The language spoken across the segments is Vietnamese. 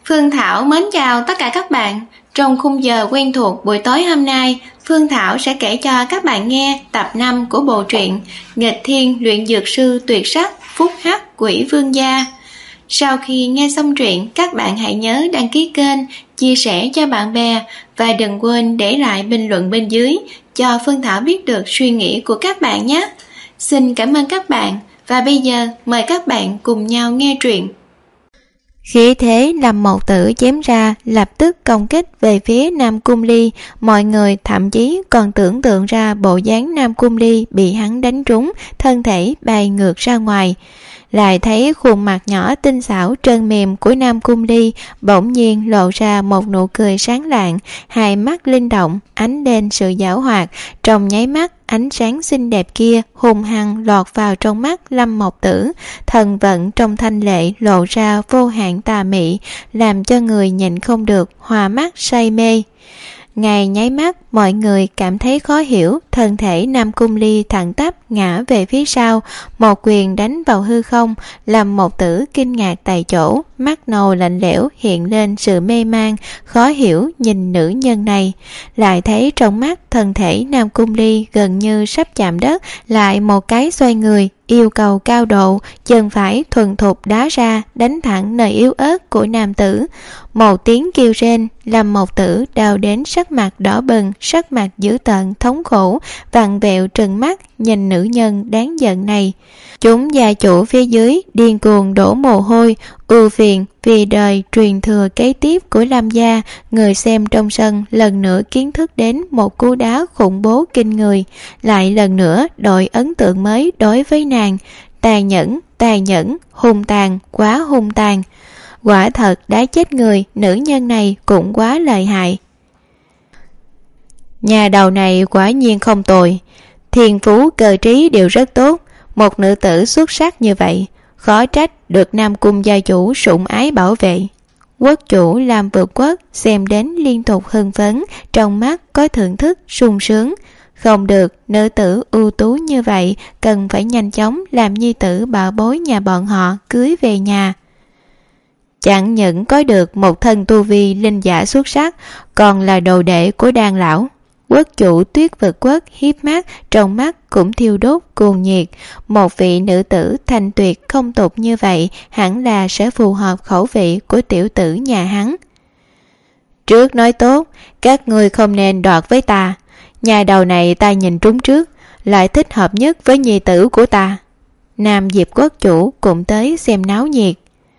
Phương Thảo mến chào tất cả các bạn. Trong khung giờ quen thuộc buổi tối hôm nay, Phương Thảo sẽ kể cho các bạn nghe tập 5 của bộ truyện Nghịch Thiên Luyện Dược Sư Tuyệt Sắc Phúc Hắc Quỷ Vương Gia. Sau khi nghe xong truyện, các bạn hãy nhớ đăng ký kênh, chia sẻ cho bạn bè và đừng quên để lại bình luận bên dưới cho Phương Thảo biết được suy nghĩ của các bạn nhé. Xin cảm ơn các bạn và bây giờ mời các bạn cùng nhau nghe truyện. Khí thế Lâm Mộc Tử chém ra lập tức công kích về phía Nam Cung Ly. Mọi người thậm chí còn tưởng tượng ra bộ dáng Nam Cung Ly bị hắn đánh trúng, thân thể bay ngược ra ngoài. Lại thấy khuôn mặt nhỏ tinh xảo trơn mềm của Nam Cung Ly bỗng nhiên lộ ra một nụ cười sáng lạng, hai mắt linh động ánh lên sự giảo hoạt. Trong nháy mắt, ánh sáng xinh đẹp kia hung hăng lọt vào trong mắt Lâm Mộc Tử, thần vận trong thanh lệ lộ ra vô hạn tà mị, làm cho người nhìn không được hòa mắt say mê. Ngay nháy mắt, mọi người cảm thấy khó hiểu, thân thể Nam Cung Ly thẳng tắp ngã về phía sau, một quyền đánh vào hư không. Lâm Mộc Tử kinh ngạc tại chỗ, mắt nâu lạnh lẽo hiện lên sự mê man, khó hiểu nhìn nữ nhân này. Lại thấy trong mắt thân thể Nam Cung Ly gần như sắp chạm đất, lại một cái xoay người yêu cầu cao độ, chân phải thuần thục đá ra đánh thẳng nơi yếu ớt của nam tử. Một tiếng kêu rên, Lâm Mộc Tử đau đến sắc mặt đỏ bừng, sắc mặt dữ tợn thống khổ, vặn vẹo trừng mắt nhìn nữ nhân đáng giận này. Chúng gia chủ phía dưới điên cuồng đổ mồ hôi, ưu phiền vì đời truyền thừa kế tiếp của Lâm gia. Người xem trong sân lần nữa kiến thức đến một cú đá khủng bố kinh người, lại lần nữa đổi ấn tượng mới đối với nàng. Tàn nhẫn, hung tàn, quá hung tàn. Quả thật đã chết người, nữ nhân này cũng quá lợi hại. Nhà đầu này quả nhiên không tồi, thiên phú cơ trí đều rất tốt. Một nữ tử xuất sắc như vậy, khó trách được Nam Cung gia chủ sủng ái bảo vệ. Quốc chủ Lam Vượt Quốc xem đến liên tục hưng phấn, trong mắt có thưởng thức sung sướng. Không được, nữ tử ưu tú như vậy cần phải nhanh chóng làm nhi tử bảo bối nhà bọn họ cưới về nhà. Chẳng những có được một thân tu vi linh giả xuất sắc, còn là đồ đệ của Đan lão. Quốc chủ Tuyết Vực Quốc hiếp mắt, trong mắt cũng thiêu đốt cuồng nhiệt. Một vị nữ tử thanh tuyệt không tục như vậy hẳn là sẽ phù hợp khẩu vị của tiểu tử nhà hắn. Trước nói tốt, các ngươi không nên đoạt với ta. Nhà đầu này ta nhìn trúng trước, lại thích hợp nhất với nhi tử của ta. Nam Diệp Quốc chủ cũng tới xem náo nhiệt.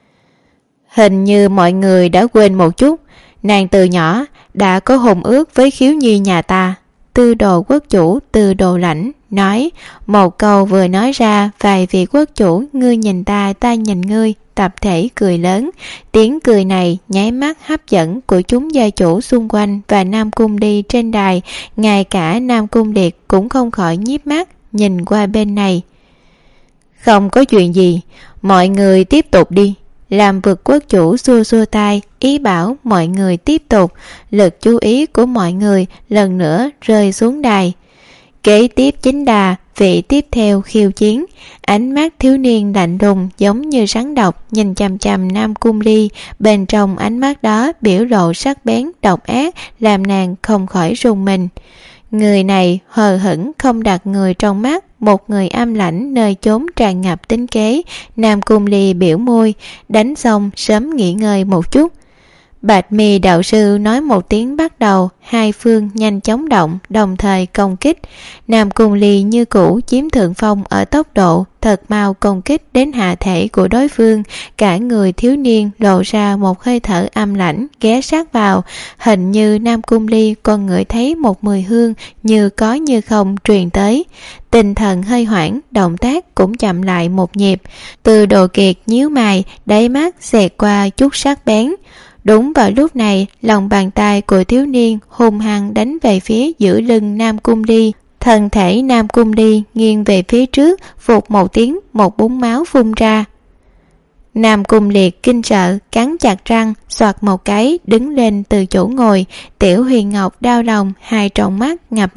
Hình như mọi người đã quên một chút, nàng từ nhỏ đã có hôn ước với Khiếu Nhi nhà ta. Tư Đồ Quốc chủ Tư Đồ Lãnh nói một câu, vừa nói ra vài vị quốc chủ ngươi nhìn ta, ta nhìn ngươi tập thể cười lớn. Tiếng cười này nháy mắt hấp dẫn của chúng gia chủ xung quanh và Nam Cung đi trên đài. Ngay cả Nam Cung Liệt cũng không khỏi nhíp mắt nhìn qua bên này. Không có chuyện gì, mọi người tiếp tục đi. Làm Vực Quốc chủ xua xua tay, ý bảo mọi người tiếp tục. Lực chú ý của mọi người lần nữa rơi xuống đài. Kế tiếp chính là vị tiếp theo khiêu chiến. Ánh mắt thiếu niên lạnh lùng giống như rắn độc nhìn chằm chằm Nam Cung Ly. Bên trong ánh mắt đó biểu lộ sắc bén độc ác, làm nàng không khỏi rùng mình. Người này hờ hững không đặt người trong mắt, một người âm lãnh nơi chốn tràn ngập tính kế. Nam Cung Ly biểu môi, đánh xong sớm nghỉ ngơi một chút. Bạch Mi đạo sư nói một tiếng bắt đầu, hai phương nhanh chóng động, đồng thời công kích. Nam Cung Ly như cũ chiếm thượng phong ở tốc độ, thật mau công kích đến hạ thể của đối phương. Cả người thiếu niên lộ ra một hơi thở âm lãnh, ghé sát vào. Hình như Nam Cung Ly còn ngửi thấy một mùi hương như có như không truyền tới. Tinh thần hơi hoảng, động tác cũng chậm lại một nhịp. Từ Đồ Kiệt nhíu mày, đáy mắt xẹt qua chút sắc bén. Đúng vào lúc này, lòng bàn tay của thiếu niên hung hăng đánh về phía giữa lưng Nam Cung Ly. Thân thể Nam Cung Ly nghiêng về phía trước, phụt một tiếng, một búng máu phun ra. Nam Cung Liệt kinh sợ, cắn chặt răng, xoạt một cái đứng lên từ chỗ ngồi. Tiểu Huyền Ngọc đau lòng, hai tròng mắt ngập nước,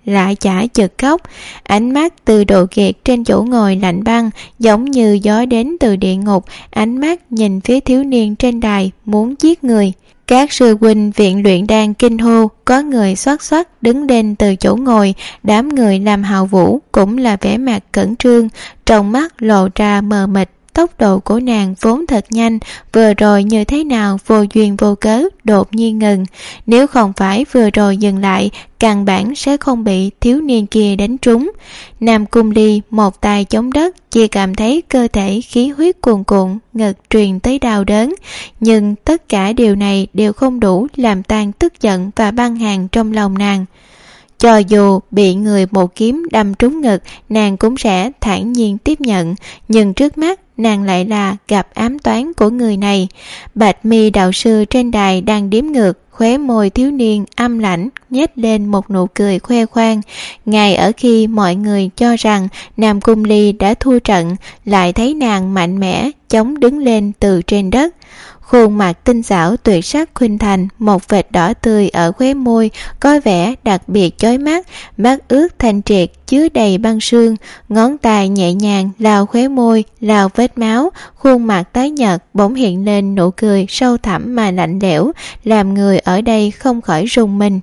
lạ chả chực khóc. Ánh mắt từ Độ Kiệt trên chỗ ngồi lạnh băng, giống như gió đến từ địa ngục. Ánh mắt nhìn phía thiếu niên trên đài muốn giết người. Các sư huynh viện luyện đan kinh hô, có người xoát xoát đứng lên từ chỗ ngồi. Đám người làm hào vũ cũng là vẻ mặt cẩn trương, trong mắt lộ ra mờ mịt. Tốc độ của nàng vốn thật nhanh, vừa rồi như thế nào vô duyên vô cớ đột nhiên ngừng. Nếu không phải vừa rồi dừng lại, căn bản sẽ không bị thiếu niên kia đánh trúng. Nam Cung Ly một tay chống đất, chỉ cảm thấy cơ thể khí huyết cuồn cuộn, ngực truyền tới đau đớn. Nhưng tất cả điều này đều không đủ làm tan tức giận và băng hàng trong lòng nàng. Cho dù bị người một kiếm đâm trúng ngực, nàng cũng sẽ thản nhiên tiếp nhận. Nhưng trước mắt nàng lại là gặp ám toán của người này. Bạch Mi đạo sư trên đài đang đếm ngược, khóe môi thiếu niên âm lãnh nhếch lên một nụ cười khoe khoang. Ngay ở khi mọi người cho rằng Nam Cung Ly đã thua trận, lại thấy nàng mạnh mẽ chống đứng lên từ trên đất. Khuôn mặt tinh xảo tuyệt sắc khuynh thành, một vệt đỏ tươi ở khóe môi có vẻ đặc biệt chói mắt, mắt ướt thanh triệt chứa đầy băng sương, ngón tay nhẹ nhàng lau khóe môi, lau vết máu, khuôn mặt tái nhợt bỗng hiện lên nụ cười sâu thẳm mà lạnh lẽo, làm người ở đây không khỏi rùng mình.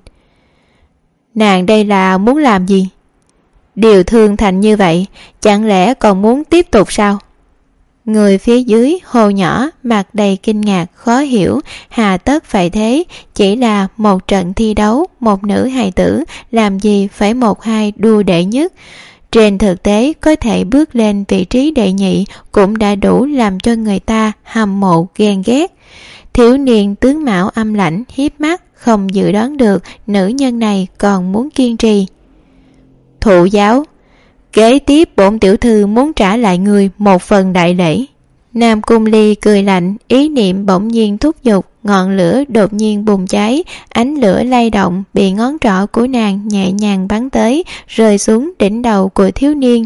Nàng đây là muốn làm gì? Điều thương thành như vậy, chẳng lẽ còn muốn tiếp tục sao? Người phía dưới hồ nhỏ mặt đầy kinh ngạc khó hiểu, hà tất phải thế, chỉ là một trận thi đấu, một nữ hài tử làm gì phải một hai đua đệ nhất. Trên thực tế có thể bước lên vị trí đệ nhị cũng đã đủ làm cho người ta hâm mộ ghen ghét. Thiếu niên tướng mạo âm lãnh hiếp mắt, không dự đoán được nữ nhân này còn muốn kiên trì. Thụ giáo, kế tiếp bổn tiểu thư muốn trả lại người một phần đại lễ. Nam Cung Ly cười lạnh, ý niệm bỗng nhiên thúc giục, ngọn lửa đột nhiên bùng cháy, ánh lửa lay động, bị ngón trỏ của nàng nhẹ nhàng bắn tới, rơi xuống đỉnh đầu của thiếu niên.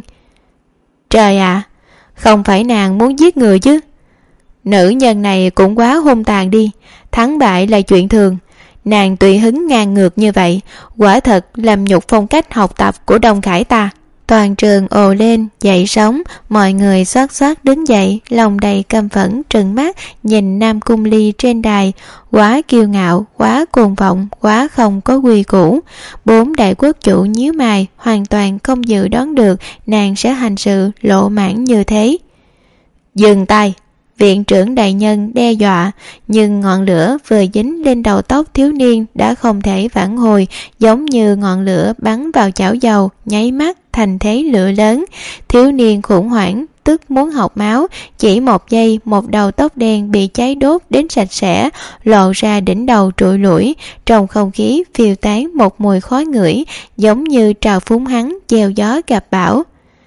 Trời ạ, không phải nàng muốn giết người chứ? Nữ nhân này cũng quá hung tàn đi, thắng bại là chuyện thường. Nàng tùy hứng ngang ngược như vậy, quả thật làm nhục phong cách học tập của Đông Khải ta. Toàn trường ồ lên, dậy sóng, mọi người xoát xoát đứng dậy, lòng đầy căm phẫn trừng mắt nhìn Nam Cung Ly trên đài, quá kiêu ngạo, quá cuồng vọng, quá không có quy củ. 4 đại quốc chủ nhíu mày, hoàn toàn không dự đoán được nàng sẽ hành sự lộ mãn như thế. Dừng tay! Viện trưởng đại nhân đe dọa, nhưng ngọn lửa vừa dính lên đầu tóc thiếu niên đã không thể vãn hồi, giống như ngọn lửa bắn vào chảo dầu, nháy mắt thành thế lửa lớn. Thiếu niên khủng hoảng, tức muốn học máu, chỉ một giây một đầu tóc đen bị cháy đốt đến sạch sẽ, lộ ra đỉnh đầu trụi lủi, trong không khí phiêu tán một mùi khói ngửi, giống như trào phúng hắn gieo gió gặp bão.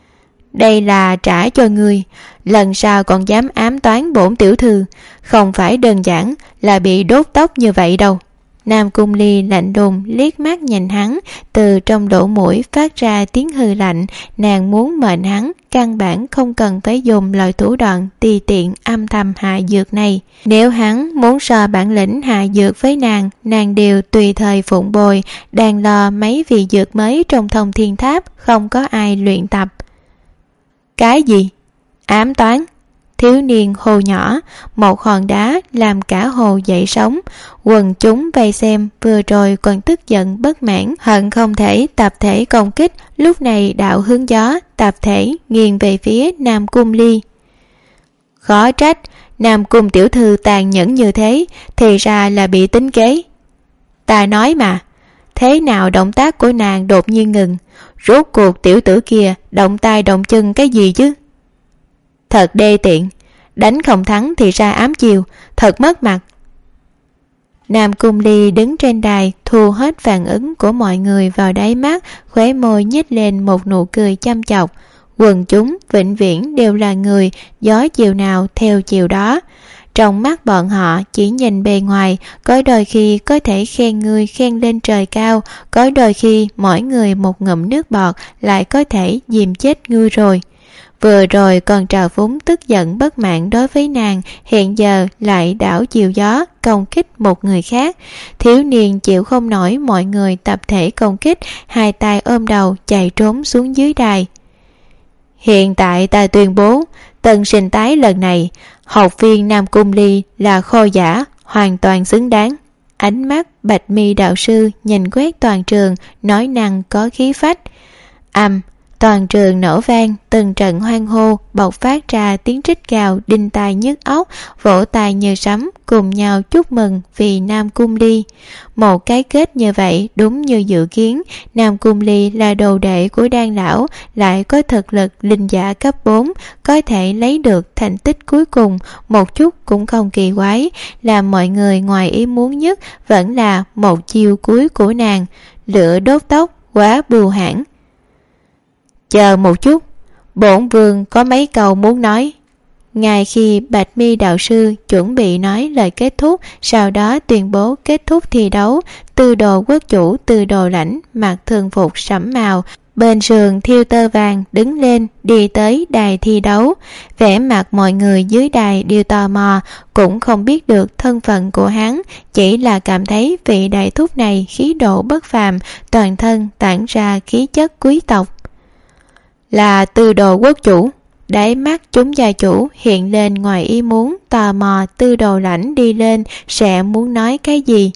Đây là trả cho ngươi, lần sau còn dám ám toán bổn tiểu thư, không phải đơn giản là bị đốt tóc như vậy đâu. Nam Cung Ly lạnh lùng liếc mắt nhìn hắn, từ trong lỗ mũi phát ra tiếng hừ lạnh. Nàng muốn mệnh hắn căn bản không cần phải dùng loại thủ đoạn tùy tiện âm thầm hạ dược này. Nếu hắn muốn so bản lĩnh hạ dược với nàng đều tùy thời phụng bồi, đang lo mấy vị dược mới trong Thông Thiên Tháp không có ai luyện tập. Cái gì? Ám toán? Thiếu niên hồ nhỏ, một hòn đá làm cả hồ dậy sóng. Quần chúng vây xem vừa rồi còn tức giận bất mãn, hận không thể tập thể công kích. Lúc này đạo hướng gió tập thể nghiêng về phía Nam Cung Ly. Khó trách Nam Cung tiểu thư tàn nhẫn như thế, thì ra là bị tính kế. Ta nói mà, thế nào động tác của nàng đột nhiên ngừng? Rốt cuộc tiểu tử kia động tay động chân cái gì chứ? Thật đê tiện, đánh không thắng thì ra ám chiều, thật mất mặt. Nam Cung Ly đứng trên đài, thu hết phản ứng của mọi người vào đáy mắt, khóe môi nhếch lên một nụ cười chăm chọc. Quần chúng vĩnh viễn đều là người, gió chiều nào theo chiều đó. Trong mắt bọn họ chỉ nhìn bề ngoài, có đôi khi có thể khen ngươi khen lên trời cao, có đôi khi mỗi người một ngụm nước bọt lại có thể dìm chết ngươi rồi. Vừa rồi còn trào phúng tức giận bất mãn đối với nàng, hiện giờ lại đảo chiều gió công kích một người khác. Thiếu niên chịu không nổi mọi người tập thể công kích, hai tay ôm đầu chạy trốn xuống dưới đài. Hiện tại ta tuyên bố, tân sinh tái lần này, học viên Nam Cung Ly là kho giả, hoàn toàn xứng đáng. Ánh mắt Bạch Mi đạo sư nhìn quét toàn trường, nói năng có khí phách. Toàn trường nổ vang, từng trận hoan hô bộc phát ra tiếng rít gào đinh tai nhức óc, vỗ tay như sấm, cùng nhau chúc mừng vì Nam Cung Ly. Một cái kết như vậy đúng như dự kiến, Nam Cung Ly là đồ đệ của Đan lão, lại có thực lực linh giả cấp 4, có thể lấy được thành tích cuối cùng, một chút cũng không kỳ quái. Làm mọi người ngoài ý muốn nhất vẫn là một chiêu cuối của nàng, lửa đốt tóc quá bưu hãn. Chờ một chút, bổn vương có mấy câu muốn nói. Ngay khi Bạch Mi đạo sư chuẩn bị nói lời kết thúc, sau đó tuyên bố kết thúc thi đấu, Tư Đồ quốc chủ Tư Đồ Lãnh mặc thường phục sẫm màu, bên sườn thiêu tơ vàng đứng lên đi tới đài thi đấu. Vẻ mặt mọi người dưới đài đều tò mò, cũng không biết được thân phận của hắn, chỉ là cảm thấy vị đại thúc này khí độ bất phàm, toàn thân tản ra khí chất quý tộc. Là Tư Đồ quốc chủ. Đáy mắt chúng gia chủ hiện lên ngoài ý muốn, tò mò Tư Đồ Lãnh đi lên sẽ muốn nói cái gì.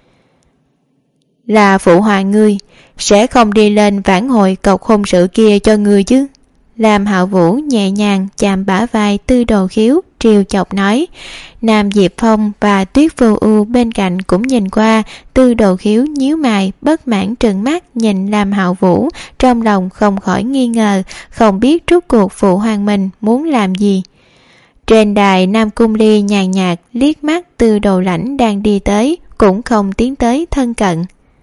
Là phụ hoàng ngươi, sẽ không đi lên vãn hồi cọc hôn sự kia cho ngươi chứ. Lam Hạo Vũ nhẹ nhàng chạm bả vai Tư Đồ Khiếu, trêu chọc nói. Nam Diệp Phong và Tuyết Vô Ưu bên cạnh cũng nhìn qua. Tư Đồ Khiếu nhíu mày, bất mãn trừng mắt nhìn Lam Hạo Vũ, trong lòng không khỏi nghi ngờ, không biết rốt cuộc phụ hoàng mình muốn làm gì. Trên đài, Nam Cung Ly nhàn nhạt liếc mắt Tư Đồ Lãnh đang đi tới, cũng không tiến tới thân cận.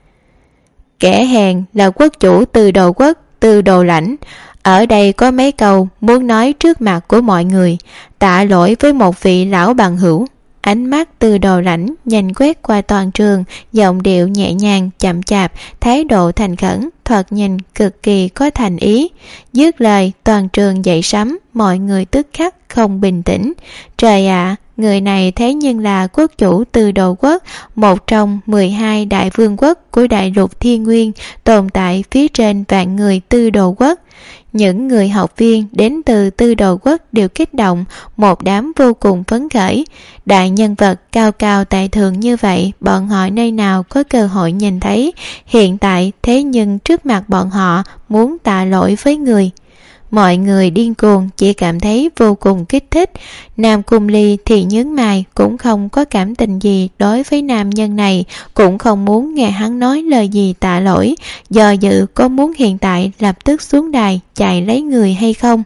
Kẻ hèn là quốc chủ Tư Đồ quốc, Tư Đồ Lãnh. Ở đây có mấy câu muốn nói trước mặt của mọi người, tạ lỗi với một vị lão bằng hữu. Ánh mắt Tư Đồ Lãnh nhìn quét qua toàn trường, giọng điệu nhẹ nhàng chậm chạp, thái độ thành khẩn, thoạt nhìn cực kỳ có thành ý. Dứt lời, toàn trường dậy sấm, mọi người tức khắc không bình tĩnh. Trời ạ, người này thế nhưng là quốc chủ Tư Đồ quốc, một trong 12 đại vương quốc của đại lục Thiên Nguyên, tồn tại phía trên vạn người Tư Đồ quốc. Những người học viên đến từ Tư Đồ quốc đều kích động, một đám vô cùng phấn khởi. Đại nhân vật cao cao tại thượng như vậy, bọn họ nơi nào có cơ hội nhìn thấy, hiện tại thế nhưng trước mặt bọn họ muốn tạ lỗi với người. Mọi người điên cuồng, chỉ cảm thấy vô cùng kích thích. Nam Cung Ly thì nhướng mày, cũng không có cảm tình gì đối với nam nhân này, cũng không muốn nghe hắn nói lời gì tạ lỗi, do dự có muốn hiện tại lập tức xuống đài chạy lấy người hay không.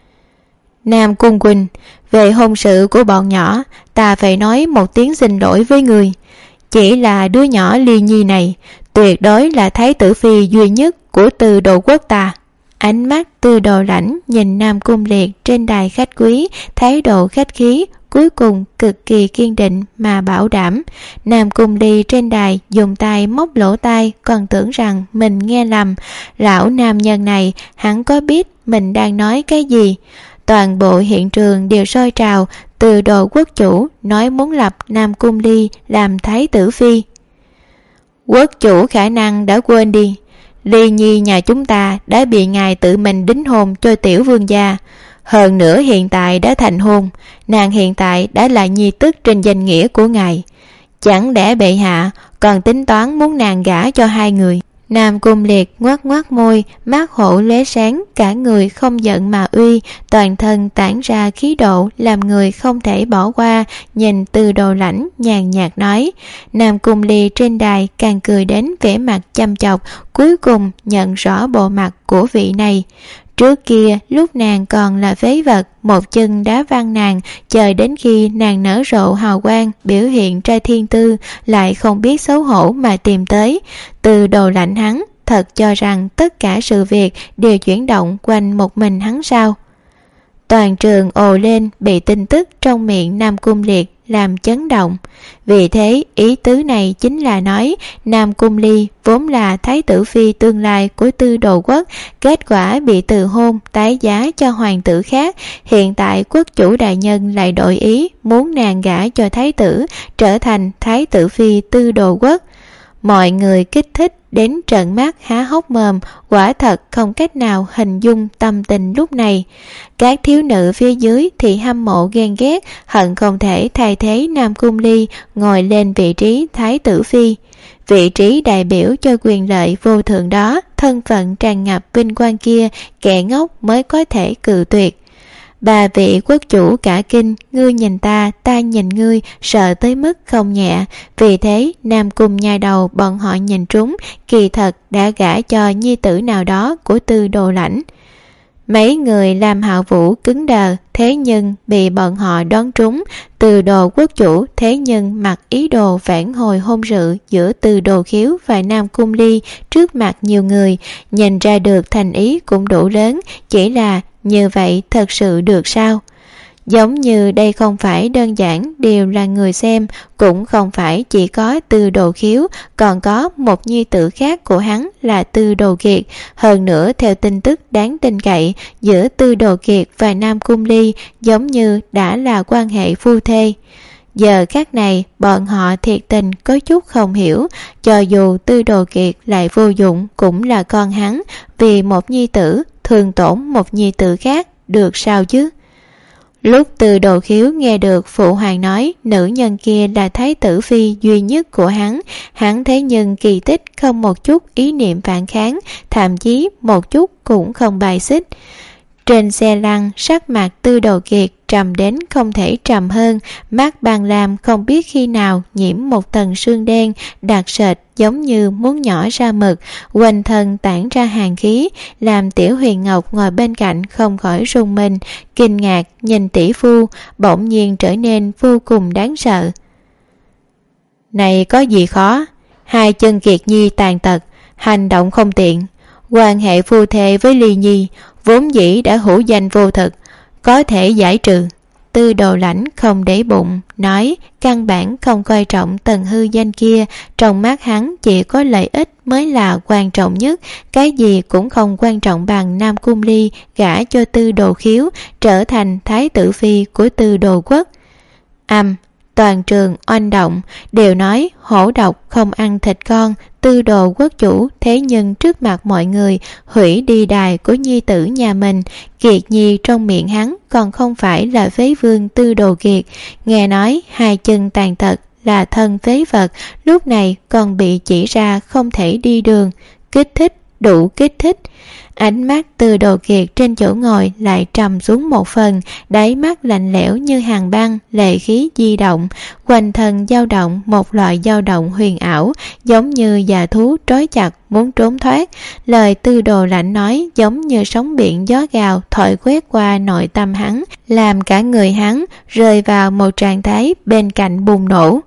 Nam Cung huynh, về hôn sự của bọn nhỏ, ta phải nói một tiếng xin lỗi với người. Chỉ là đứa nhỏ Ly Nhi này, tuyệt đối là thái tử phi duy nhất của Tư Đồ quốc ta. Ánh mắt Tư Đồ Lãnh nhìn Nam Cung Liệt trên đài khách quý, thái độ khách khí, cuối cùng cực kỳ kiên định mà bảo đảm. Nam Cung Ly trên đài dùng tay móc lỗ tai, còn tưởng rằng mình nghe lầm. Lão nam nhân này, hắn có biết mình đang nói cái gì? Toàn bộ hiện trường đều sôi trào. Tư Đồ quốc chủ nói muốn lập Nam Cung Ly làm thái tử phi. Quốc chủ khả năng đã quên đi, Ly Nhi nhà chúng ta đã bị ngài tự mình đính hôn cho tiểu vương gia. Hơn nữa hiện tại đã thành hôn, nàng hiện tại đã là nhi tức trên danh nghĩa của ngài. Chẳng lẽ bệ hạ còn tính toán muốn nàng gả cho hai người? Nam Cung Liệt ngoác ngoác môi, mắt hổ lóe sáng, cả người không giận mà uy, toàn thân tản ra khí độ làm người không thể bỏ qua. Nhìn Tư Đồ Lãnh nhàn nhạt nói. Nam Cung Ly trên đài càng cười đến vẻ mặt chăm chọc, cuối cùng nhận rõ bộ mặt của vị này. Trước kia lúc nàng còn là phế vật, một chân đá văng nàng, chờ đến khi nàng nở rộ hào quang, biểu hiện ra thiên tư, lại không biết xấu hổ mà tìm tới. Từ Đồ Lãnh hắn thật cho rằng tất cả sự việc đều chuyển động quanh một mình hắn sao? Toàn trường ồ lên, bị tin tức trong miệng Nam Cung Liệt làm chấn động. Vì thế ý tứ này chính là nói Nam Cung Ly vốn là thái tử phi tương lai của Tư Đồ quốc, kết quả bị từ hôn tái giá cho hoàng tử khác. Hiện tại quốc chủ đại nhân lại đổi ý muốn nàng gả cho thái tử, trở thành thái tử phi Tư Đồ quốc. Mọi người kích thích đến trợn mắt há hốc mồm, quả thật không cách nào hình dung tâm tình lúc này. Các thiếu nữ phía dưới thì hâm mộ ghen ghét, hận không thể thay thế Nam Cung Ly ngồi lên vị trí thái tử phi. Vị trí đại biểu cho quyền lợi vô thượng đó, thân phận tràn ngập vinh quang kia, kẻ ngốc mới có thể cự tuyệt. Bà vị quốc chủ cả kinh, ngươi nhìn ta nhìn ngươi, sợ tới mức không nhẹ. Vì thế Nam Cung nhai đầu bọn họ nhìn trúng, kỳ thật đã gả cho nhi tử nào đó của Tư Đồ Lãnh. Mấy người làm Hạo Vũ cứng đờ, thế nhưng bị bọn họ đoán trúng. Tư Đồ quốc chủ thế nhưng mặc ý đồ vãn hồi hôn sự giữa Tư Đồ Khiếu và Nam Cung Ly trước mặt nhiều người, nhìn ra được thành ý cũng đủ lớn, chỉ là như vậy thật sự được sao? Giống như đây không phải đơn giản đều là người xem, cũng không phải chỉ có Tư Đồ Khiếu, còn có một nhi tử khác của hắn là Tư Đồ Kiệt. Hơn nữa theo tin tức đáng tin cậy, giữa Tư Đồ Kiệt và Nam Cung Ly giống như đã là quan hệ phu thê. Giờ khắc này bọn họ thiệt tình có chút không hiểu, cho dù Tư Đồ Kiệt lại vô dụng cũng là con hắn, vì một nhi tử thường tổn một nhi tử khác được sao chứ? Lúc Tư Đồ Khiếu nghe được phụ hoàng nói nữ nhân kia là thái tử phi duy nhất của hắn thế nhưng kỳ tích không một chút ý niệm phản kháng, thậm chí một chút cũng không bài xích. Trên xe lăn, sắc mặt Tư Đồ Kiệt trầm đến không thể trầm hơn, mắt băng lam không biết khi nào nhiễm một tầng sương đen đặc sệt giống như muốn nhỏ ra mực, quanh thân tản ra hàn khí, làm Tiểu Huyền Ngọc ngồi bên cạnh không khỏi rùng mình, kinh ngạc nhìn tỷ phu, bỗng nhiên trở nên vô cùng đáng sợ. Này có gì khó? Hai chân Kiệt Nhi tàn tật, hành động không tiện, quan hệ phu thê với Ly Nhi vốn dĩ đã hữu danh vô thực, có thể giải trừ. Tư Đồ Lãnh không để bụng, nói căn bản không coi trọng tầng hư danh kia, trong mắt hắn chỉ có lợi ích mới là quan trọng nhất, cái gì cũng không quan trọng bằng Nam Cung Ly gả cho Tư Đồ Khiếu, trở thành thái tử phi của Tư Đồ quốc. Toàn trường oanh động, đều nói hổ độc không ăn thịt con. Tư Đồ quốc chủ thế nhưng trước mặt mọi người hủy đi đài của nhi tử nhà mình. Kiệt Nhi trong miệng hắn còn không phải là phế vương Tư Đồ Kiệt, nghe nói hai chân tàn tật là thân phế vật, lúc này còn bị chỉ ra không thể đi đường. Kích thích, đủ kích thích. Ánh mắt Tư Đồ Kiệt trên chỗ ngồi lại trầm xuống một phần, đáy mắt lạnh lẽo như hàng băng, lệ khí di động, quanh thân dao động một loại dao động huyền ảo, giống như già thú trói chặt muốn trốn thoát. Lời Tư Đồ Lãnh nói giống như sóng biển gió gào thổi quét qua nội tâm hắn, làm cả người hắn rơi vào một trạng thái bên cạnh bùng nổ.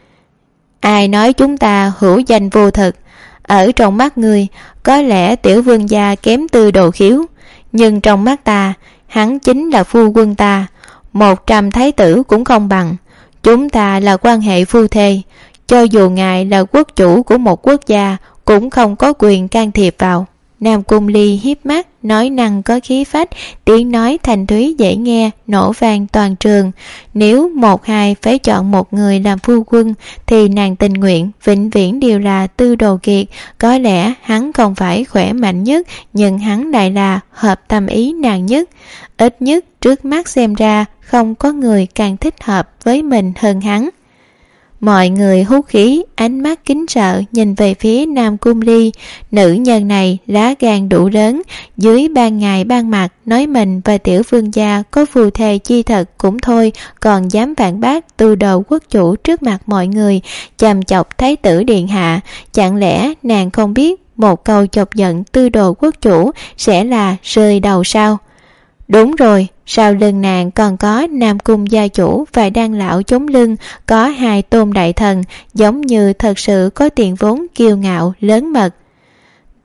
Ai nói chúng ta hữu danh vô thực? Ở trong mắt ngươi, có lẽ tiểu vương gia kém Tư Đồ Khiếu, nhưng trong mắt ta, hắn chính là phu quân ta, 100 thái tử cũng không bằng. Chúng ta là quan hệ phu thê, cho dù ngài là quốc chủ của một quốc gia, cũng không có quyền can thiệp vào. Nam Cung Ly hiếp mắt, nói năng có khí phách, tiếng nói thanh thúy dễ nghe, nổ vang toàn trường. Nếu một hai phải chọn một người làm phu quân, thì nàng tình nguyện vĩnh viễn đều là Tư Đồ Kiệt. Có lẽ hắn không phải khỏe mạnh nhất, nhưng hắn lại là hợp tâm ý nàng nhất. Ít nhất trước mắt xem ra không có người càng thích hợp với mình hơn hắn. Mọi người hút khí, ánh mắt kính sợ nhìn về phía Nam Cung Ly. Nữ nhân này lá gan đủ lớn, dưới ban ngày ban mặt nói mình và tiểu vương gia có phù thề chi thật cũng thôi, còn dám phản bác Tư Đồ quốc chủ trước mặt mọi người, chằm chọc thái tử điện hạ. Chẳng lẽ nàng không biết một câu chọc giận Tư Đồ quốc chủ sẽ là rơi đầu sao? Đúng rồi, sau lưng nàng còn có Nam Cung gia chủ và đan lão chống lưng, có hai tôn đại thần, giống như thật sự có tiền vốn kiêu ngạo lớn mật.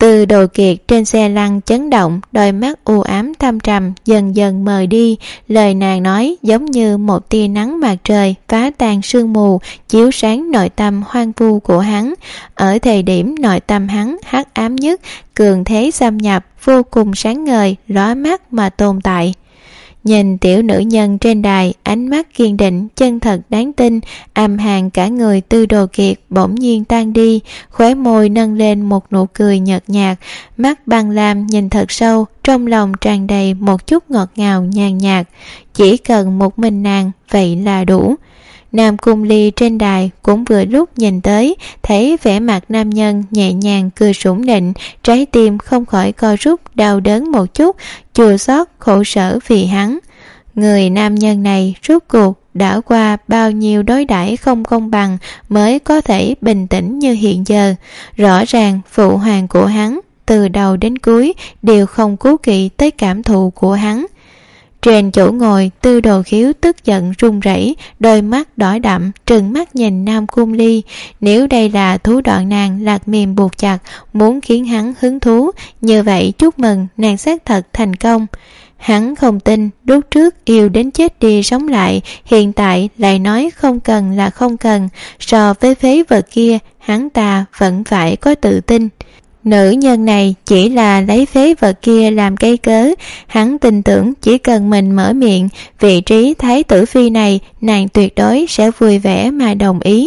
Từ Đồ Kiệt trên xe lăn chấn động, đôi mắt u ám thâm trầm dần dần mờ đi. Lời nàng nói giống như một tia nắng mặt trời phá tan sương mù, chiếu sáng nội tâm hoang vu của hắn. Ở thời điểm nội tâm hắn hắc ám nhất, cường thế xâm nhập, vô cùng sáng ngời, lóa mắt mà tồn tại. Nhìn tiểu nữ nhân trên đài, ánh mắt kiên định, chân thật đáng tin, âm hàn cả người Từ Đồ Kiệt bỗng nhiên tan đi, khóe môi nâng lên một nụ cười nhợt nhạt, mắt băng lam nhìn thật sâu, trong lòng tràn đầy một chút ngọt ngào nhàn nhạt. Chỉ cần một mình nàng, vậy là đủ. Nam Cung Ly trên đài cũng vừa lúc nhìn tới, thấy vẻ mặt nam nhân nhẹ nhàng cười sủng nịnh, trái tim không khỏi co rút đau đớn một chút, chua xót khổ sở vì hắn. Người nam nhân này rốt cuộc đã qua bao nhiêu đối đãi không công bằng mới có thể bình tĩnh như hiện giờ. Rõ ràng phụ hoàng của hắn từ đầu đến cuối đều không cố kỵ tới cảm thụ của hắn. Trên chỗ ngồi, Tư Đồ Khiếu tức giận run rẩy, đôi mắt đỏ đậm trừng mắt nhìn Nam Cung Ly. Nếu đây là thủ đoạn nàng Lạc Miềm buộc chặt, muốn khiến hắn hứng thú, như vậy chúc mừng nàng xác thật thành công. Hắn không tin, lúc trước yêu đến chết đi sống lại, hiện tại lại nói không cần là không cần. So với phế vật kia, hắn ta vẫn phải có tự tin. Nữ nhân này chỉ là lấy phế vật kia làm cây cớ, hắn tin tưởng chỉ cần mình mở miệng, vị trí thái tử phi này nàng tuyệt đối sẽ vui vẻ mà đồng ý.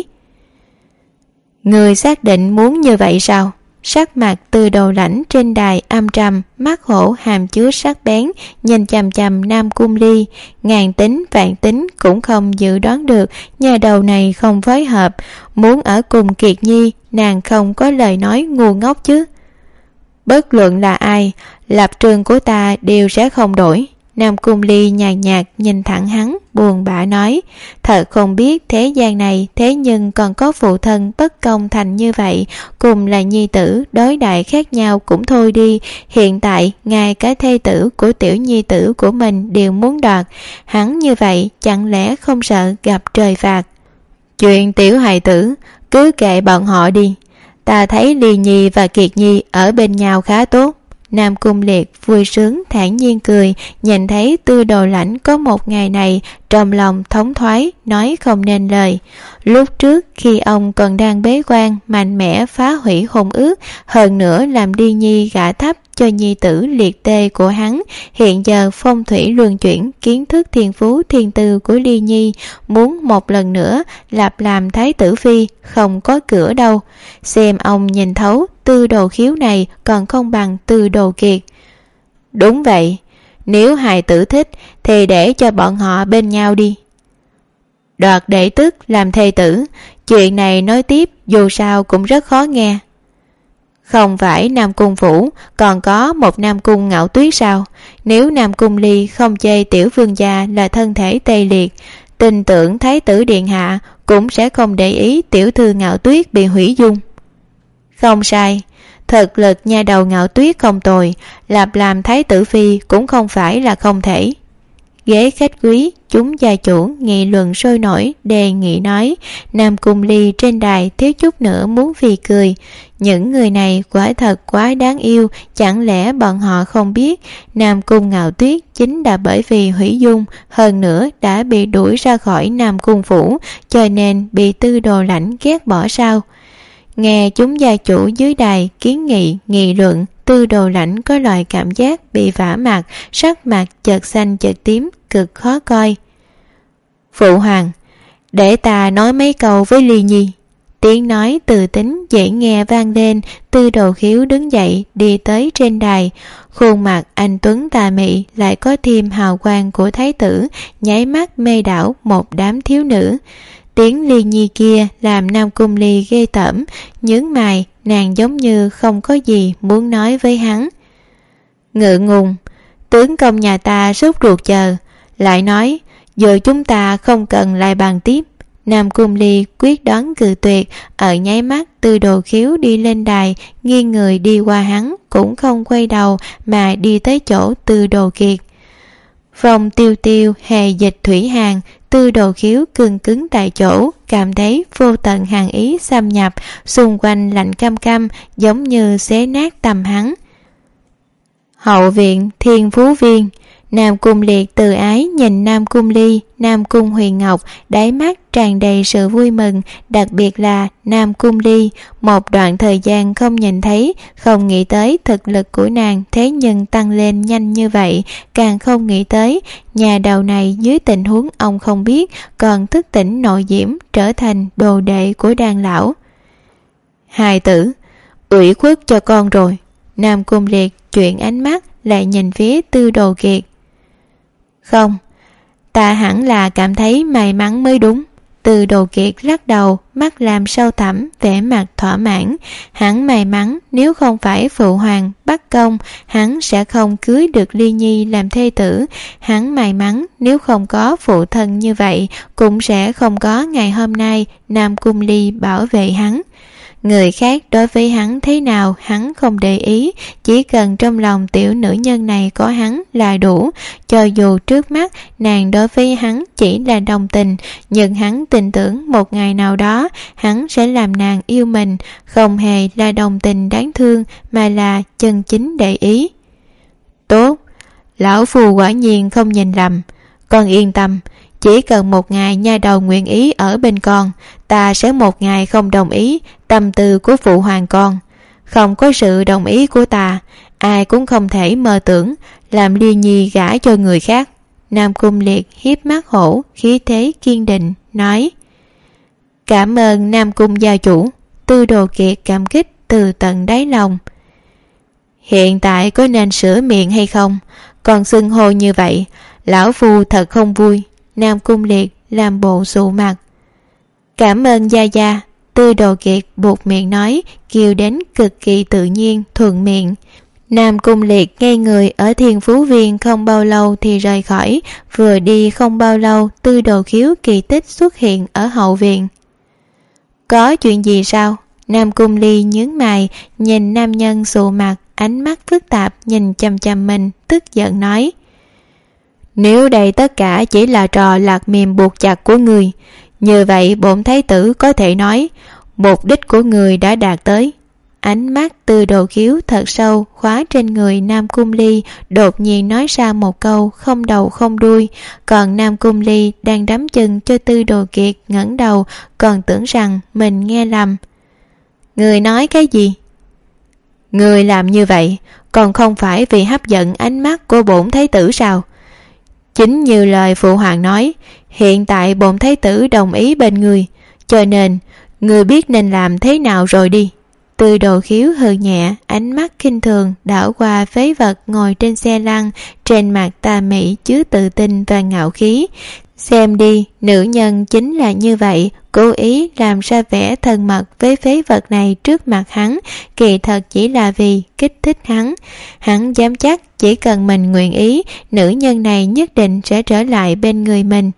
Người xác định muốn như vậy sao? Sắc mặt Từ Đồ Lãnh trên đài âm trầm, mắt hổ hàm chứa sắc bén, nhìn chằm chằm Nam Cung Ly. Ngàn tính vạn tính cũng không dự đoán được nhà đầu này không phối hợp, muốn ở cùng Kiệt Nhi, nàng không có lời nói ngu ngốc chứ. Bất luận là ai, lập trường của ta đều sẽ không đổi. Nam Cung Ly nhàn nhạt nhìn thẳng hắn, buồn bã nói, thật không biết thế gian này thế nhưng còn có phụ thân bất công thành như vậy, cùng là nhi tử, đối đại khác nhau cũng thôi đi, hiện tại ngay cả thê tử của tiểu nhi tử của mình đều muốn đoạt, hắn như vậy chẳng lẽ không sợ gặp trời phạt. Chuyện tiểu hài tử, cứ kệ bọn họ đi, ta thấy Ly Nhi và Kiệt Nhi ở bên nhau khá tốt. Nam Cung Liệt vui sướng thản nhiên cười, nhìn thấy Tư Đồ Lãnh có một ngày này, trong lòng thống thoái, nói không nên lời. Lúc trước khi ông còn đang bế quan, mạnh mẽ phá hủy hôn ước, hơn nữa làm Ly Nhi gả thấp cho nhi tử liệt tê của hắn, hiện giờ phong thủy luân chuyển, kiến thức thiên phú thiên tư của Ly Nhi, muốn một lần nữa lập làm thái tử phi, không có cửa đâu. Xem ông nhìn thấu Tư Đồ Khiếu này còn không bằng Tư Đồ Kiệt. Đúng vậy, nếu hài tử thích thì để cho bọn họ bên nhau đi. Đoạt đệ tức làm thê tử, chuyện này nói tiếp dù sao cũng rất khó nghe. Không phải Nam Cung Phủ còn có một Nam Cung Ngạo Tuyết sao? Nếu Nam Cung Ly không chê tiểu vương gia là thân thể tê liệt, tin tưởng thái tử điện hạ cũng sẽ không để ý tiểu thư Ngạo Tuyết bị hủy dung. Không sai, thực lực nha đầu Ngạo Tuyết không tồi, làm thái tử phi cũng không phải là không thể. Ghế khách quý, chúng gia chủ nghị luận sôi nổi, đề nghị nói. Nam Cung Ly trên đài thiếu chút nữa muốn phì cười. Những người này quả thật quá đáng yêu, chẳng lẽ bọn họ không biết Nam Cung Ngạo Tuyết chính đã bởi vì hủy dung, hơn nữa đã bị đuổi ra khỏi Nam Cung Phủ, cho nên bị Tư Đồ Lãnh ghét bỏ sao? Nghe chúng gia chủ dưới đài kiến nghị nghị luận, Tư Đồ Lãnh có loại cảm giác bị vả mặt, sắc mặt chợt xanh chợt tím, cực khó coi. Phụ hoàng, để ta nói mấy câu với Ly Nhi. Tiếng nói từ tính dễ nghe vang lên, Tư Đồ Khiếu đứng dậy đi tới trên đài, khuôn mặt anh tuấn tà mị lại có thêm hào quang của thái tử, nháy mắt mê đảo một đám thiếu nữ. Tiếng Ly Nhi kia làm Nam Cung Ly ghê tởm, nhướng mày, nàng giống như không có gì muốn nói với hắn. Ngượng ngùng, tướng công nhà ta sốt ruột chờ, lại nói giờ chúng ta không cần lại bàn tiếp. Nam Cung Ly quyết đoán cự tuyệt, ở nháy mắt Tư Đồ Khiếu đi lên đài, nghiêng người đi qua hắn, cũng không quay đầu mà đi tới chỗ Tư Đồ Kiệt. Phòng tiêu tiêu hề dịch thủy hàng, Tư Đồ Khiếu cứng cứng tại chỗ, cảm thấy vô tận hàn ý xâm nhập, xung quanh lạnh căm căm, giống như xé nát tâm hắn. Hậu viện Thiên Phú Viên. Nam Cung Liệt từ ái nhìn Nam Cung Ly, Nam Cung Huyền Ngọc, đáy mắt tràn đầy sự vui mừng, đặc biệt là Nam Cung Ly. Một đoạn thời gian không nhìn thấy, không nghĩ tới thực lực của nàng thế nhưng tăng lên nhanh như vậy, càng không nghĩ tới nhà đầu này dưới tình huống ông không biết còn thức tỉnh nội diễm, trở thành đồ đệ của đàn lão. Hài tử, ủy khuất cho con rồi. Nam Cung Liệt chuyển ánh mắt lại nhìn phía Tư Đồ Kiệt. Không, ta hẳn là cảm thấy may mắn mới đúng. Tư Đồ Kiệt lắc đầu, mắt làm sâu thẳm, vẻ mặt thỏa mãn. Hắn may mắn nếu không phải phụ hoàng bắt công, hắn sẽ không cưới được Ly Nhi làm thê tử. Hắn may mắn nếu không có phụ thân như vậy, cũng sẽ không có ngày hôm nay Nam Cung Ly bảo vệ hắn. Người khác đối với hắn thế nào hắn không để ý, chỉ cần trong lòng tiểu nữ nhân này có hắn là đủ. Cho dù trước mắt nàng đối với hắn chỉ là đồng tình, nhưng hắn tin tưởng một ngày nào đó hắn sẽ làm nàng yêu mình, không hề là đồng tình đáng thương mà là chân chính để ý. Tốt, lão phu quả nhiên không nhìn lầm. Con yên tâm, chỉ cần một ngày nha đầu nguyện ý ở bên con, ta sẽ một ngày không đồng ý tâm tư của phụ hoàng con. Không có sự đồng ý của ta, ai cũng không thể mơ tưởng làm Ly Nhi gả cho người khác. Nam Cung Liệt hiếp mắt hổ, khí thế kiên định, nói. Cảm ơn Nam Cung gia chủ. Tư Đồ Kiệt cảm kích từ tận đáy lòng. Hiện tại có nên sửa miệng hay không? Còn xưng hô như vậy, lão phu thật không vui. Nam Cung Liệt làm bộ sụ mặt. Cảm ơn gia gia. Tư Đồ Kiệt buột miệng nói, kêu đến cực kỳ tự nhiên, thuận miệng. Nam Cung Liệt ngây người ở Thiên Phú Viên không bao lâu thì rời khỏi. Vừa đi không bao lâu, Tư Đồ Khiếu kỳ tích xuất hiện ở hậu viện. Có chuyện gì sao? Nam Cung Ly nhướng mày, nhìn nam nhân sụ mặt, ánh mắt phức tạp nhìn chằm chằm mình, tức giận nói. Nếu đây tất cả chỉ là trò lạc mềm buộc chặt của người, như vậy bổn thái tử có thể nói mục đích của người đã đạt tới. Ánh mắt Tư Đồ Khiếu thật sâu khóa trên người Nam Cung Ly, đột nhiên nói ra một câu không đầu không đuôi. Còn Nam Cung Ly đang đắm chân cho Tư Đồ Kiệt ngẩng đầu, còn tưởng rằng mình nghe lầm. Người nói cái gì? Người làm như vậy còn không phải vì hấp dẫn ánh mắt của bổn thái tử sao? Chính như lời phụ hoàng nói, hiện tại bổn thái tử đồng ý bên người, cho nên người biết nên làm thế nào rồi đi. Tư Đồ Khiếu hừ nhẹ, ánh mắt khinh thường đảo qua phế vật ngồi trên xe lăn, trên mặt tà mị chứa tự tin và ngạo khí. Xem đi, nữ nhân chính là như vậy, cố ý làm ra vẻ thân mật với phế vật này trước mặt hắn, kỳ thật chỉ là vì kích thích hắn. Hắn dám chắc chỉ cần mình nguyện ý, nữ nhân này nhất định sẽ trở lại bên người mình.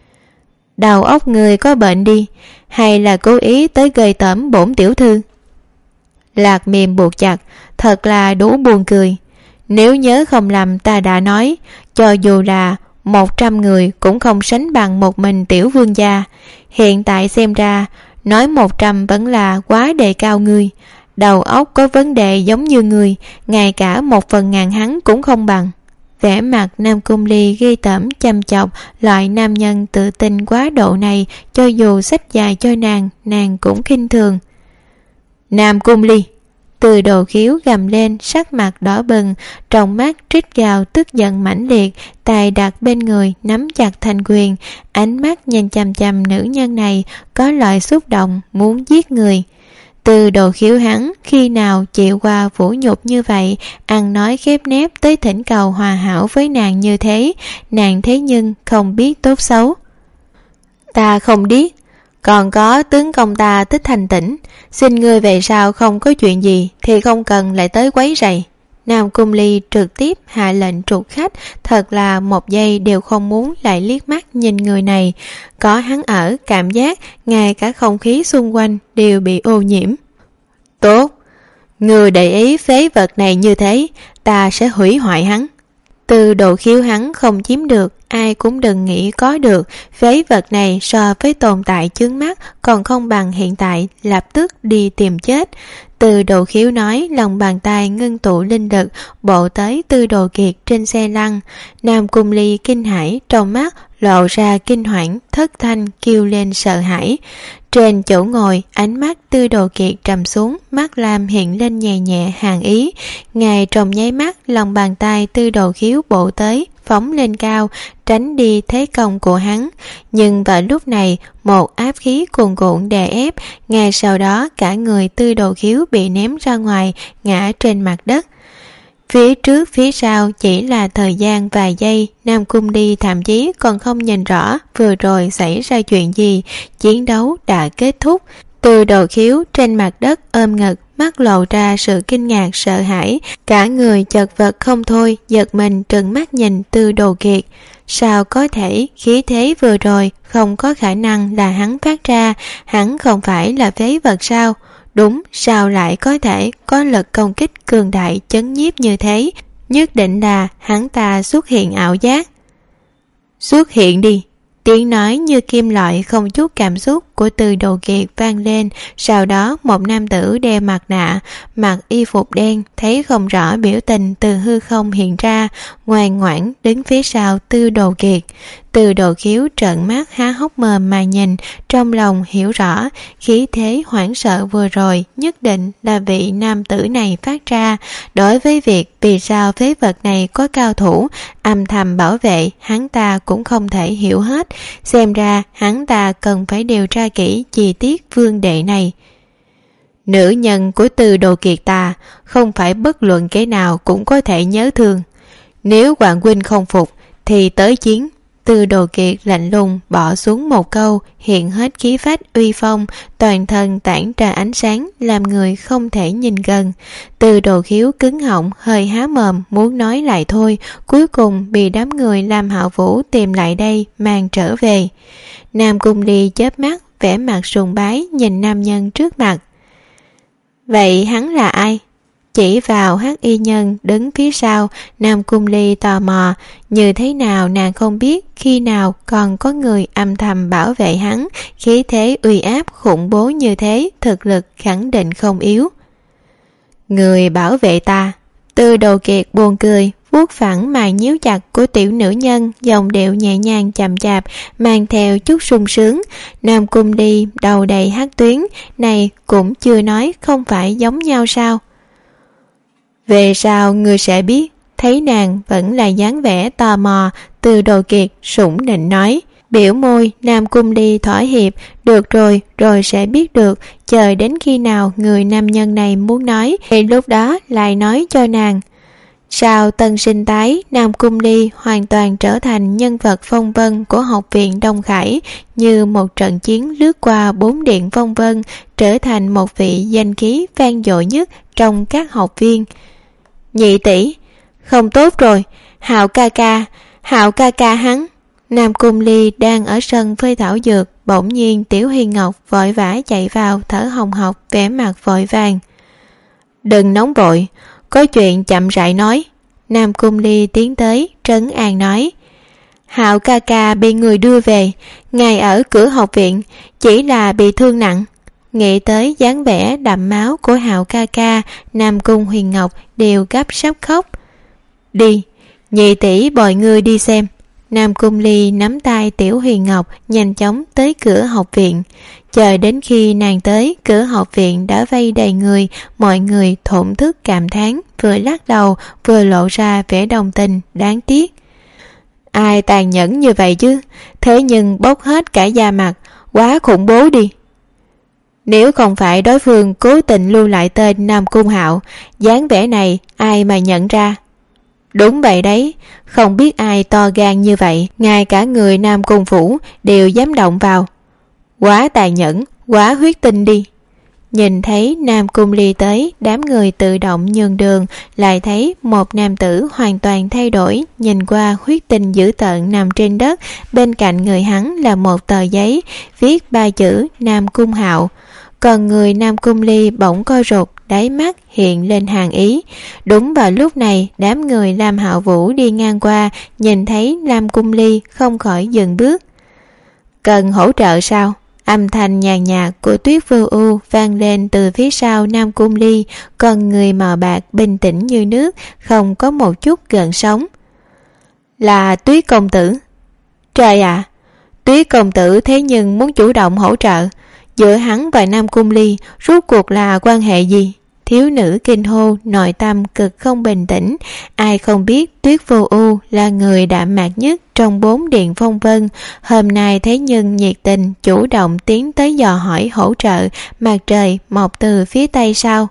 Đầu óc người có bệnh đi, hay là cố ý tới gây tởm bổn tiểu thư? Lạc mềm buộc chặt, thật là đủ buồn cười. Nếu nhớ không lầm ta đã nói, cho dù là 100 người cũng không sánh bằng một mình tiểu vương gia. Hiện tại xem ra, nói 100 vẫn là quá đề cao ngươi. Đầu óc có vấn đề giống như ngươi, ngay cả 1/1000 hắn cũng không bằng. Vẻ mặt Nam Cung Ly ghê tởm chăm chọc loại nam nhân tự tin quá độ này, cho dù sách dài cho nàng cũng khinh thường. Nam Cung Ly! Tư Đồ Khiếu gầm lên, sắc mặt đỏ bừng, trong mắt trích gào tức giận mãnh liệt, tay đặt bên người nắm chặt thành quyền, ánh mắt nhìn chằm chằm nữ nhân này, có loại xúc động muốn giết người. Tư Đồ Khiếu hắn khi nào chịu qua vũ nhục như vậy, ăn nói khép nép tới thỉnh cầu hòa hảo với nàng như thế, nàng thế nhưng không biết tốt xấu. Ta không biết, còn có tướng công ta Tích Thành Tỉnh, xin ngươi về sau không có chuyện gì thì không cần lại tới quấy rầy. Nam Cung Ly trực tiếp hạ lệnh trục khách, thật là một giây đều không muốn lại liếc mắt nhìn người này. Có hắn ở, cảm giác ngay cả không khí xung quanh đều bị ô nhiễm. Tốt, người để ý phế vật này như thế, ta sẽ hủy hoại hắn. Tư Đồ Khiếu hắn không chiếm được, ai cũng đừng nghĩ có được. Phế vật này so với tồn tại chướng mắt còn không bằng hiện tại lập tức đi tìm chết. Từ Đồ Khiếu nói, lòng bàn tay ngưng tụ linh lực bộ tới Tư Đồ Kiệt trên xe lăn. Nam Cung Ly kinh hãi, trong mắt lộ ra kinh hoảng, thất thanh kêu lên sợ hãi. Trên chỗ ngồi, ánh mắt Tư Đồ Kiệt trầm xuống, mắt lam hiện lên nhẹ nhẹ hàn ý. Ngay trong nháy mắt, lòng bàn tay Tư Đồ Khiếu bộ tới, phóng lên cao, tránh đi thế công của hắn. Nhưng vào lúc này, một áp khí cuồn cuộn đè ép, ngay sau đó cả người Tư Đồ Khiếu bị ném ra ngoài, ngã trên mặt đất. Phía trước phía sau chỉ là thời gian vài giây, Nam Cung Ly thậm chí còn không nhìn rõ vừa rồi xảy ra chuyện gì. Chiến đấu đã kết thúc. Tư Đồ Khiếu trên mặt đất ôm ngực, mắt lộ ra sự kinh ngạc sợ hãi, cả người chật vật không thôi, giật mình trừng mắt nhìn Tư Đồ Kiệt. Sao có thể, khí thế vừa rồi không có khả năng là hắn phát ra, hắn không phải là phế vật sao? Đúng, sao lại có thể có lực công kích cường đại chấn nhiếp như thế? Nhất định là hắn ta xuất hiện ảo giác. Xuất hiện đi. Tiếng nói như kim loại không chút cảm xúc của Tư Đồ Kiệt vang lên. Sau đó một nam tử đeo mặt nạ, mặc y phục đen, thấy không rõ biểu tình từ hư không hiện ra, ngoan ngoãn đứng phía sau Tư Đồ Kiệt. Tư Đồ Khiếu trợn mắt há hốc mồm mà nhìn, trong lòng hiểu rõ khí thế hoảng sợ vừa rồi nhất định là vị nam tử này phát ra. Đối với việc vì sao phế vật này có cao thủ âm thầm bảo vệ, hắn ta cũng không thể hiểu hết. Xem ra hắn ta cần phải điều tra kỹ chi tiết vương đệ này. Nữ nhân của Tư Đồ Kiệt ta không phải bất luận kẻ nào cũng có thể nhớ thương. Nếu Hoàng huynh không phục thì tới chiến. Tư Đồ Kiệt lạnh lùng bỏ xuống một câu, hiện hết khí phách uy phong, toàn thân tản ra ánh sáng, làm người không thể nhìn gần. Tư Đồ Khiếu cứng họng, hơi há mồm muốn nói lại thôi, cuối cùng bị đám người Lam Hạo Vũ tìm lại đây mang trở về. Nam Cung Ly chớp mắt, vẻ mặt sùng bái nhìn nam nhân trước mặt. Vậy hắn là ai? Chỉ vào Hắc Y nhân đứng phía sau. Nam Cung Ly tò mò, như thế nào nàng không biết, khi nào còn có người âm thầm bảo vệ hắn, khí thế uy áp khủng bố như thế, thực lực khẳng định không yếu. Người bảo vệ ta? Tư Đồ Kiệt buồn cười, vuốt phẳng mày nhíu chặt của tiểu nữ nhân, giọng điệu nhẹ nhàng chậm chạp, mang theo chút sung sướng. Nam Cung Ly đầu đầy hắc tuyến, này cũng chưa nói không phải giống nhau sao? Về sau ngươi sẽ biết. Thấy nàng vẫn là dáng vẻ tò mò, Tư Đồ Kiệt sủng nịnh nói. Biểu môi, Nam Cung Ly thỏa hiệp. Được rồi, rồi sẽ biết được. Chờ đến khi nào người nam nhân này muốn nói thì lúc đó lại nói cho nàng. Sau tân sinh tái, Nam Cung Ly hoàn toàn trở thành nhân vật phong vân của học viện Đông Khải, như một trận chiến lướt qua 4 điện phong vân, trở thành một vị danh khí vang dội nhất trong các học viên. Nhị tỷ, không tốt rồi, Hạo ca ca hắn. Nam Cung Ly đang ở sân phơi thảo dược, bỗng nhiên Tiểu Huyền Ngọc vội vã chạy vào, thở hồng hộc, vẻ mặt vội vàng. Đừng nóng vội, có chuyện chậm rãi nói. Nam Cung Ly tiến tới trấn an nói. Hạo ca ca bị người đưa về, ngài ở cửa học viện, chỉ là bị thương nặng. Nghĩ tới dáng vẻ đậm máu của Hạo ca ca, Nam Cung Huyền Ngọc đều gấp sắp khóc. Đi, nhị tỷ bồi ngươi đi xem. Nam Cung Ly nắm tay Tiểu Huyền Ngọc nhanh chóng tới cửa học viện. Chờ đến khi nàng tới, cửa học viện đã vây đầy người, mọi người thổn thức cảm thán, vừa lắc đầu vừa lộ ra vẻ đồng tình đáng tiếc. Ai tàn nhẫn như vậy chứ, thế nhưng bốc hết cả da mặt, quá khủng bố đi. Nếu không phải đối phương cố tình lưu lại tên Nam Cung Hạo, dáng vẻ này ai mà nhận ra. Đúng vậy đấy, không biết ai to gan như vậy, ngay cả người Nam Cung phủ đều dám động vào. Quá tàn nhẫn, quá huyết tinh đi. Nhìn thấy Nam Cung Ly tới, đám người tự động nhường đường, lại thấy một nam tử hoàn toàn thay đổi, nhìn qua huyết tinh dữ tợn nằm trên đất, bên cạnh người hắn là một tờ giấy, viết 3 chữ Nam Cung Hạo. Còn người Nam Cung Ly bỗng co rụt, đáy mắt hiện lên hàn ý. Đúng vào lúc này, đám người Lam Hạo Vũ đi ngang qua, nhìn thấy Lam Cung Ly không khỏi dừng bước. Cần hỗ trợ sao? Âm thanh nhàn nhạt của Tuyết Vô Ưu vang lên từ phía sau Nam Cung Ly, con người mờ bạc bình tĩnh như nước, không có một chút gợn sóng. Là Tuyết công tử. Trời ạ, Tuyết công tử thế nhưng muốn chủ động hỗ trợ. Giữa hắn và Nam Cung Ly rốt cuộc là quan hệ gì? Thiếu nữ kinh hô, nội tâm cực không bình tĩnh. Ai không biết Tuyết Vô Ưu là người đạm mạc nhất trong 4 điện phong vân, hôm nay thế nhưng nhiệt tình chủ động tiến tới dò hỏi hỗ trợ mặt trời mọc từ phía tây sao?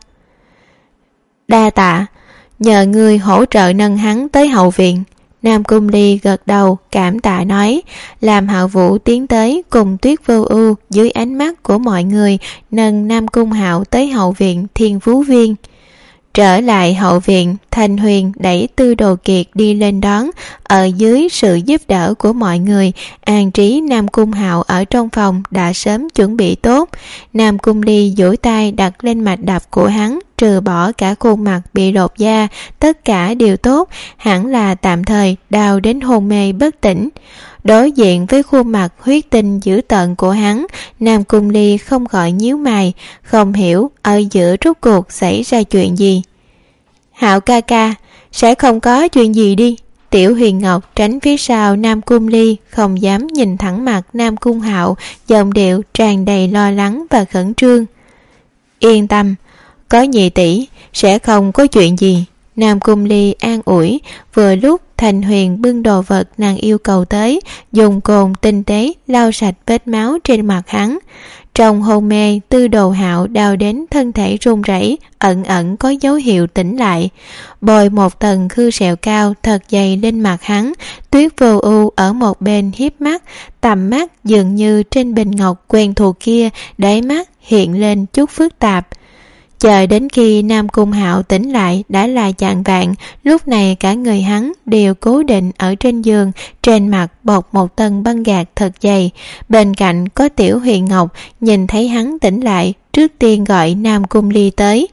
Đa tạ, nhờ ngươi hỗ trợ nâng hắn tới hậu viện. Nam Cung Ly gật đầu cảm tạ nói. Làm Hạo Vũ tiến tới cùng Tuyết Vô Ưu dưới ánh mắt của mọi người nâng Nam Cung Hạo tới hậu viện Thiên Phú Viên. Trở lại hậu viện, Thanh Huyền đẩy Tư Đồ Kiệt đi lên đón. Ở dưới sự giúp đỡ của mọi người, an trí Nam Cung Hạo ở trong phòng đã sớm chuẩn bị tốt. Nam Cung Ly duỗi tay đặt lên mạch đập của hắn, trừ bỏ cả khuôn mặt bị lột da, tất cả đều tốt, hẳn là tạm thời đau đến hôn mê bất tỉnh. Đối diện với khuôn mặt huyết tinh dữ tợn của hắn, Nam Cung Ly không khỏi nhíu mày, không hiểu ở giữa rốt cuộc xảy ra chuyện gì. Hạo ca ca, sẽ không có chuyện gì đi. Tiểu Huyền Ngọc tránh phía sau Nam Cung Ly, không dám nhìn thẳng mặt Nam Cung Hạo, giọng điệu tràn đầy lo lắng và khẩn trương. Yên tâm, có nhị tỷ, sẽ không có chuyện gì. Nam Cung Ly an ủi. Vừa lúc Thành Huyền bưng đồ vật nàng yêu cầu tới, dùng cồn tinh tế lau sạch vết máu trên mặt hắn. Trong hôn mê, Tư Đồ Hạo đau đến thân thể run rẩy, ẩn ẩn có dấu hiệu tỉnh lại. Bồi một tầng khư sẹo cao thật dày lên mặt hắn. Tuyết Vô Ưu ở một bên híp mắt, tầm mắt dường như trên bình ngọc quen thuộc kia, đáy mắt hiện lên chút phức tạp. Chờ đến khi Nam Cung Hạo tỉnh lại đã là chạng vạng, lúc này cả người hắn đều cố định ở trên giường, trên mặt bọc một tầng băng gạc thật dày. Bên cạnh có Tiểu Huyền Ngọc, nhìn thấy hắn tỉnh lại, trước tiên gọi Nam Cung Ly tới.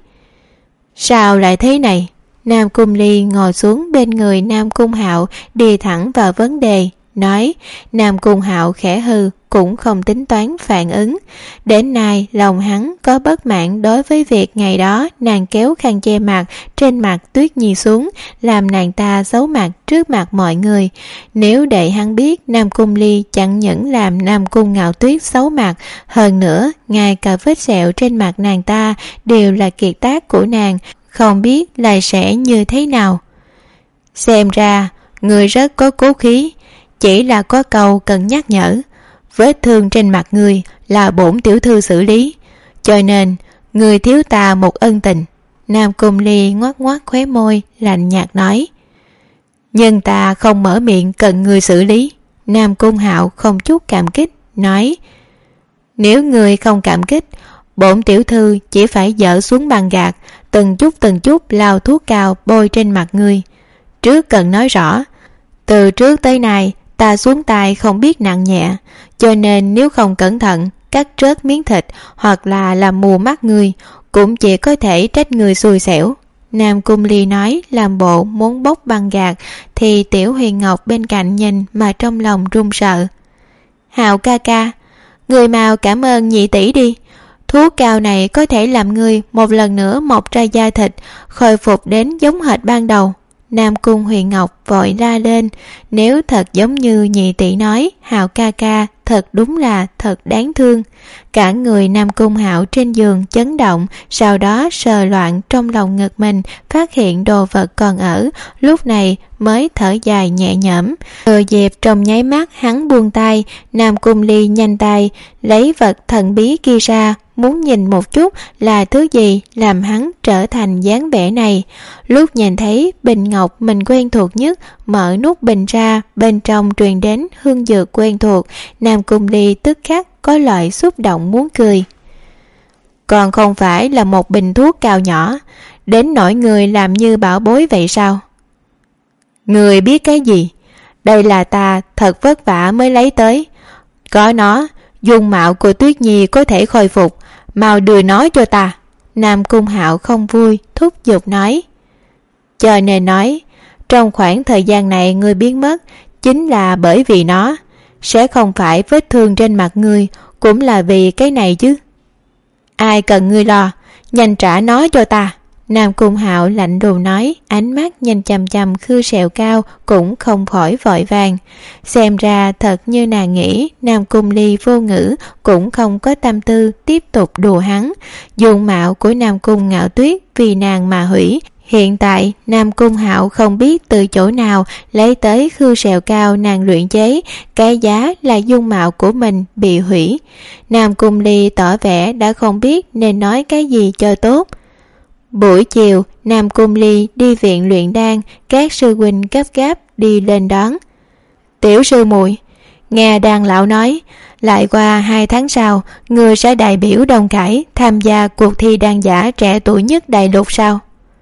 Sao lại thế này? Nam Cung Ly ngồi xuống bên người Nam Cung Hạo, đi thẳng vào vấn đề, nói. Nam Cung Hạo khẽ hừ, cũng không tính toán phản ứng. Đến nay lòng hắn có bất mãn đối với việc ngày đó nàng kéo khăn che mặt trên mặt Tuyết Nhi xuống, làm nàng ta xấu mặt trước mặt mọi người. Nếu để hắn biết Nam Cung Ly chẳng những làm Nam Cung Ngạo Tuyết xấu mặt, hơn nữa ngay cả vết sẹo trên mặt nàng ta đều là kiệt tác của nàng, không biết là sẽ như thế nào. Xem ra người rất có cố khí, chỉ là có câu cần nhắc nhở. Vết thương trên mặt người là bổn tiểu thư xử lý, cho nên người thiếu ta một ân tình. Nam Cung Ly ngoắc ngoắc khóe môi, lạnh nhạt nói. Nhưng ta không mở miệng cần người xử lý. Nam Cung Hạo không chút cảm kích, nói. Nếu người không cảm kích, bổn tiểu thư chỉ phải dỡ xuống bàn gạc, từng chút lao thuốc cao bôi trên mặt người. Trước cần nói rõ, từ trước tới nay ta xuống tay không biết nặng nhẹ, cho nên nếu không cẩn thận cắt rớt miếng thịt hoặc là làm mù mắt người, cũng chỉ có thể trách người xui xẻo. Nam Cung Ly nói làm bộ muốn bốc băng gạc, thì Tiểu Huyền Ngọc bên cạnh nhìn mà trong lòng run sợ. Hạo ca ca, người mau cảm ơn nhị tỷ đi. Thuốc cao này có thể làm người một lần nữa mọc ra da thịt, khôi phục đến giống hệt ban đầu. Nam Cung Huyền Ngọc vội la lên. Nếu thật giống như nhị tỷ nói, Hạo ca ca thật đúng là thật đáng thương. Cả người Nam Cung Hạo trên giường chấn động, sau đó sờ loạn trong lòng ngực mình, phát hiện đồ vật còn ở, lúc này mới thở dài nhẹ nhõm. Thừa dịp trong nháy mắt hắn buông tay, Nam Cung Ly nhanh tay lấy vật thần bí kia ra, muốn nhìn một chút là thứ gì làm hắn trở thành dáng vẻ này. Lúc nhìn thấy bình ngọc mình quen thuộc nhất, mở nút bình ra, bên trong truyền đến hương dược quen thuộc, Nam Cung Ly tức khắc có loại xúc động muốn cười. Còn không phải là một bình thuốc cao nhỏ, đến nỗi người làm như bảo bối vậy sao? Người biết cái gì? Đây là ta thật vất vả mới lấy tới. Có nó, dung mạo của Tuyết Nhi có thể khôi phục, mau đưa nó cho ta. Nam Cung Hạo không vui, thúc giục nói: Cho nên nói, trong khoảng thời gian này ngươi biến mất chính là bởi vì nó, sẽ không phải vết thương trên mặt ngươi cũng là vì cái này chứ. Ai cần ngươi lo, nhanh trả nó cho ta. Nam Cung Hạo lạnh lùng nói, ánh mắt nhìn chằm chằm Khư Sẹo Cao cũng không khỏi vội vàng. Xem ra thật như nàng nghĩ, Nam Cung Ly vô ngữ cũng không có tâm tư tiếp tục đùa hắn. Dung mạo của Nam Cung Ngạo Tuyết vì nàng mà hủy. Hiện tại Nam Cung Hạo không biết từ chỗ nào lấy tới Khư Sẹo Cao nàng luyện chế, cái giá là dung mạo của mình bị hủy. Nam Cung Ly tỏ vẻ đã không biết nên nói cái gì cho tốt. Buổi chiều, Nam Cung Ly đi viện luyện đan, các sư huynh gấp gáp đi lên đón. Tiểu sư muội, nghe đan lão nói, lại qua 2 tháng sau, người sẽ đại biểu Đông Cải tham gia cuộc thi đan giả trẻ tuổi nhất đại lục sao?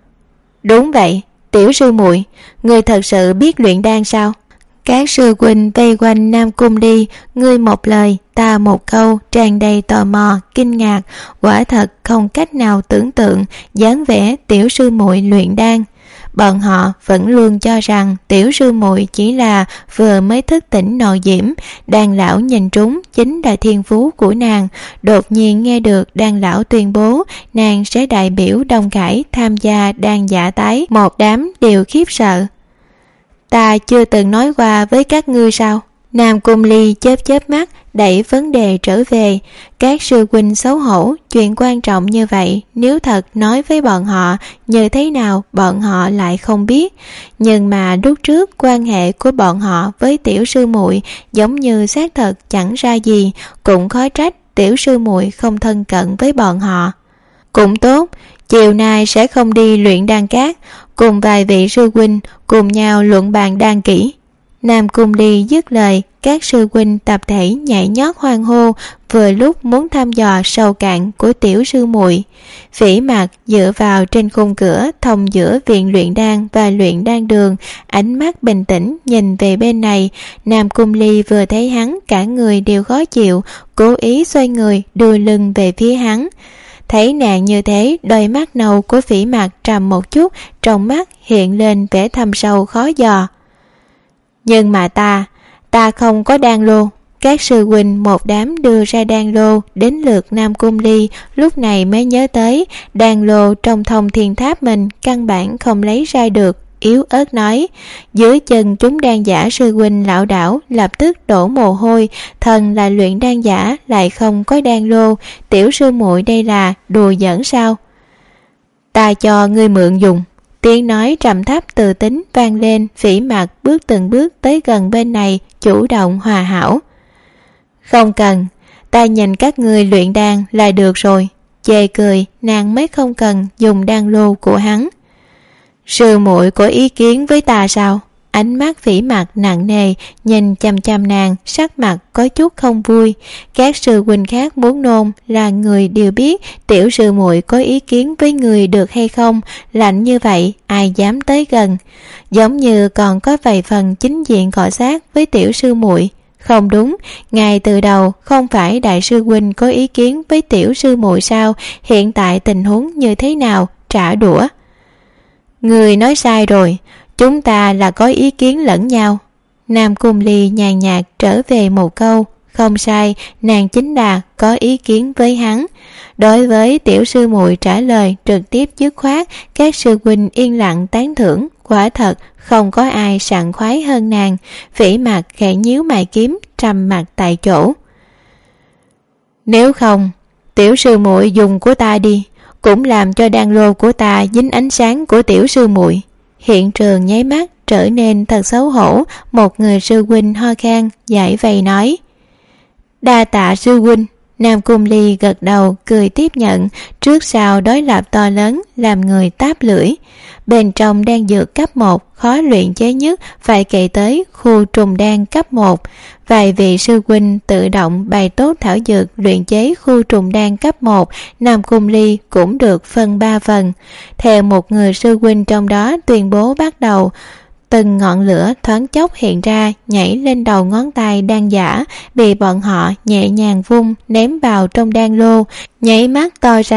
Đúng vậy, tiểu sư muội, người thật sự biết luyện đan sao? Các sư huynh vây quanh Nam Cung Ly, ngươi một lời ta một câu, tràn đầy tò mò, kinh ngạc, quả thật không cách nào tưởng tượng dáng vẻ tiểu sư muội luyện đan. Bọn họ vẫn luôn cho rằng tiểu sư muội chỉ là vừa mới thức tỉnh nội diễm, đan lão nhìn trúng chính là thiên phú của nàng. Đột nhiên nghe được đan lão tuyên bố nàng sẽ đại biểu Đông Cải tham gia đan giả tái, một đám đều khiếp sợ. Ta chưa từng nói qua với các ngươi sao? Nam Cung Ly chớp mắt đẩy vấn đề trở về. Các sư huynh xấu hổ, chuyện quan trọng như vậy nếu thật nói với bọn họ, như thế nào bọn họ lại không biết. Nhưng mà lúc trước quan hệ của bọn họ với tiểu sư muội giống như xác thật chẳng ra gì, cũng khó trách tiểu sư muội không thân cận với bọn họ. Cũng tốt, chiều nay sẽ không đi luyện đan cát, cùng vài vị sư huynh cùng nhau luận bàn đan kỹ. Nam Cung Ly dứt lời, các sư huynh tập thể nhảy nhót hoan hô, vừa lúc muốn thăm dò sâu cạn của tiểu sư muội. Phỉ Mặc dựa vào trên khung cửa thông giữa viện luyện đan và luyện đan đường, ánh mắt bình tĩnh nhìn về bên này. Nam Cung Ly vừa thấy hắn cả người đều khó chịu, cố ý xoay người đưa lưng về phía hắn. Thấy nàng như thế, đôi mắt nâu của Phỉ Mặc trầm một chút, trong mắt hiện lên vẻ thâm sâu khó dò. Nhưng mà ta không có đan lô. Các sư huynh một đám đưa ra đan lô, đến lượt Nam Cung Ly lúc này mới nhớ tới đan lô trong Thông Thiên Tháp mình căn bản không lấy ra được, yếu ớt nói. Dưới chân chúng đan giả sư huynh lão đảo lập tức đổ mồ hôi, thần là luyện đan giả lại không có đan lô, tiểu sư muội đây là đùa giỡn sao? Ta cho ngươi mượn dùng. Tiếng nói trầm thấp từ tính vang lên. Phỉ Mặc bước từng bước tới gần bên này, chủ động hòa hảo. Không cần, ta nhìn các ngươi luyện đan là được rồi. Chê cười, nàng mới không cần dùng đan lô của hắn. Sư muội có ý kiến với ta sao? Ánh mắt Phỉ Mặc nặng nề nhìn chăm chăm nàng, sắc mặt có chút không vui. Các sư huynh khác muốn nôn là người đều biết tiểu sư muội có ý kiến với người được hay không. Lạnh như vậy ai dám tới gần, giống như còn có vài phần chính diện cọ sát với tiểu sư muội. Không đúng, ngay từ đầu không phải đại sư huynh có ý kiến với tiểu sư muội sao? Hiện tại tình huống như thế nào? Trả đũa. Người nói sai rồi, chúng ta là có ý kiến lẫn nhau. Nam Cung Ly nhàn nhạt trở về một câu. Không sai, nàng chính là có ý kiến với hắn. Đối với tiểu sư muội trả lời trực tiếp dứt khoát, các sư huynh yên lặng tán thưởng. Quả thật không có ai sảng khoái hơn nàng. Phỉ Mặc khẽ nhíu mày kiếm, trầm mặt tại chỗ. Nếu không, tiểu sư muội dùng của ta đi, cũng làm cho đan lô của ta dính ánh sáng của tiểu sư muội. Hiện trường nháy mắt trở nên thật xấu hổ. Một người sư huynh ho khan giải vây nói. Đa tạ sư huynh. Nam Cung Ly gật đầu cười tiếp nhận. Trước sau đối lập to lớn làm người táp lưỡi. Bên trong đan dược cấp 1 khó luyện chế nhất phải kể tới khu trùng đan cấp 1. Vài vị sư huynh tự động bày tốt thảo dược luyện chế khu trùng đan cấp 1. Nam Cung Ly cũng được phân 3 phần. Theo một người sư huynh trong đó tuyên bố bắt đầu, từng ngọn lửa thoáng chốc hiện ra nhảy lên đầu ngón tay đan giả, bị bọn họ nhẹ nhàng vung ném vào trong đan lô, nháy mắt to ra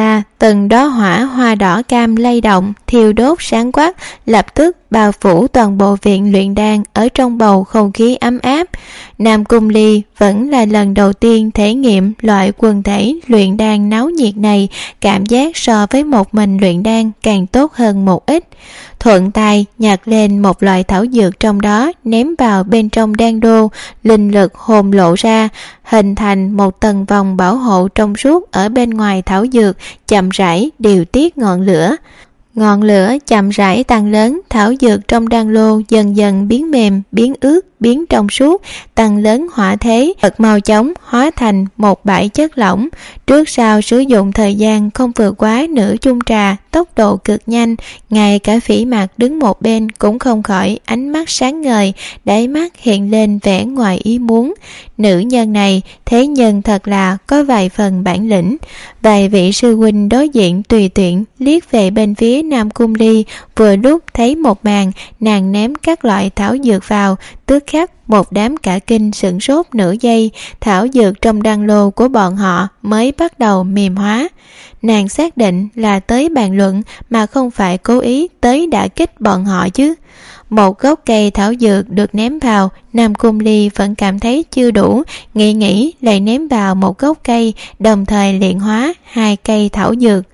từng đóa hỏa hoa đỏ cam lay động, thiêu đốt sáng quắc, lập tức bao phủ toàn bộ viện luyện đan ở trong bầu không khí ấm áp. Nam Cung Ly vẫn là lần đầu tiên thể nghiệm loại quần thể luyện đan náo nhiệt này, cảm giác so với một mình luyện đan càng tốt hơn một ít. Thuận tay nhặt lên một loại thảo dược trong đó, ném vào bên trong đan đô, linh lực hồn lộ ra, hình thành một tầng vòng bảo hộ trong suốt ở bên ngoài thảo dược, chậm rãi điều tiết ngọn lửa. Ngọn lửa chậm rãi tăng lớn, thảo dược trong đan lô dần dần biến mềm, biến ướt, biến trong suốt, tăng lớn hỏa thế, thật mau chóng hóa thành một bãi chất lỏng. Trước sau sử dụng thời gian không vượt quá nửa chung trà, tốc độ cực nhanh, ngay cả Phỉ Mặc đứng một bên cũng không khỏi ánh mắt sáng ngời, đáy mắt hiện lên vẻ ngoài ý muốn. Nữ nhân này thế nhân thật là có vài phần bản lĩnh. Vài vị sư huynh đối diện tùy tiện liếc về bên phía Nam Cung Ly, vừa lúc thấy một màn nàng ném các loại thảo dược vào, tức khắc một đám cả kinh sửng sốt nửa giây, thảo dược trong đan lô của bọn họ mới bắt đầu mềm hóa. Nàng xác định là tới bàn luận mà không phải cố ý tới đả kích bọn họ chứ. Một gốc cây thảo dược được ném vào, Nam Cung Ly vẫn cảm thấy chưa đủ, nghĩ lại ném vào một gốc cây, đồng thời luyện hóa 2 cây thảo dược.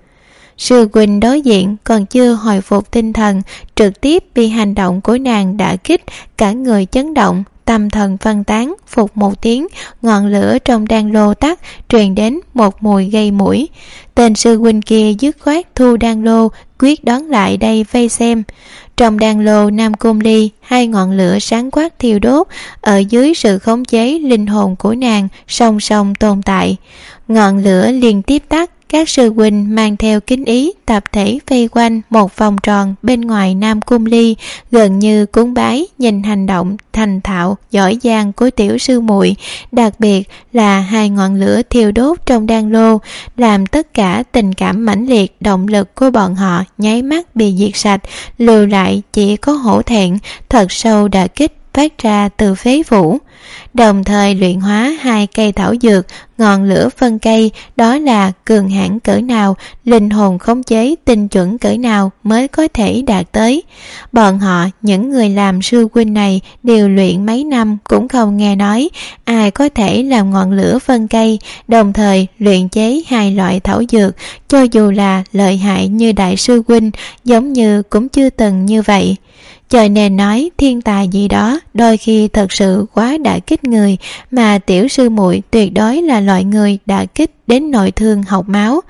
Sư huynh đối diện còn chưa hồi phục tinh thần, trực tiếp bị hành động của nàng đả kích, cả người chấn động, tâm thần phân tán. Phục một tiếng, ngọn lửa trong đan lô tắt, truyền đến một mùi gây mũi. Tên sư huynh kia dứt khoát thu đan lô, quyết đón lại đây vây xem. Trong đan lô Nam Cung Ly, 2 ngọn lửa sáng quắc thiêu đốt, ở dưới sự khống chế linh hồn của nàng song song tồn tại. Ngọn lửa liên tiếp tắt, các sư huynh mang theo kính ý tập thể vây quanh một vòng tròn bên ngoài Nam Cung Ly, gần như cúng bái nhìn hành động thành thạo giỏi giang của tiểu sư muội, đặc biệt là 2 ngọn lửa thiêu đốt trong đan lô, làm tất cả tình cảm mãnh liệt động lực của bọn họ nháy mắt bị diệt sạch, lưu lại chỉ có hổ thẹn, thật sâu đả kích phát ra từ phế phủ. Đồng thời luyện hóa 2 cây thảo dược, ngọn lửa phân cây, đó là cường hãn cỡ nào, linh hồn khống chế tinh chuẩn cỡ nào mới có thể đạt tới. Bọn họ, những người làm sư huynh này đều luyện mấy năm cũng không nghe nói ai có thể làm ngọn lửa phân cây, đồng thời luyện chế 2 loại thảo dược, cho dù là lợi hại như đại sư huynh, giống như cũng chưa từng như vậy. Cho nên nói thiên tài gì đó đôi khi thật sự quá đả kích người, mà tiểu sư muội tuyệt đối là loại người đả kích đến nội thương học máu.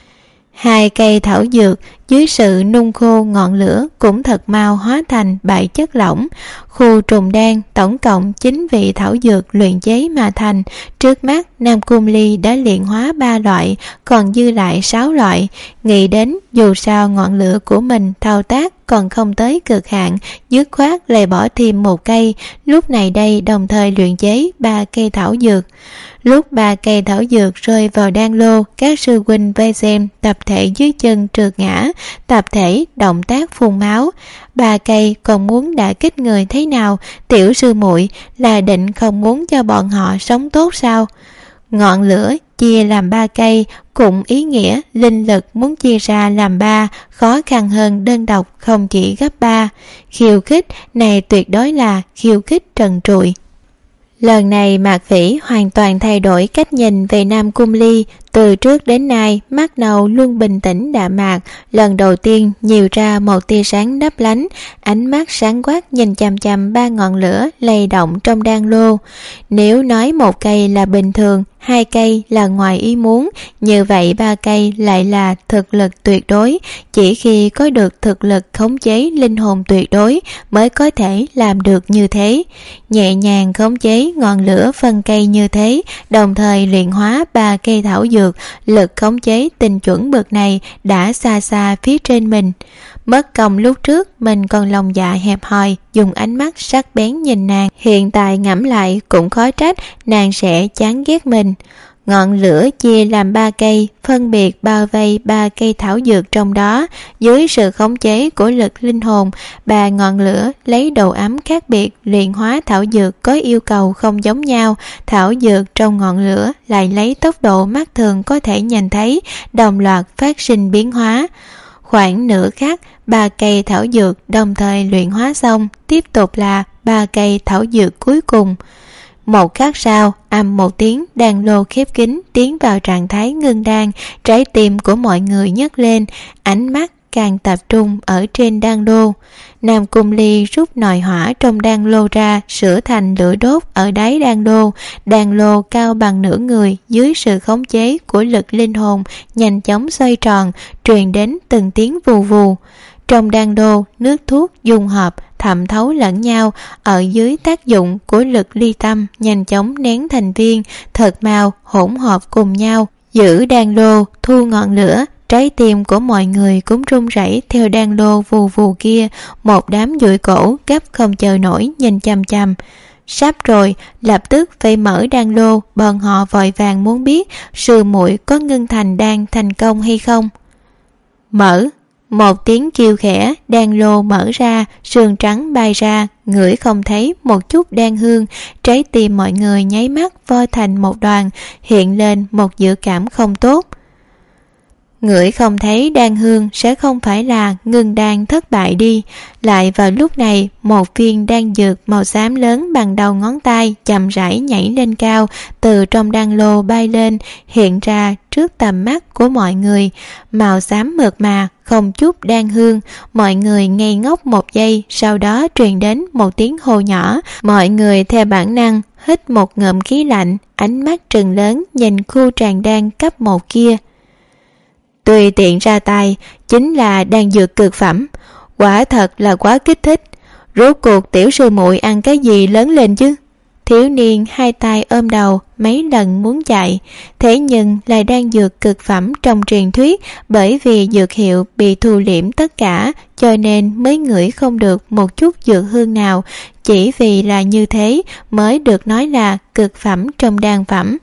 2 cây thảo dược dưới sự nung khô ngọn lửa cũng thật mau hóa thành bãi chất lỏng. Khu trùng đan tổng cộng 9 vị thảo dược luyện chế mà thành. Trước mắt Nam Cung Ly đã luyện hóa 3 loại, còn dư lại 6 loại. Nghĩ đến dù sao ngọn lửa của mình thao tác còn không tới cực hạn, dứt khoát lại bỏ thêm 1 cây, lúc này đây đồng thời luyện chế 3 cây thảo dược. Lúc 3 cây thảo dược rơi vào đan lô, các sư huynh vây xem, tập thể dưới chân trượt ngã, tập thể động tác phun máu. 3 cây còn muốn đả kích người thế nào? Tiểu sư muội là định không muốn cho bọn họ sống tốt sao? Ngọn lửa chia làm 3 cây cũng ý nghĩa linh lực muốn chia ra làm 3 khó khăn hơn đơn độc không chỉ gấp 3. Khiêu khích này tuyệt đối là khiêu khích trần trụi. Lần này Mạc Vĩ hoàn toàn thay đổi cách nhìn về Nam Cung Ly. Từ trước đến nay, mắt nâu luôn bình tĩnh đạm mạc, lần đầu tiên nhiều ra một tia sáng lấp lánh, ánh mắt sáng quắc nhìn chằm chằm 3 ngọn lửa lay động trong đan lô. Nếu nói 1 cây là bình thường, 2 cây là ngoài ý muốn, như vậy 3 cây lại là thực lực tuyệt đối. Chỉ khi có được thực lực khống chế linh hồn tuyệt đối mới có thể làm được như thế. Nhẹ nhàng khống chế ngọn lửa phân cây như thế, đồng thời luyện hóa 3 cây thảo dược, lực khống chế tinh chuẩn bậc này đã xa xa phía trên mình. Mất công lúc trước mình còn lòng dạ hẹp hòi, dùng ánh mắt sắc bén nhìn nàng, hiện tại ngẫm lại cũng khó trách nàng sẽ chán ghét mình. Ngọn lửa chia làm 3 cây, phân biệt bao vây 3 cây thảo dược trong đó. Dưới sự khống chế của lực linh hồn, 3 ngọn lửa lấy độ ấm khác biệt luyện hóa thảo dược có yêu cầu không giống nhau. Thảo dược trong ngọn lửa lại lấy tốc độ mắt thường có thể nhìn thấy, đồng loạt phát sinh biến hóa. Khoảng nửa khắc, 3 cây thảo dược đồng thời luyện hóa xong, tiếp tục là 3 cây thảo dược cuối cùng. Một khắc sau, ầm một tiếng, đan lô khép kín tiến vào trạng thái ngưng đan. Trái tim của mọi người nhấc lên, ánh mắt càng tập trung ở trên đan lô. Nam Cung Ly rút nồi hỏa trong đan lô ra, sửa thành lửa đốt ở đáy đan lô. Đan lô cao bằng nửa người, dưới sự khống chế của lực linh hồn nhanh chóng xoay tròn, truyền đến từng tiếng vù vù. Trong đan lô, nước thuốc dung hợp thẩm thấu lẫn nhau, ở dưới tác dụng của lực ly tâm nhanh chóng nén thành viên, thật mau hỗn hợp cùng nhau giữ đan lô thu ngọn lửa. Trái tim của mọi người cũng run rẩy theo đan lô vù vù kia. Một đám dụi cổ gấp không chờ nổi nhìn chằm chằm. Sắp rồi, lập tức phải mở đan lô. Bọn họ vội vàng muốn biết sư muội có ngưng thành đan thành công hay không. Mở. Một tiếng kêu khẽ, đan lô mở ra, sương trắng bay ra, ngửi không thấy một chút đan hương. Trái tim mọi người nháy mắt vo thành một đoàn, hiện lên một dự cảm không tốt. Ngửi không thấy đan hương sẽ không phải là ngưng đan thất bại đi. Lại vào lúc này, một viên đan dược màu xám lớn bằng đầu ngón tay chậm rãi nhảy lên cao, từ trong đan lô bay lên, hiện ra trước tầm mắt của mọi người. Màu xám mượt mà, không chút đan hương. Mọi người ngây ngốc một giây, sau đó truyền đến một tiếng hô nhỏ. Mọi người theo bản năng hít một ngụm khí lạnh, ánh mắt trừng lớn nhìn khu tràng đan cấp 1 kia. Tùy tiện ra tay chính là đan dược cực phẩm, quả thật là quá kích thích. Rốt cuộc tiểu sư muội ăn cái gì lớn lên chứ? Thiếu niên hai tay ôm đầu, mấy lần muốn chạy, thế nhưng là đan dược cực phẩm trong truyền thuyết, bởi vì dược hiệu bị thu liễm tất cả, cho nên mới ngửi không được một chút dược hương nào. Chỉ vì là như thế mới được nói là cực phẩm trong đan phẩm.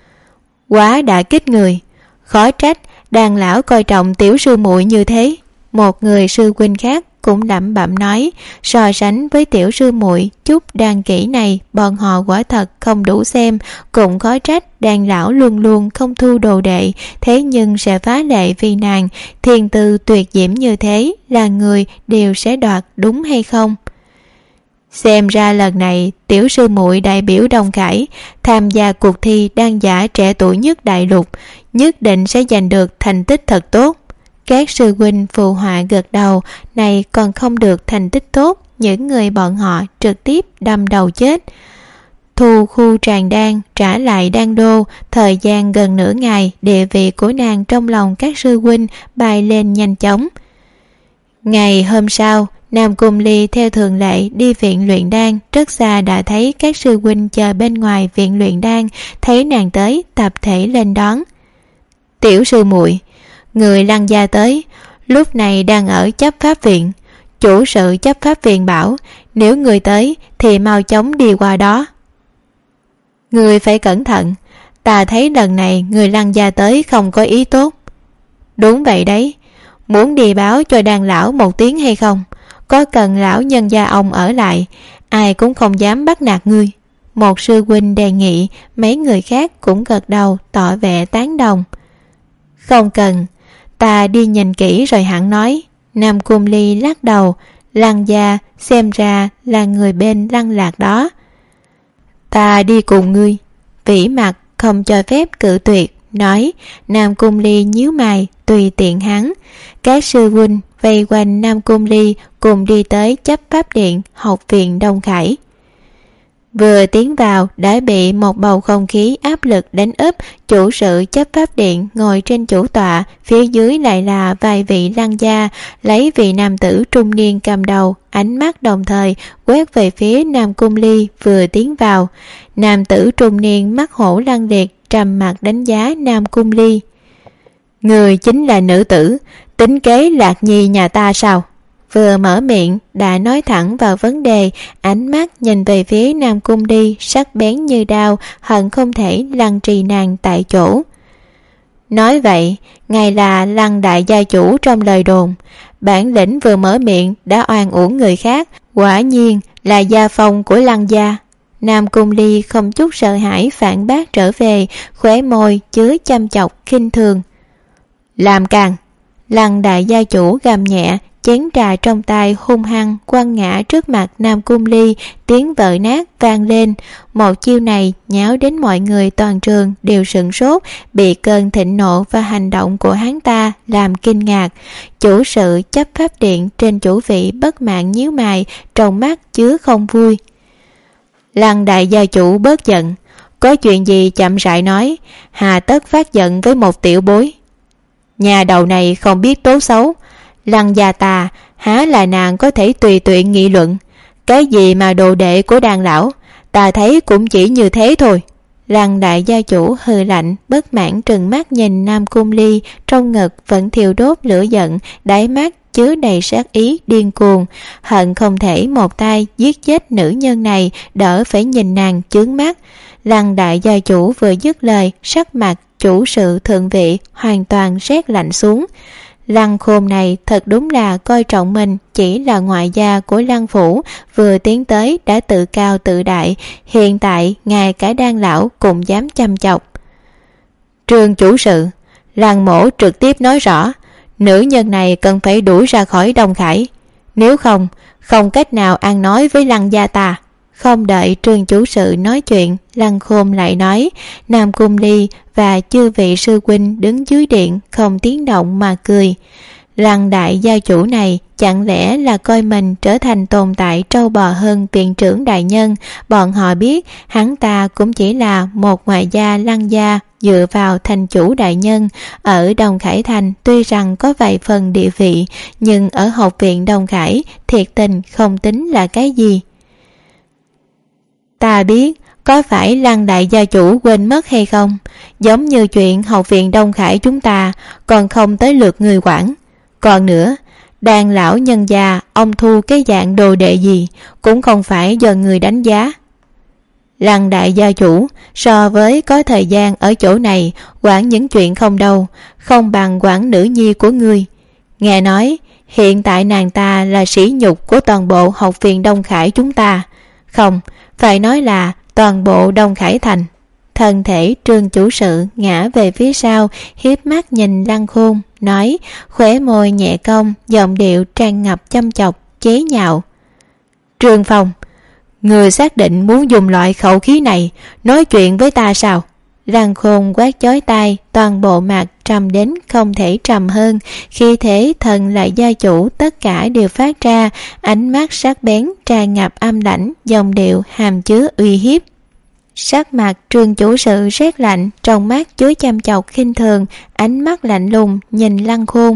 Quá đã kích người, khó trách đàn lão coi trọng tiểu sư muội như thế. Một người sư huynh khác cũng lẩm bẩm nói, so sánh với tiểu sư muội chút đan kỹ này, bọn họ quả thật không đủ xem. Cũng khó trách đàn lão luôn luôn không thu đồ đệ, thế nhưng sẽ phá lệ vì nàng. Thiên tư tuyệt diễm như thế, là người đều sẽ đoạt, đúng hay không? Xem ra lần này tiểu sư muội đại biểu Đông Khải tham gia cuộc thi đan giả trẻ tuổi nhất đại lục, nhất định sẽ giành được thành tích thật tốt. Các sư huynh phụ họa gật đầu. Này còn không được thành tích tốt, những người bọn họ trực tiếp đâm đầu chết. Thu khu tràng đan, trả lại đan đô. Thời gian gần nửa ngày, địa vị của nàng trong lòng các sư huynh bay lên nhanh chóng. Ngày hôm sau, Nam Cung Ly theo thường lệ đi viện luyện đan. Rất xa đã thấy các sư huynh chờ bên ngoài viện luyện đan. Thấy nàng tới, tập thể lên đón. Tiểu sư muội, người Lăng gia tới, lúc này đang ở chấp pháp viện. Chủ sự chấp pháp viện bảo, nếu người tới thì mau chóng đi qua đó. Người phải cẩn thận, ta thấy lần này người Lăng gia tới không có ý tốt. Đúng vậy đấy, muốn đi báo cho đàn lão một tiếng hay không? Có cần lão nhân gia ông ở lại, ai cũng không dám bắt nạt ngươi. Một sư huynh đề nghị, mấy người khác cũng gật đầu tỏ vẻ tán đồng. Không cần, ta đi nhìn kỹ rồi hẳn nói. Nam Cung Ly lắc đầu. Lăng gia xem ra là người bên Lăng Lạc đó. Ta đi cùng ngươi. Vĩ mặt không cho phép cự tuyệt, nói. Nam Cung Ly nhíu mày, tùy tiện hắn. Các sư huynh vây quanh Nam Cung Ly cùng đi tới chấp pháp điện học viện Đông Khải. Vừa tiến vào đã bị một bầu không khí áp lực đánh úp. Chủ sự chấp pháp điện ngồi trên chủ tọa, phía dưới lại là vài vị Lăng gia, lấy vị nam tử trung niên cầm đầu, ánh mắt đồng thời quét về phía Nam Cung Ly vừa tiến vào. Nam tử trung niên mắt hổ lăng liệt, trầm mặt đánh giá Nam Cung Ly. Người chính là nữ tử tính kế Lạc Nhi nhà ta sao? vừa mở miệng đã nói thẳng vào vấn đề, ánh mắt nhìn về phía Nam Cung Ly sắc bén như đao, hận không thể lăng trì nàng tại chỗ. Nói vậy, ngài là Lăng đại gia chủ trong lời đồn, bản lĩnh vừa mở miệng đã oan uổng người khác, quả nhiên là gia phong của Lăng gia. Nam Cung Ly không chút sợ hãi phản bác trở về, khóe môi chứa chăm chọc khinh thường. Làm càng! Lăng đại gia chủ gầm nhẹ, chén trà trong tay hung hăng quăng ngã trước mặt Nam Cung Ly, tiếng vỡ nát vang lên. Một chiêu này nháo đến mọi người toàn trường đều sửng sốt, bị cơn thịnh nộ và hành động của hắn ta làm kinh ngạc. Chủ sự chấp pháp điện trên chủ vị bất mãn nhíu mày, trong mắt chứa không vui. Lăng đại gia chủ bớt giận, có chuyện gì chậm rãi nói, hà tất phát giận với một tiểu bối. Nhà đầu này không biết tốt xấu, Lăng gia ta há là nàng có thể tùy tiện nghị luận. Cái gì mà đồ đệ của đàn lão, ta thấy cũng chỉ như thế thôi. Lăng đại gia chủ hừ lạnh, bất mãn trừng mắt nhìn Nam Cung Ly, trong ngực vẫn thiêu đốt lửa giận, đáy mắt chứa đầy sát ý điên cuồng, hận không thể một tay giết chết nữ nhân này, đỡ phải nhìn nàng chướng mắt. Lăng đại gia chủ vừa dứt lời, sắc mặt chủ sự thượng vị hoàn toàn rét lạnh xuống. Lăng Khôn này thật đúng là coi trọng mình chỉ là ngoại gia của Lăng phủ, vừa tiến tới đã tự cao tự đại, hiện tại ngài cả đan lão cũng dám chăm chọc. Trương chủ sự, Lăng mổ trực tiếp nói rõ, nữ nhân này cần phải đuổi ra khỏi Đông Khải, nếu không cách nào ăn nói với Lăng gia ta. Không đợi Trương chủ sự nói chuyện, Lăng Khôn lại nói. Nam Cung Ly và chư vị sư huynh đứng dưới điện không tiếng động mà cười. Lăng đại gia chủ này chẳng lẽ là coi mình trở thành tồn tại trâu bò hơn viện trưởng đại nhân. Bọn họ biết hắn ta cũng chỉ là một ngoại gia Lăng gia dựa vào thành chủ đại nhân. Ở Đông Khải thành tuy rằng có vài phần địa vị, nhưng ở học viện Đông Khải thiệt tình không tính là cái gì. Ta biết, có phải Lăng đại gia chủ quên mất hay không? Giống như chuyện học viện Đông Khải chúng ta còn không tới lượt người quản. Còn nữa, đàn lão nhân gia ông thu cái dạng đồ đệ gì cũng không phải do người đánh giá. Lăng đại gia chủ so với có thời gian ở chỗ này quản những chuyện không đâu, không bằng quản nữ nhi của ngươi. Nghe nói hiện tại nàng ta là sỉ nhục của toàn bộ học viện Đông Khải chúng ta, không phải nói là toàn bộ Đông Khải thành. Thân thể Trương chủ sự ngã về phía sau, hiếp mắt nhìn Lăng Khôn, nói, khóe môi nhẹ cong, giọng điệu tràn ngập chăm chọc, chế nhạo. Trương Phong, người xác định muốn dùng loại khẩu khí này nói chuyện với ta sao? Lăng Khôn quát chói tai, toàn bộ mặt trầm đến không thể trầm hơn, khi thế thần lại gia chủ tất cả đều phát ra, ánh mắt sắc bén tràn ngập âm lãnh, dòng điệu hàm chứa uy hiếp. Sắc mặt Trương chủ sự rét lạnh, trong mắt chứa chăm chọc khinh thường, ánh mắt lạnh lùng nhìn Lăng Khôn.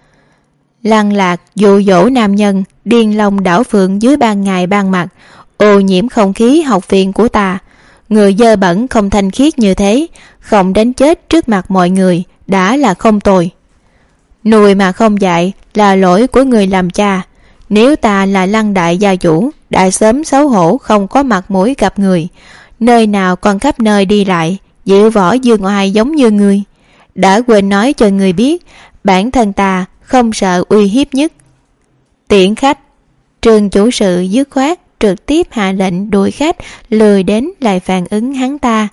Lăng Lạc dụ dỗ nam nhân, điên long đảo phượng dưới ban ngày ban mặt, ô nhiễm không khí học viện của ta. Người dơ bẩn không thanh khiết như thế, không đánh chết trước mặt mọi người đã là không tồi. Nuôi mà không dạy là lỗi của người làm cha. Nếu ta là Lăng đại gia chủ, đã sớm xấu hổ không có mặt mũi gặp người, nơi nào còn khắp nơi đi lại, diệu võ dương oai giống như người. Đã quên nói cho người biết, bản thân ta không sợ uy hiếp nhất. Tiễn khách. Trương chủ sự dứt khoát trực tiếp hạ lệnh đuổi khách, lười đến lại phản ứng hắn ta.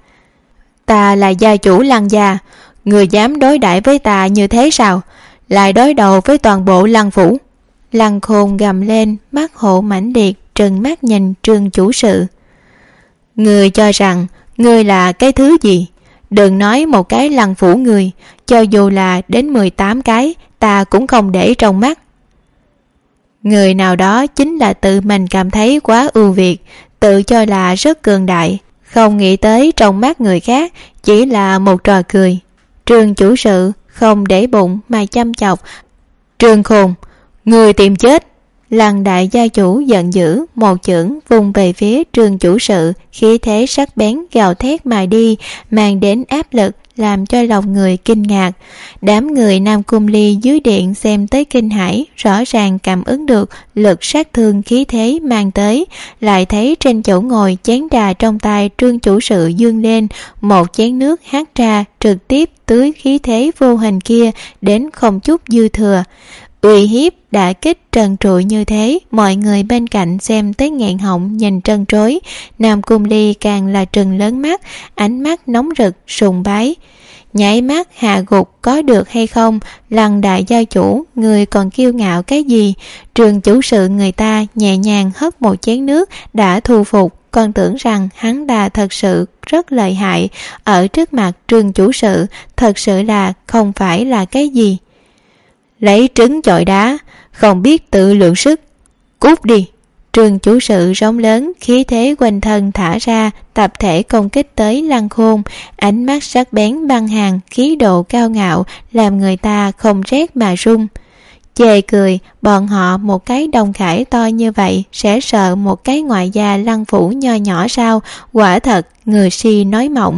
Ta là gia chủ Lăng gia, người dám đối đãi với ta như thế sao? Lại đối đầu với toàn bộ Lăng phủ. Lăng Khôn gầm lên, mắt hộ mãnh liệt, trừng mắt nhìn Trương chủ sự. Người cho rằng người là cái thứ gì? Đừng nói một cái Lăng phủ người, cho dù là đến 18 cái ta cũng không để trong mắt. Người nào đó chính là tự mình cảm thấy quá ưu việt, tự cho là rất cường đại, không nghĩ tới trong mắt người khác chỉ là một trò cười. Trương chủ sự không để bụng mà chăm chọc. Trương Khôn, người tìm chết. Lăng đại gia chủ giận dữ, một chưởng vung về phía Trương chủ sự, khí thế sắc bén gào thét mà đi, mang đến áp lực làm cho lòng người kinh ngạc. Đám người Nam Cung Ly dưới điện xem tới kinh hãi, rõ ràng cảm ứng được lực sát thương khí thế mang tới, lại thấy trên chỗ ngồi chén trà trong tay Trương chủ sự dương lên, một chén nước hắt ra trực tiếp tưới khí thế vô hình kia đến không chút dư thừa. Uy hiếp đã kích trần trụi như thế, mọi người bên cạnh xem tới nghẹn họng nhìn trân trối. Nam Cung Ly càng là trừng lớn mắt, ánh mắt nóng rực sùng bái. Nhảy mắt hạ gục có được hay không? Lăng đại gia chủ, người còn kiêu ngạo cái gì? Trường chủ sự người ta nhẹ nhàng hất một chén nước đã thu phục, còn tưởng rằng hắn ta thật sự rất lợi hại, ở trước mặt trường chủ sự thật sự là không phải là cái gì. Lấy trứng chọi đá, không biết tự lượng sức, cút đi. Trường chủ sự rống lớn, khí thế quanh thân thả ra, tập thể công kích tới Lăng Khôn, ánh mắt sắc bén băng hàn, khí độ cao ngạo, làm người ta không rét mà run. Chê cười, bọn họ một cái Đông Khải to như vậy sẽ sợ một cái ngoại gia Lăng phủ nho nhỏ sao? Quả thật, người si nói mộng.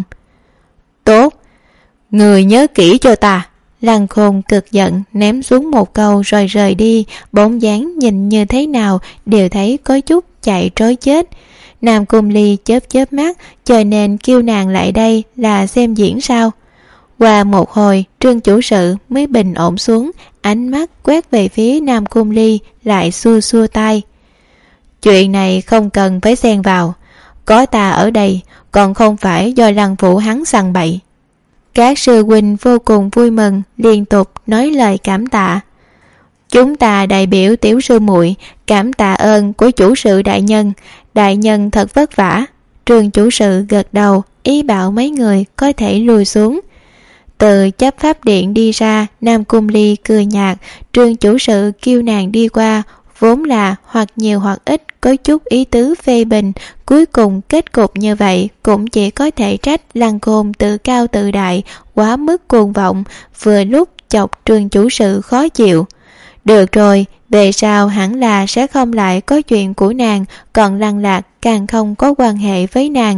Tốt, người nhớ kỹ cho ta. Lăng Khôn cực giận, ném xuống một câu rồi rời đi, bóng dáng nhìn như thế nào đều thấy có chút chạy trối chết. Nam Cung Ly chớp chớp mắt, cho nên kêu nàng lại đây là xem diễn sao. Qua một hồi, Trương chủ sự mới bình ổn xuống, ánh mắt quét về phía Nam Cung Ly, lại xua xua tay. Chuyện này không cần phải xen vào, có ta ở đây, còn không phải do Lăng phủ hắn sằng bậy. Các sư huynh vô cùng vui mừng, liên tục nói lời cảm tạ. Chúng ta đại biểu tiểu sư muội cảm tạ ơn của chủ sự đại nhân thật vất vả. Trường chủ sự gật đầu, ý bảo mấy người có thể lùi xuống. Từ chấp pháp điện đi ra, Nam Cung Ly cười nhạt, Trương chủ sự kêu nàng đi qua, vốn là hoặc nhiều hoặc ít có chút ý tứ phê bình, cuối cùng kết cục như vậy cũng chỉ có thể trách Lăng Khôn tự cao tự đại, quá mức cuồng vọng, vừa lúc chọc Trương chủ sự khó chịu. Được rồi, về sau hẳn là sẽ không lại có chuyện của nàng, còn Lăng Lạc càng không có quan hệ với nàng.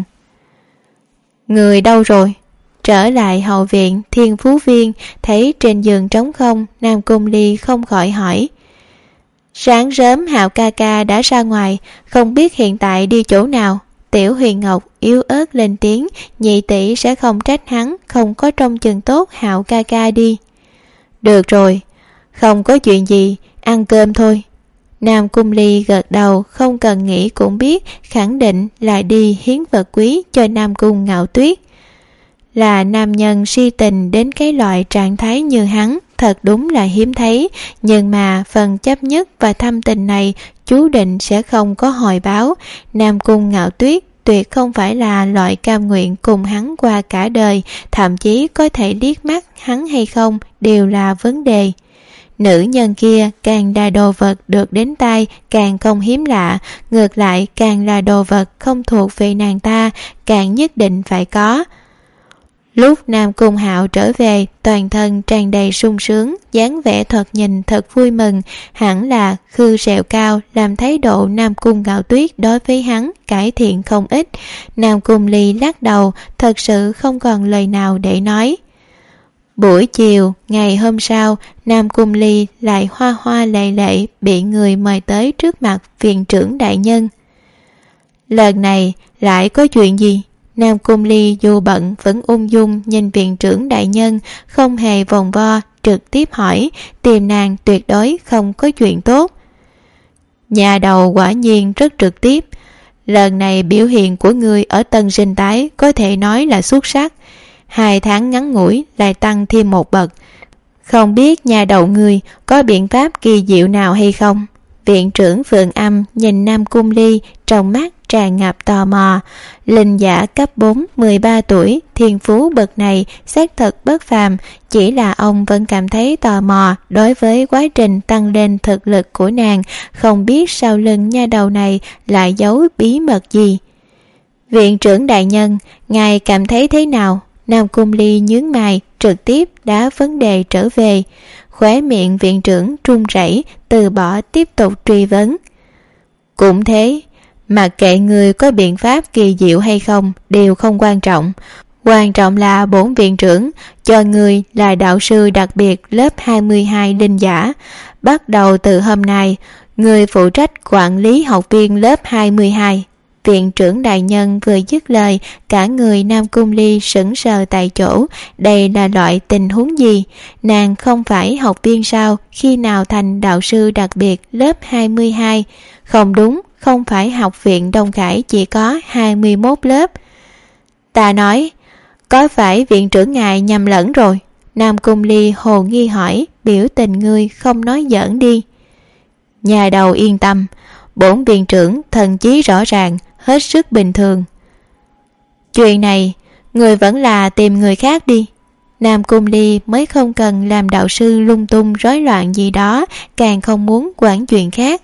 Người đâu rồi? Trở lại hậu viện Thiên Phú Viên, thấy trên giường trống không, Nam Cung Ly không khỏi hỏi. Sáng sớm Hạo ca ca đã ra ngoài, không biết hiện tại đi chỗ nào. Tiểu Huyền Ngọc yếu ớt lên tiếng, nhị tỷ sẽ không trách hắn không có trông chừng tốt Hạo ca ca đi. Được rồi, không có chuyện gì, ăn cơm thôi. Nam Cung Ly gật đầu, không cần nghĩ cũng biết, khẳng định là đi hiến vật quý cho Nam Cung Ngạo Tuyết. Là nam nhân si tình đến cái loại trạng thái như hắn, thật đúng là hiếm thấy, nhưng mà phần chấp nhất và thâm tình này chú định sẽ không có hồi báo. Nam Cung Ngạo Tuyết tuyệt không phải là loại cam nguyện cùng hắn qua cả đời, thậm chí có thể liếc mắt hắn hay không đều là vấn đề. Nữ nhân kia càng là đồ vật được đến tay càng không hiếm lạ, ngược lại càng là đồ vật không thuộc về nàng ta càng nhất định phải có. Lúc Nam Cung Hạo trở về, toàn thân tràn đầy sung sướng, dáng vẻ thoạt nhìn thật vui mừng, hẳn là khư sẹo cao làm thái độ Nam Cung Ngạo Tuyết đối với hắn cải thiện không ít. Nam Cung Ly lắc đầu, thật sự không còn lời nào để nói. Buổi chiều, ngày hôm sau, Nam Cung Ly lại hoa hoa lệ lệ bị người mời tới trước mặt viện trưởng đại nhân. Lần này lại có chuyện gì? Nam Cung Ly dù bận vẫn ung dung nhìn viện trưởng đại nhân, không hề vòng vo, trực tiếp hỏi, tìm nàng tuyệt đối không có chuyện tốt. Nhà đầu quả nhiên rất trực tiếp. Lần này biểu hiện của người ở Tân Sinh Tái có thể nói là xuất sắc. 2 tháng ngắn ngủi lại tăng thêm một bậc. Không biết nhà đầu người có biện pháp kỳ diệu nào hay không? Viện trưởng Phượng Âm nhìn Nam Cung Ly, trong mắt tràn ngập tò mò. Linh giả cấp 4, 13 tuổi, thiên phú bậc này xác thực bất phàm, chỉ là ông vẫn cảm thấy tò mò đối với quá trình tăng lên thực lực của nàng, không biết sau lưng nha đầu này lại giấu bí mật gì. Viện trưởng đại nhân, ngài cảm thấy thế nào? Nam Cung Ly nhướng mày, trực tiếp đá vấn đề trở về. Khóe miệng viện trưởng run rẩy, từ bỏ tiếp tục truy vấn. Cũng thế, mặc kệ người có biện pháp kỳ diệu hay không đều không quan trọng, Quan trọng là bổn viện trưởng cho người là đạo sư đặc biệt lớp 22 Đinh Giả. Bắt đầu từ hôm nay, người phụ trách quản lý học viên lớp 22. Viện trưởng đại nhân vừa dứt lời, cả người Nam Cung Ly sững sờ tại chỗ. Đây là loại tình huống gì? Nàng không phải học viên sao? Khi nào thành đạo sư đặc biệt lớp 22? Không đúng, không phải học viện Đông Khải chỉ có 21 lớp. Ta nói, có phải viện trưởng ngài nhầm lẫn rồi? Nam Cung Ly hồ nghi hỏi, biểu tình ngươi không nói giỡn đi. Nhà đầu yên tâm, bổn viện trưởng thần trí rõ ràng, hết sức bình thường. Chuyện này, người vẫn là tìm người khác đi. Nam Cung Ly mới không cần làm đạo sư lung tung rối loạn gì đó, càng không muốn quản chuyện khác.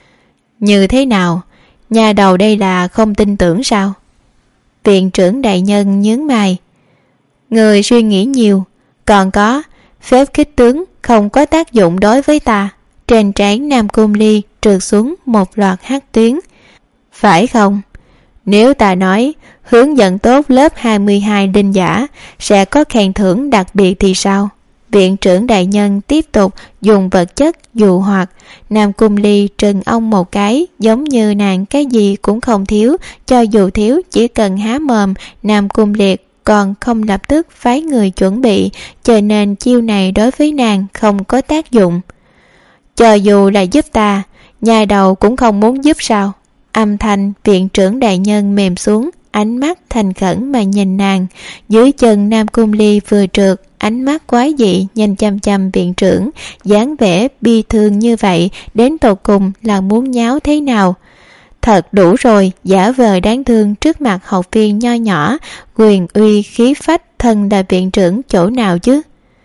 Như thế nào? Nhà đầu đây là không tin tưởng sao? Viện trưởng đại nhân nhướng mày. Người suy nghĩ nhiều. Còn có, phép khích tướng không có tác dụng đối với ta. Trên trán Nam Cung Ly trượt xuống một loạt hắc tuyến. Phải không? Nếu ta nói hướng dẫn tốt lớp 22 Đinh Giả sẽ có khen thưởng đặc biệt thì sao? Viện trưởng đại nhân tiếp tục dùng vật chất dụ hoặc. Nam Cung Ly trừng ông một cái, giống như nàng cái gì cũng không thiếu. Cho dù thiếu, chỉ cần há mồm. Nam Cung Liệt còn không lập tức phái người chuẩn bị, cho nên chiêu này đối với nàng không có tác dụng. Cho dù là giúp ta, nhà đầu cũng không muốn giúp sao? Âm thanh viện trưởng đại nhân mềm xuống, ánh mắt thành khẩn mà nhìn nàng. Dưới chân Nam Cung Ly vừa trượt, ánh mắt quái dị nhìn chăm chăm viện trưởng, dáng vẻ bi thương như vậy, đến tột cùng là muốn nháo thế nào? Thật đủ rồi, giả vờ đáng thương trước mặt học viên nho nhỏ, quyền uy khí phách thân là viện trưởng chỗ nào chứ?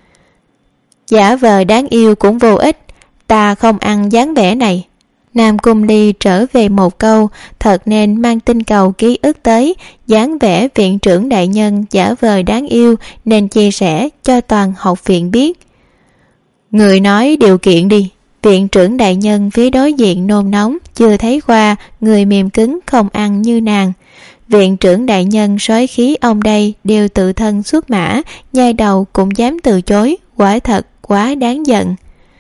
Giả vờ đáng yêu cũng vô ích, ta không ăn dáng vẻ này. Nam Cung Ly trở về một câu, thật nên mang tinh cầu ký ức tới, dáng vẻ viện trưởng đại nhân giả vờ đáng yêu nên chia sẻ cho toàn học viện biết. Người nói điều kiện đi. Viện trưởng đại nhân phía đối diện nôn nóng, chưa thấy qua người mềm cứng không ăn như nàng. Viện trưởng đại nhân soái khí ông đây đều tự thân xuất mã, nhai đầu cũng dám từ chối, quả thật quá đáng giận.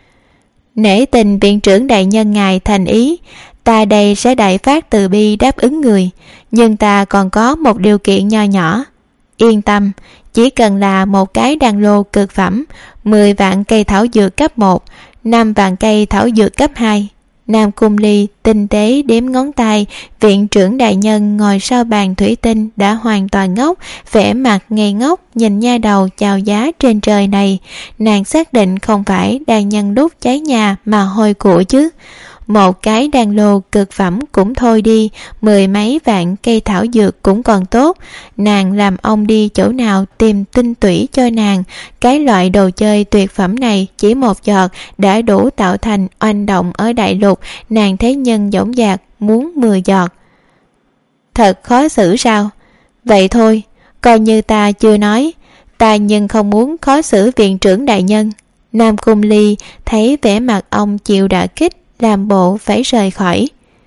Nể tình viện trưởng đại nhân ngài thành ý, ta đây sẽ đại phát từ bi đáp ứng người, nhưng ta còn có một điều kiện nho nhỏ. Yên tâm, chỉ cần là một cái đan lô cực phẩm, 10 vạn cây thảo dược cấp 1, 5 vạn cây thảo dược cấp 2. Nam Cung Ly tinh tế đếm ngón tay. Viện trưởng đại nhân ngồi sau bàn thủy tinh đã hoàn toàn ngốc, vẻ mặt ngây ngốc nhìn nha đầu chào giá trên trời này. Nàng xác định không phải đang nhân lúc cháy nhà mà hôi của chứ. Một cái đan lô cực phẩm cũng thôi đi, 10 mấy vạn cây thảo dược cũng còn tốt. Nàng làm ông đi chỗ nào tìm tinh tủy cho nàng. Cái loại đồ chơi tuyệt phẩm này chỉ một giọt đã đủ tạo thành oanh động ở đại lục. Nàng thế nhân dõng dạc muốn 10 giọt. Thật khó xử sao? Vậy thôi, coi như ta chưa nói. Ta nhưng không muốn khó xử viện trưởng đại nhân. Nam Cung Ly thấy vẻ mặt ông chịu đả kích, làm bộ phải rời khỏi.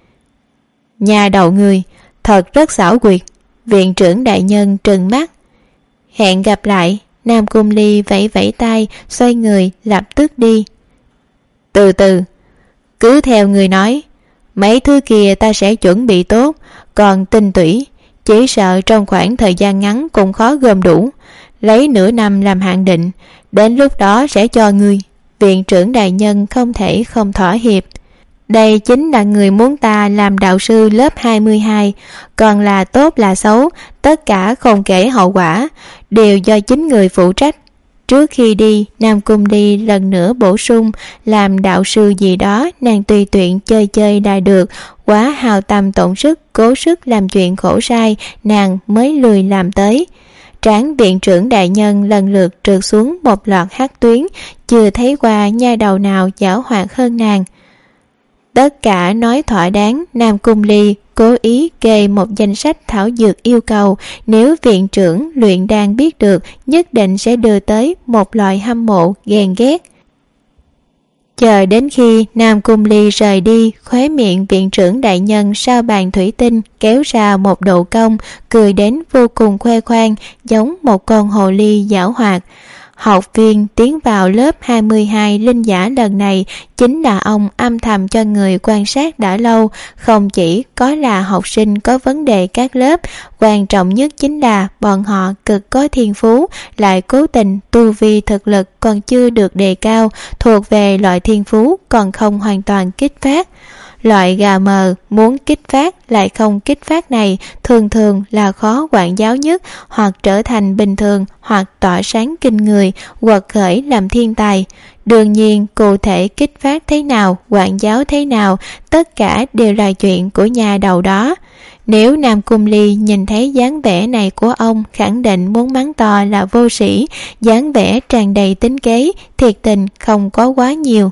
Nhà đầu người thật rất xảo quyệt. Viện trưởng đại nhân trừng mắt. Hẹn gặp lại. Nam Cung Ly vẫy vẫy tay, xoay người lập tức đi. Từ từ, cứ theo người nói. Mấy thứ kia ta sẽ chuẩn bị tốt, còn tinh tủy chỉ sợ trong khoảng thời gian ngắn cũng khó gom đủ. Lấy nửa năm làm hạn định, đến lúc đó sẽ cho ngươi. Viện trưởng đại nhân không thể không thỏa hiệp. Đây chính là người muốn ta làm đạo sư lớp 22, còn là tốt là xấu, tất cả không kể hậu quả, đều do chính người phụ trách. Trước khi đi, Nam Cung Ly lần nữa bổ sung, làm đạo sư gì đó nàng tùy tiện chơi chơi đã được, quá hao tâm tổn sức, cố sức làm chuyện khổ sai, nàng mới lười làm tới. Trán viện trưởng đại nhân lần lượt trượt xuống một loạt hắc tuyến, chưa thấy qua nha đầu nào giảo hoạt hơn nàng. Tất cả nói thỏa đáng. Nam Cung Ly cố ý kê một danh sách thảo dược yêu cầu, nếu viện trưởng luyện đan biết được, nhất định sẽ đưa tới một loại hâm mộ ghen ghét. Chờ đến khi Nam Cung Ly rời đi, khóe miệng viện trưởng đại nhân sau bàn thủy tinh kéo ra một độ cong, cười đến vô cùng khoe khoang, giống một con hồ ly giảo hoạt. Học viên tiến vào lớp 22 linh giả lần này chính là ông âm thầm cho người quan sát đã lâu. Không chỉ có là học sinh có vấn đề các lớp, quan trọng nhất chính là bọn họ cực có thiên phú, lại cố tình tu vi thực lực còn chưa được đề cao, thuộc về loại thiên phú còn không hoàn toàn kích phát. Loại gà mờ muốn kích phát lại không kích phát này thường thường là khó quản giáo nhất, hoặc trở thành bình thường, hoặc tỏa sáng kinh người, quật khởi làm thiên tài. Đương nhiên cụ thể kích phát thế nào, quản giáo thế nào, tất cả đều là chuyện của nhà đầu đó. Nếu Nam Cung Ly nhìn thấy dáng vẻ này của ông, khẳng định muốn mắng to là vô sĩ. Dáng vẻ tràn đầy tính kế, thiệt tình không có quá nhiều.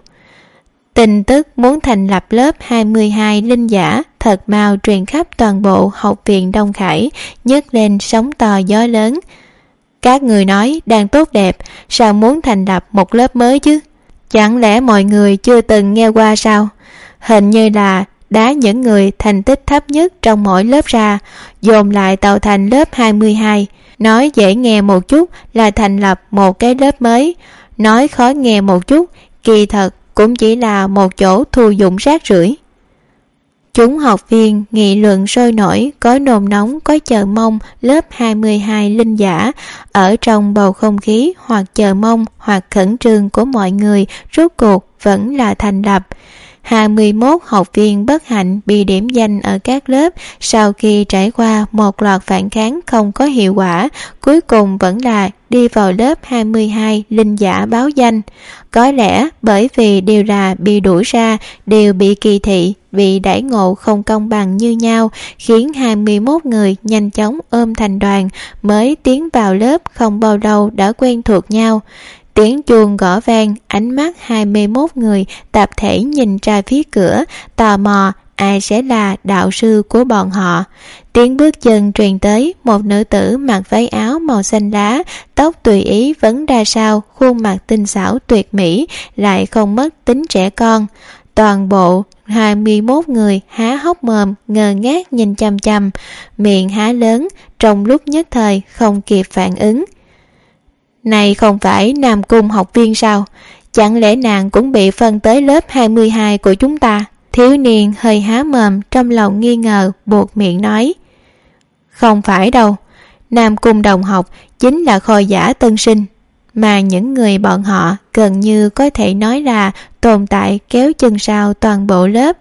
Tin tức muốn thành lập lớp 22 linh giả thật mau truyền khắp toàn bộ học viện Đông Khải, nhấc lên sóng to gió lớn. Các người nói đang tốt đẹp, sao muốn thành lập một lớp mới chứ? Chẳng lẽ mọi người chưa từng nghe qua sao? Hình như là đá những người thành tích thấp nhất trong mỗi lớp ra, dồn lại tạo thành lớp 22. Nói dễ nghe một chút là thành lập một cái lớp mới, nói khó nghe một chút, kỳ thật cũng chỉ là một chỗ thu dụng rác rưởi. Chúng học viên nghị luận sôi nổi, có nôn nóng, có chờ mong lớp 22 linh giả. Ở trong bầu không khí hoặc chờ mong hoặc khẩn trương của mọi người, rốt cuộc vẫn là thành lập. 21 học viên bất hạnh bị điểm danh ở các lớp, sau khi trải qua một loạt phản kháng không có hiệu quả, cuối cùng vẫn là đi vào lớp 22 linh giả báo danh. Có lẽ bởi vì đều là bị đuổi ra, đều bị kỳ thị, bị đãi ngộ không công bằng như nhau, khiến 21 người nhanh chóng ôm thành đoàn, mới tiến vào lớp không bao lâu đã quen thuộc nhau. Tiếng chuông gõ vang, ánh mắt 21 người tập thể nhìn ra phía cửa, tò mò ai sẽ là đạo sư của bọn họ. Tiếng bước chân truyền tới, một nữ tử mặc váy áo màu xanh lá, tóc tùy ý vấn ra sau, khuôn mặt tinh xảo tuyệt mỹ, lại không mất tính trẻ con. Toàn bộ 21 người há hốc mồm, ngơ ngác nhìn chằm chằm, miệng há lớn, trong lúc nhất thời không kịp phản ứng. Này không phải Nam Cung học viên sao? Chẳng lẽ nàng cũng bị phân tới lớp 22 của chúng ta? Thiếu niên hơi há mồm, trong lòng nghi ngờ, buột miệng nói. Không phải đâu, Nam Cung đồng học chính là khôi giả tân sinh, mà những người bọn họ gần như có thể nói là tồn tại kéo chân sau toàn bộ lớp.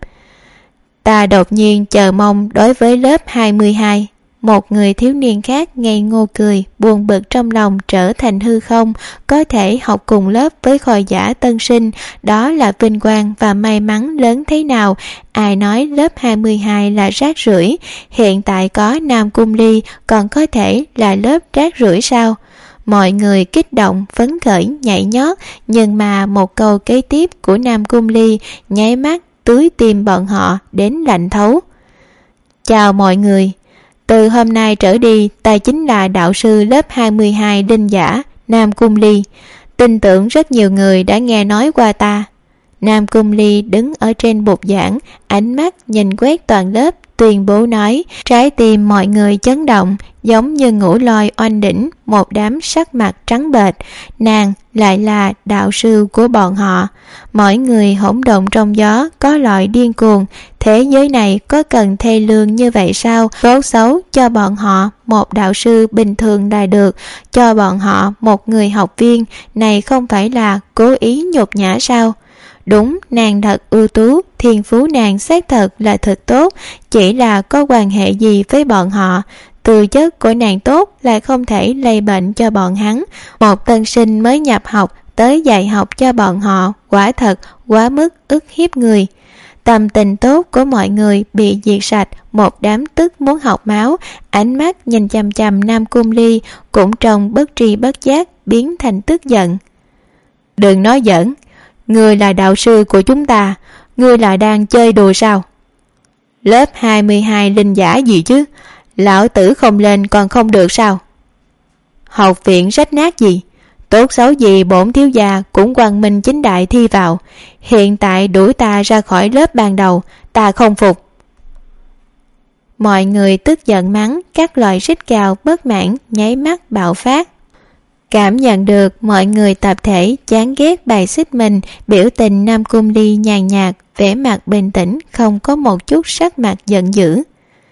Ta đột nhiên chờ mong đối với lớp 22. Một người thiếu niên khác ngây ngô cười, buồn bực trong lòng trở thành hư không. Có thể học cùng lớp với khôi giả tân sinh, đó là vinh quang và may mắn lớn thế nào. Ai nói lớp 22 là rác rưởi? Hiện tại có Nam Cung Ly, còn có thể là lớp rác rưởi sao? Mọi người kích động, phấn khởi, nhảy nhót, nhưng mà một câu kế tiếp của Nam Cung Ly nháy mắt tưới tim bọn họ đến lạnh thấu. Chào mọi người, từ hôm nay trở đi, ta chính là đạo sư lớp 22 linh giả, Nam Cung Ly. Tin tưởng rất nhiều người đã nghe nói qua ta. Nam Cung Ly đứng ở trên bục giảng, ánh mắt nhìn quét toàn lớp, tuyên bố nói. Trái tim mọi người chấn động, giống như ngũ lôi oanh đỉnh, một đám sắc mặt trắng bệch. Nàng lại là đạo sư của bọn họ. Mọi người hỗn độn trong gió, có loại điên cuồng. Thế giới này có cần thê lương như vậy sao? Tốt xấu cho bọn họ một đạo sư bình thường là được, cho bọn họ một người học viên, này không phải là cố ý nhục nhã sao? Đúng, nàng thật ưu tú, thiên phú nàng xác thật là thật tốt, chỉ là có quan hệ gì với bọn họ. Tư chất của nàng tốt lại không thể lây bệnh cho bọn hắn. Một tân sinh mới nhập học tới dạy học cho bọn họ, quả thật quá mức ức hiếp người. Tâm tình tốt của mọi người bị diệt sạch, một đám tức muốn học máu, ánh mắt nhìn chằm chằm Nam Cung Ly cũng trong bất tri bất giác biến thành tức giận. Đừng nói giỡn, ngươi là đạo sư của chúng ta, ngươi là đang chơi đùa sao? Lớp 22 linh giả gì chứ, lão tử không lên còn không được sao? Học viện rách nát gì, Tốt xấu gì bổn thiếu gia cũng quang minh chính đại thi vào, hiện tại đuổi ta ra khỏi lớp ban đầu, ta không phục. Mọi người tức giận mắng, các loại rít gào bất mãn nháy mắt bạo phát. Cảm nhận được mọi người tập thể chán ghét bài xích mình, biểu tình Nam Cung Ly nhàn nhạt, vẻ mặt bình tĩnh, không có một chút sắc mặt giận dữ.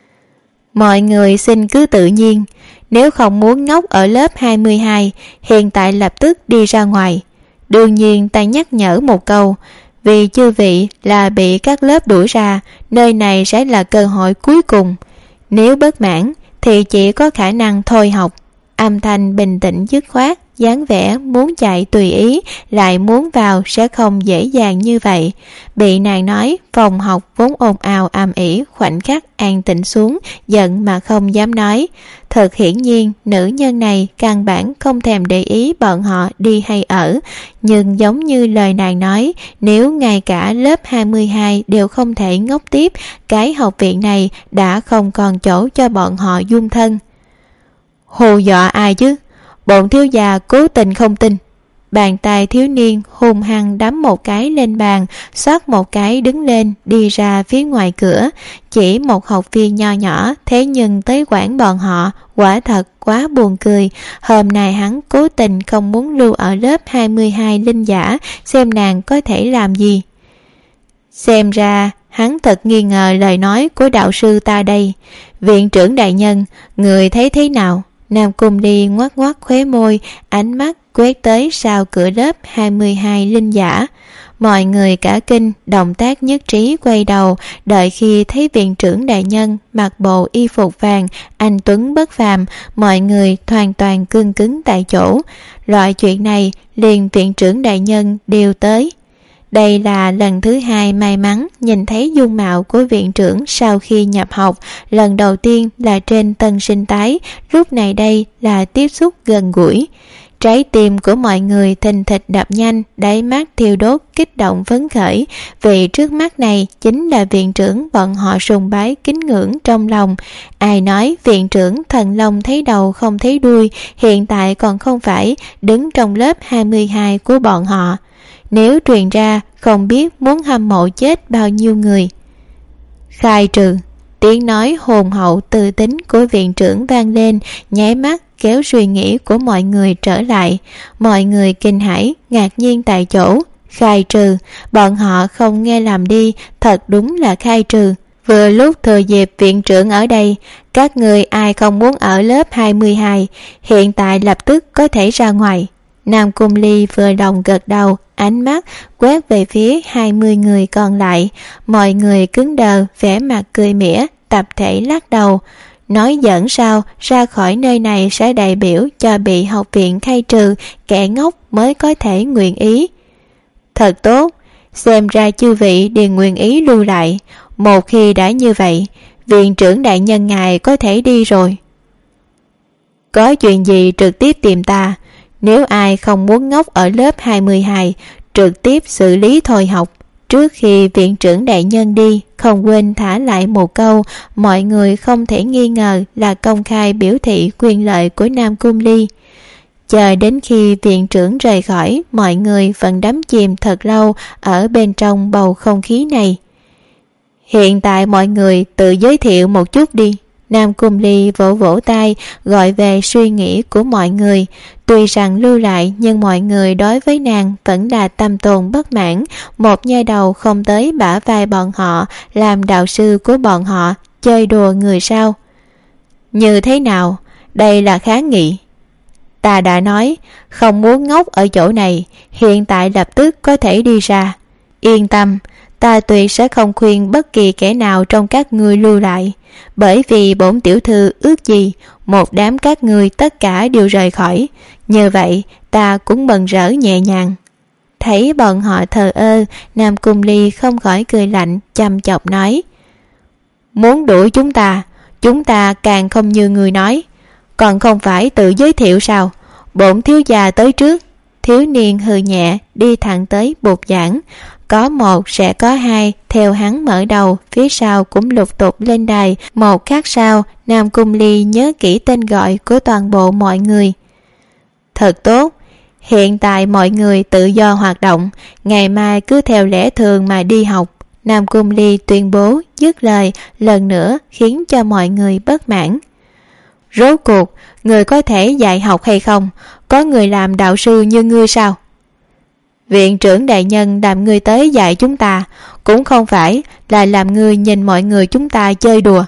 Mọi người xin cứ tự nhiên, nếu không muốn ngốc ở lớp 22, hiện tại lập tức đi ra ngoài. Đương nhiên ta nhắc nhở một câu, vì chư vị là bị các lớp đuổi ra, nơi này sẽ là cơ hội cuối cùng. Nếu bất mãn thì chỉ có khả năng thôi học. Âm thanh bình tĩnh dứt khoát, dáng vẻ muốn chạy tùy ý, lại muốn vào sẽ không dễ dàng như vậy. Bị nàng nói, phòng học vốn ồn ào ầm ĩ khoảnh khắc an tĩnh xuống, giận mà không dám nói. Thật hiển nhiên nữ nhân này căn bản không thèm để ý bọn họ đi hay ở. Nhưng giống như lời nàng nói, nếu ngay cả lớp 22 đều không thể ngốc tiếp, cái học viện này đã không còn chỗ cho bọn họ dung thân. Hù dọa ai chứ? Bọn thiếu già cố tình không tin. Bàn tay thiếu niên hung hăng đấm một cái lên bàn, xoát một cái đứng lên đi ra phía ngoài cửa. Chỉ một học viên nho nhỏ, thế nhưng tới quản bọn họ, quả thật quá buồn cười. Hôm nay hắn cố tình không muốn lưu ở lớp 22 linh giả, xem nàng có thể làm gì. Xem ra hắn thật nghi ngờ lời nói của đạo sư ta đây. Viện trưởng đại nhân, người thấy thế nào? Nam Cung Ly ngoắc ngoắc khóe môi, ánh mắt quét tới sau cửa lớp 22 linh giả. Mọi người cả kinh, động tác nhất trí quay đầu, đợi khi thấy viện trưởng đại nhân mặc bộ y phục vàng, anh tuấn bất phàm, mọi người hoàn toàn cương cứng tại chỗ. Loại chuyện này liền viện trưởng đại nhân đều tới. Đây là lần thứ hai may mắn nhìn thấy dung mạo của viện trưởng sau khi nhập học, lần đầu tiên là trên tân sinh tái, lúc này đây là tiếp xúc gần gũi. Trái tim của mọi người thình thịch đập nhanh, đáy mắt thiêu đốt kích động phấn khởi, vì trước mắt này chính là viện trưởng bọn họ sùng bái kính ngưỡng trong lòng. Ai nói viện trưởng thần long thấy đầu không thấy đuôi, hiện tại còn không phải đứng trong lớp 22 của bọn họ. Nếu truyền ra không biết muốn hâm mộ chết bao nhiêu người. Khai trừ. Tiếng nói hồn hậu từ tính của viện trưởng vang lên, nháy mắt kéo suy nghĩ của mọi người trở lại. Mọi người kinh hãi ngạc nhiên tại chỗ. Khai trừ, bọn họ không nghe làm đi, thật đúng là khai trừ. Vừa lúc thừa dịp viện trưởng ở đây, các người ai không muốn ở lớp 22, hiện tại lập tức có thể ra ngoài. Nam Cung Ly vừa lòng gật đầu, ánh mắt quét về phía 20 người còn lại. Mọi người cứng đờ, vẻ mặt cười mỉa, tập thể lắc đầu. Nói giỡn sao, ra khỏi nơi này sẽ đại biểu cho bị học viện khai trừ, kẻ ngốc mới có thể nguyện ý. Thật tốt, xem ra chư vị đều nguyện ý lưu lại. Một khi đã như vậy, viện trưởng đại nhân ngài có thể đi rồi. Có chuyện gì trực tiếp tìm ta. Nếu ai không muốn ngốc ở lớp 22, trực tiếp xử lý thôi học. Trước khi viện trưởng đại nhân đi, không quên thả lại một câu, mọi người không thể nghi ngờ là công khai biểu thị quyền lợi của Nam Cung Ly. Chờ đến khi viện trưởng rời khỏi, mọi người vẫn đắm chìm thật lâu ở bên trong bầu không khí này. Hiện tại mọi người tự giới thiệu một chút đi. Nam Cung Ly vỗ vỗ tay, gọi về suy nghĩ của mọi người. Tuy rằng lưu lại nhưng mọi người đối với nàng vẫn là tâm tồn bất mãn. Một nhai đầu không tới bả vai bọn họ, làm đạo sư của bọn họ, chơi đùa người sao? Như thế nào? Đây là kháng nghị. Ta đã nói, không muốn ngốc ở chỗ này, hiện tại lập tức có thể đi ra. Yên tâm, ta tuyệt sẽ không khuyên bất kỳ kẻ nào trong các ngươi lưu lại. Bởi vì bổn tiểu thư ước gì một đám các ngươi tất cả đều rời khỏi. Như vậy ta cũng mừng rỡ nhẹ nhàng. Thấy bọn họ thờ ơ, Nam Cung Ly không khỏi cười lạnh, chăm chọc nói: Muốn đuổi chúng ta càng không như người nói. Còn không phải tự giới thiệu sao? Bổn thiếu gia tới trước. Thiếu niên hừ nhẹ, đi thẳng tới bục giảng. Có một sẽ có hai, theo hắn mở đầu, phía sau cũng lục tục lên đài. Một khắc sau, Nam Cung Ly nhớ kỹ tên gọi của toàn bộ mọi người. Thật tốt, Hiện tại mọi người tự do hoạt động, ngày mai cứ theo lẽ thường mà đi học. Nam Cung Ly tuyên bố dứt lời lần nữa khiến cho mọi người bất mãn. Rốt cuộc, người có thể dạy học hay không? Có người làm đạo sư như ngươi sao? Viện trưởng đại nhân làm ngươi tới dạy chúng ta, cũng không phải là làm ngươi nhìn mọi người chúng ta chơi đùa.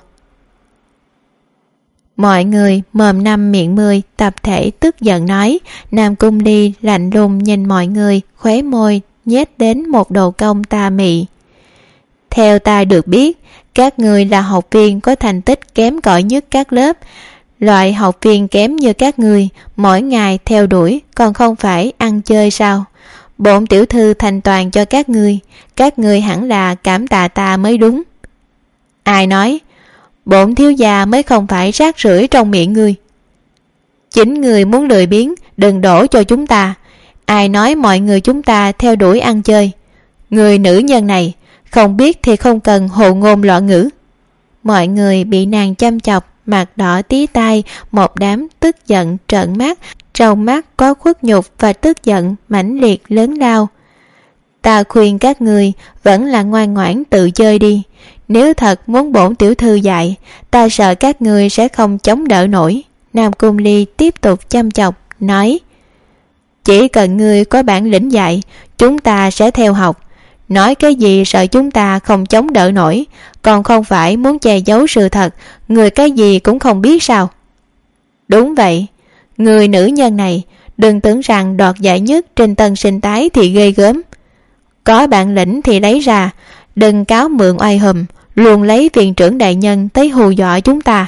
Mọi người mồm năm miệng 10 tập thể tức giận nói. Nam Cung Ly lạnh lùng nhìn mọi người, khóe môi nhếch đến một độ cong tà mị. Theo ta được biết, các ngươi là học viên có thành tích kém cỏi nhất các lớp. Loại học viên kém như các ngươi mỗi ngày theo đuổi còn không phải ăn chơi sao? Bổn tiểu thư thành toàn cho các ngươi hẳn là cảm tạ ta mới đúng. Ai nói? Bổn thiếu gia mới không phải rác rưởi trong miệng ngươi. Chính người muốn lười biếng, đừng đổ cho chúng ta. Ai nói mọi người chúng ta theo đuổi ăn chơi? Người nữ nhân này, không biết thì không cần hồ ngôn loạn ngữ. Mọi người bị nàng chăm chọc, mặt đỏ tí tai, một đám tức giận trợn mắt, trong mắt có khuất nhục và tức giận mãnh liệt lớn lao. Ta khuyên các người vẫn là ngoan ngoãn tự chơi đi. Nếu thật muốn bổn tiểu thư dạy, ta sợ các người sẽ không chống đỡ nổi. Nam Cung Ly tiếp tục chăm chọc, nói: Chỉ cần ngươi có bản lĩnh dạy, chúng ta sẽ theo học. Nói cái gì sợ chúng ta không chống đỡ nổi, còn không phải muốn che giấu sự thật, người cái gì cũng không biết sao? Đúng vậy, người nữ nhân này, đừng tưởng rằng đoạt giải nhất trên tân sinh tái thì ghê gớm. Có bản lĩnh thì lấy ra, đừng cáo mượn oai hùm, luôn lấy viện trưởng đại nhân tới hù dọa chúng ta.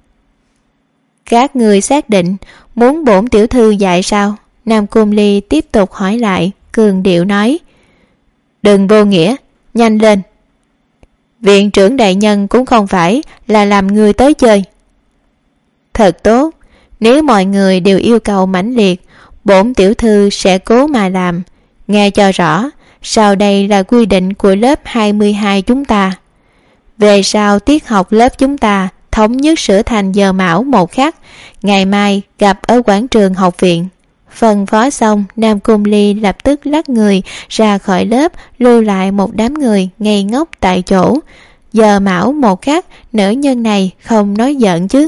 Các người xác định muốn bổn tiểu thư dạy sao? Nam Cung Ly tiếp tục hỏi lại, cường điệu nói: Đừng vô nghĩa, nhanh lên. Viện trưởng đại nhân cũng không phải là làm người tới chơi. Thật tốt, nếu mọi người đều yêu cầu mãnh liệt, bổn tiểu thư sẽ cố mà làm. Nghe cho rõ, sau đây là quy định của lớp 22 chúng ta. Về sau tiết học lớp chúng ta thống nhất sửa thành giờ mão 1 khắc, ngày mai gặp ở quảng trường học viện. Phân phó xong, Nam Cung Ly lập tức lắc người ra khỏi lớp, lưu lại một đám người ngây ngốc tại chỗ. Giờ mão 1 khắc, nữ nhân này không nói giỡn chứ.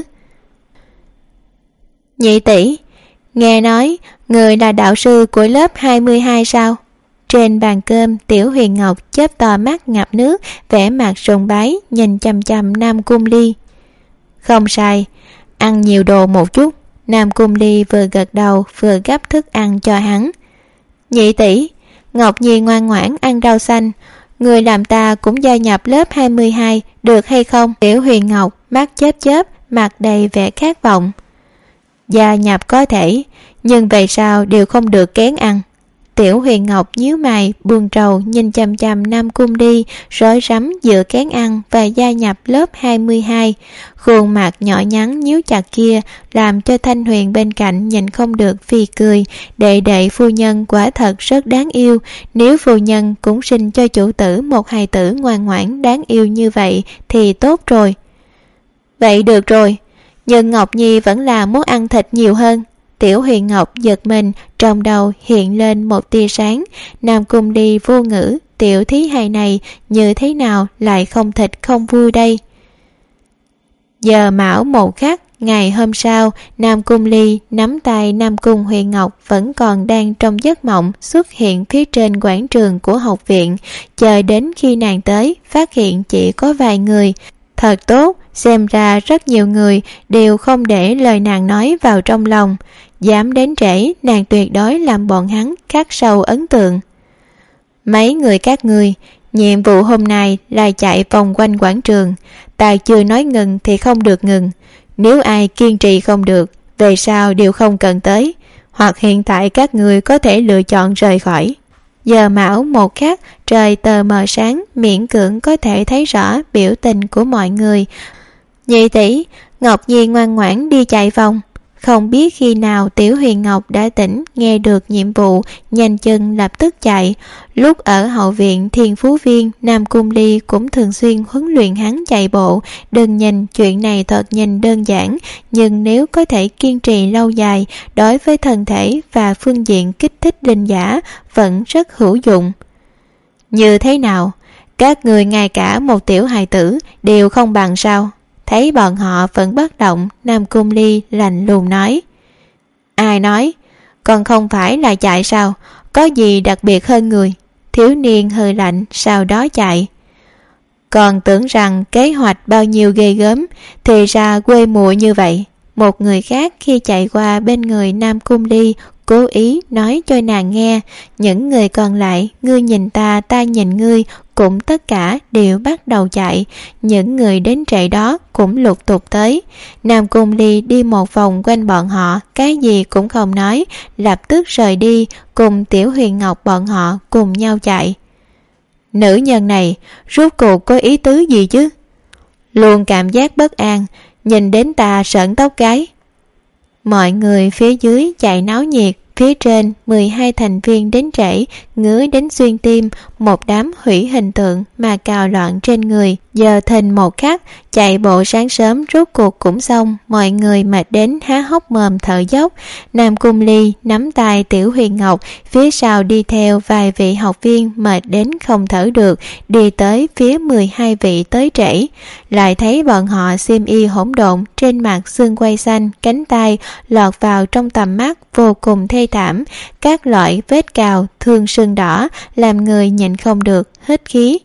Nhị tỷ, nghe nói người là đạo sư của lớp 22 sao? Trên bàn cơm, Tiểu Huyền Ngọc chớp to mắt ngập nước, vẻ mặt sùng bái nhìn chằm chằm Nam Cung Ly. Không sai, ăn nhiều đồ một chút. Nam Cung Ly vừa gật đầu vừa gắp thức ăn cho hắn. Nhị tỷ, Ngọc Nhi ngoan ngoãn ăn rau xanh, người làm ta cũng gia nhập lớp 22 được hay không? Tiểu Huyền Ngọc mắt chớp chớp, mặt đầy vẻ khát vọng. Gia nhập có thể, nhưng về sau đều không được kén ăn. Tiểu Huyền Ngọc nhíu mày buồn rầu nhìn chằm chằm Nam Cung Ly, rối rắm giữa kén ăn và gia nhập lớp 22. Khuôn mặt nhỏ nhắn nhíu chặt kia làm cho Thanh Huyền bên cạnh nhìn không được phì cười. Đệ đệ phu nhân quả thật rất đáng yêu, nếu phu nhân cũng sinh cho chủ tử một hài tử ngoan ngoãn đáng yêu như vậy thì tốt rồi. Vậy được rồi, nhưng Ngọc Nhi vẫn là muốn ăn thịt nhiều hơn. Tiểu Huyền Ngọc giật mình, trong đầu hiện lên một tia sáng. Nam Cung Ly vô ngữ, tiểu thí hài này như thế nào lại không thịt không vui đây? Giờ mão 1 khắc, ngày hôm sau, Nam Cung Ly nắm tay Nam Cung Huyền Ngọc vẫn còn đang trong giấc mộng xuất hiện phía trên quảng trường của học viện. Chờ đến khi nàng tới, phát hiện chỉ có vài người. Thật tốt, xem ra rất nhiều người đều không để lời nàng nói vào trong lòng. Dám đến trễ, nàng tuyệt đối làm bọn hắn khắc sâu ấn tượng. Mấy người các ngươi, nhiệm vụ hôm nay là chạy vòng quanh quảng trường. Ta chưa nói ngừng thì không được ngừng. Nếu ai kiên trì không được, về sau đều không cần tới. Hoặc hiện tại các ngươi có thể lựa chọn rời khỏi. Giờ mão 1 khắc, trời tờ mờ sáng, miễn cưỡng có thể thấy rõ biểu tình của mọi người. Nhị tỷ, Ngọc Nhi ngoan ngoãn đi chạy vòng. Không biết khi nào Tiểu Huyền Ngọc đã tỉnh, nghe được nhiệm vụ, nhanh chân lập tức chạy. Lúc ở hậu viện Thiên Phú Viên, Nam Cung Ly cũng thường xuyên huấn luyện hắn chạy bộ. Đừng nhìn chuyện này thật nhìn đơn giản, nhưng nếu có thể kiên trì lâu dài, đối với thân thể và phương diện kích thích linh giả vẫn rất hữu dụng. Như thế nào? Các người ngay cả một tiểu hài tử đều không bằng sao? Thấy bọn họ vẫn bất động, Nam Cung Ly lạnh lùng nói. Ai nói? Còn không phải là chạy sao? Có gì đặc biệt hơn người? Thiếu niên hơi lạnh, sau đó chạy. Còn tưởng rằng kế hoạch bao nhiêu ghê gớm, thì ra quê mùa như vậy. Một người khác khi chạy qua bên người Nam Cung Ly cố ý nói cho nàng nghe. Những người còn lại, ngươi nhìn ta, ta nhìn ngươi, cũng tất cả đều bắt đầu chạy. Những người đến trại đó cũng lục tục tới. Nam Cung Ly đi một vòng quanh bọn họ, cái gì cũng không nói, lập tức rời đi, cùng Tiểu Huyền Ngọc bọn họ cùng nhau chạy. Nữ nhân này rốt cuộc có ý tứ gì chứ? Luôn cảm giác bất an, nhìn đến ta sởn tóc gáy. Mọi người phía dưới chạy náo nhiệt, phía trên 12 thành viên đến trễ, ngứa đến xuyên tim, một đám hủy hình tượng mà cào loạn trên người. Giờ thình một khắc, chạy bộ sáng sớm rốt cuộc cũng xong, mọi người mệt đến há hốc mồm thở dốc. Nam Cung Ly nắm tay Tiểu Huyền Ngọc, phía sau đi theo vài vị học viên mệt đến không thở được, đi tới phía 12 vị tới trễ. Lại thấy bọn họ xiêm y hỗn độn, trên mặt xương quai xanh, cánh tay lọt vào trong tầm mắt vô cùng thê thảm, các loại vết cào, thương sưng đỏ làm người nhịn không được hít khí.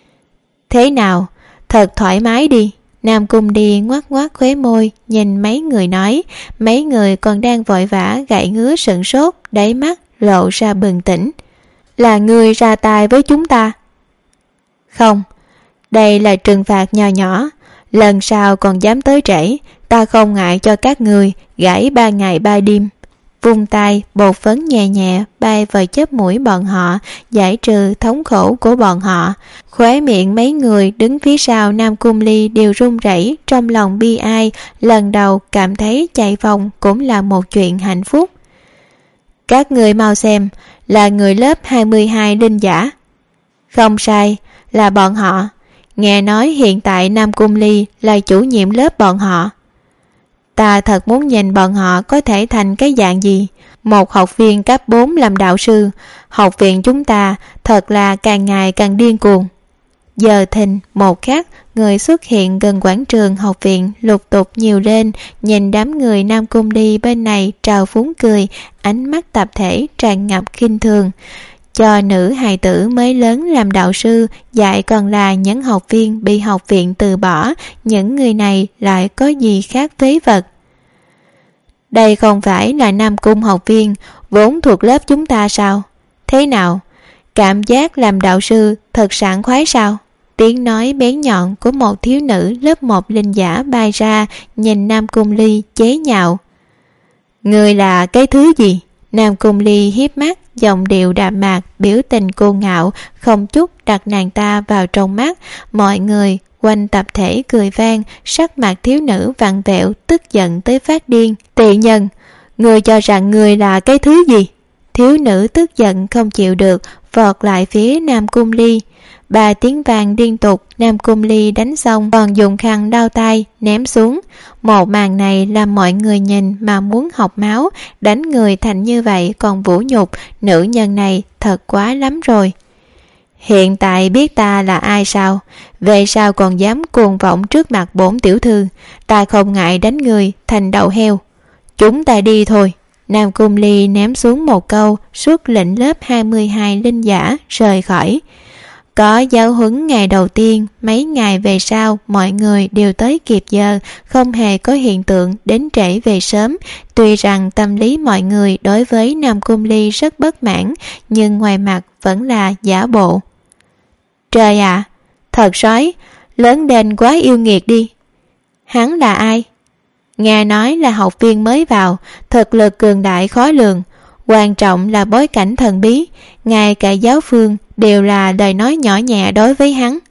Thế nào? Thật thoải mái đi. Nam Cung Ly ngoắc ngoắc khóe môi, nhìn mấy người nói. Mấy người còn đang vội vã gãi ngứa sửng sốt, đáy mắt lộ ra bừng tỉnh. Là ngươi ra tay với chúng ta? Không, đây là trừng phạt nho nhỏ. Lần sau còn dám tới trễ, ta không ngại cho các người gãy 3 ngày 3 đêm. Vung tay, bột phấn nhẹ nhẹ bay vào chớp mũi bọn họ, giải trừ thống khổ của bọn họ. Khóe miệng mấy người đứng phía sau Nam Cung Ly đều run rẩy, trong lòng bi ai, lần đầu cảm thấy chạy vòng cũng là một chuyện hạnh phúc. Các người mau xem, là người lớp 22 linh giả. Không sai, là bọn họ. Nghe nói hiện tại Nam Cung Ly là chủ nhiệm lớp bọn họ. Ta thật muốn nhìn bọn họ có thể thành cái dạng gì. Một học viên cấp 4 làm đạo sư, học viện chúng ta thật là càng ngày càng điên cuồng. Giờ thình một khắc, người xuất hiện gần quảng trường học viện lục tục nhiều lên, nhìn đám người Nam Cung Ly bên này trào phúng cười, ánh mắt tập thể tràn ngập khinh thường. Cho nữ hài tử mới lớn làm đạo sư, dạy còn là những học viên bị học viện từ bỏ, những người này lại có gì khác phế vật. Đây không phải là Nam Cung học viên vốn thuộc lớp chúng ta sao? Thế nào? Cảm giác làm đạo sư thật sảng khoái sao? Tiếng nói bén nhọn của một thiếu nữ lớp 1 linh giả bay ra, nhìn Nam Cung Ly chế nhạo. Người là cái thứ gì? Nam Cung Ly hiếp mắt, giọng điệu đạm mạc, biểu tình cô ngạo, không chút đặt nàng ta vào trong mắt. Mọi người quanh tập thể cười vang, sắc mặt thiếu nữ vặn vẹo, tức giận tới phát điên. Tiện nhân, người cho rằng người là cái thứ gì? Thiếu nữ tức giận không chịu được, vọt lại phía Nam Cung Ly. 3 tiếng vàng liên tục, Nam Cung Ly đánh xong còn dùng khăn đau tay ném xuống. Một màn này làm mọi người nhìn mà muốn học máu, đánh người thành như vậy còn vũ nhục, nữ nhân này thật quá lắm rồi. Hiện tại biết ta là ai sao? Về sao còn dám cuồng vọng trước mặt bổn tiểu thư? Ta không ngại đánh người thành đầu heo. Chúng ta đi thôi. Nam Cung Ly ném xuống một câu, xuất lệnh lớp 22 linh giả rời khỏi. Có giáo huấn ngày đầu tiên, mấy ngày về sau mọi người đều tới kịp giờ, không hề có hiện tượng đến trễ về sớm. Tuy rằng tâm lý mọi người đối với Nam Cung Ly rất bất mãn, nhưng ngoài mặt vẫn là giả bộ. Trời ạ, thật sói, lớn lên quá yêu nghiệt đi. Hắn là ai? Nghe nói là học viên mới vào, thực lực cường đại khó lường. Quan trọng là bối cảnh thần bí, ngay cả giáo phương đều là lời nói nhỏ nhẹ đối với hắn.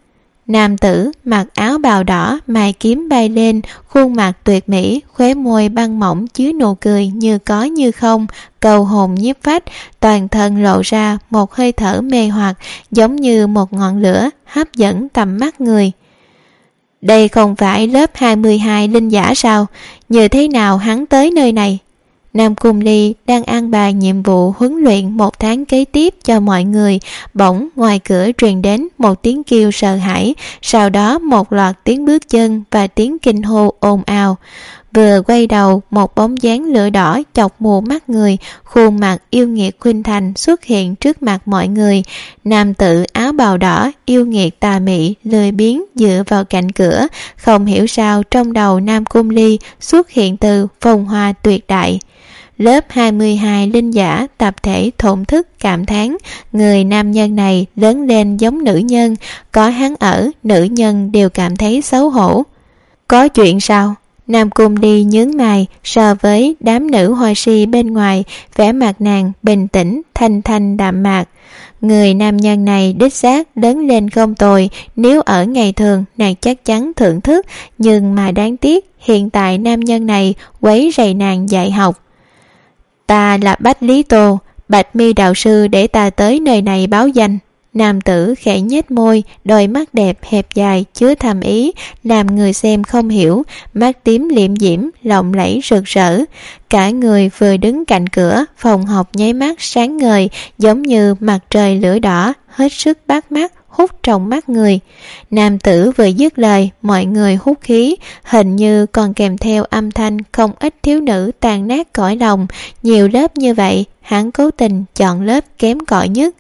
Nam tử mặc áo bào đỏ, mày kiếm bay lên, khuôn mặt tuyệt mỹ, khóe môi băng mỏng chứa nụ cười như có như không, cầu hồn nhiếp phách, toàn thân lộ ra một hơi thở mê hoặc, giống như một ngọn lửa hấp dẫn tầm mắt người. Đây không phải lớp 22 linh giả sao? Như thế nào hắn tới nơi này? Nam Cung Ly đang an bài nhiệm vụ huấn luyện 1 tháng kế tiếp cho mọi người, bỗng ngoài cửa truyền đến một tiếng kêu sợ hãi, sau đó một loạt tiếng bước chân và tiếng kinh hô ồn ào. Vừa quay đầu, một bóng dáng lửa đỏ chọc mù mắt người, khuôn mặt yêu nghiệt khuynh thành xuất hiện trước mặt mọi người. Nam tử áo bào đỏ yêu nghiệt tà mị lười biếng dựa vào cạnh cửa, không hiểu sao trong đầu Nam Cung Ly xuất hiện từ phong hoa tuyệt đại. Lớp 22 linh giả tập thể thổn thức cảm thán, người nam nhân này lớn lên giống nữ nhân, có hắn ở, nữ nhân đều cảm thấy xấu hổ. Có chuyện sao? Nam Cung Ly nhướng mày, so với đám nữ hoa si bên ngoài, vẻ mặt nàng bình tĩnh, thanh thanh đạm mạc. Người nam nhân này đích xác lớn lên không tồi, nếu ở ngày thường nàng chắc chắn thưởng thức, nhưng mà đáng tiếc hiện tại nam nhân này quấy rầy nàng dạy học. Ta là Bách Lý Tô, Bạch Mi đạo sư để ta tới nơi này báo danh. Nam tử khẽ nhếch môi, đôi mắt đẹp hẹp dài chứa thầm ý, làm người xem không hiểu, mắt tím liệm diễm, lộng lẫy rực rỡ. Cả người vừa đứng cạnh cửa, phòng học nháy mắt sáng ngời, giống như mặt trời lửa đỏ, hết sức bắt mắt, hút trong mắt người. Nam tử vừa dứt lời, mọi người hút khí, hình như còn kèm theo âm thanh không ít thiếu nữ tan nát cõi lòng. Nhiều lớp như vậy, hắn cố tình chọn lớp kém cỏi nhất.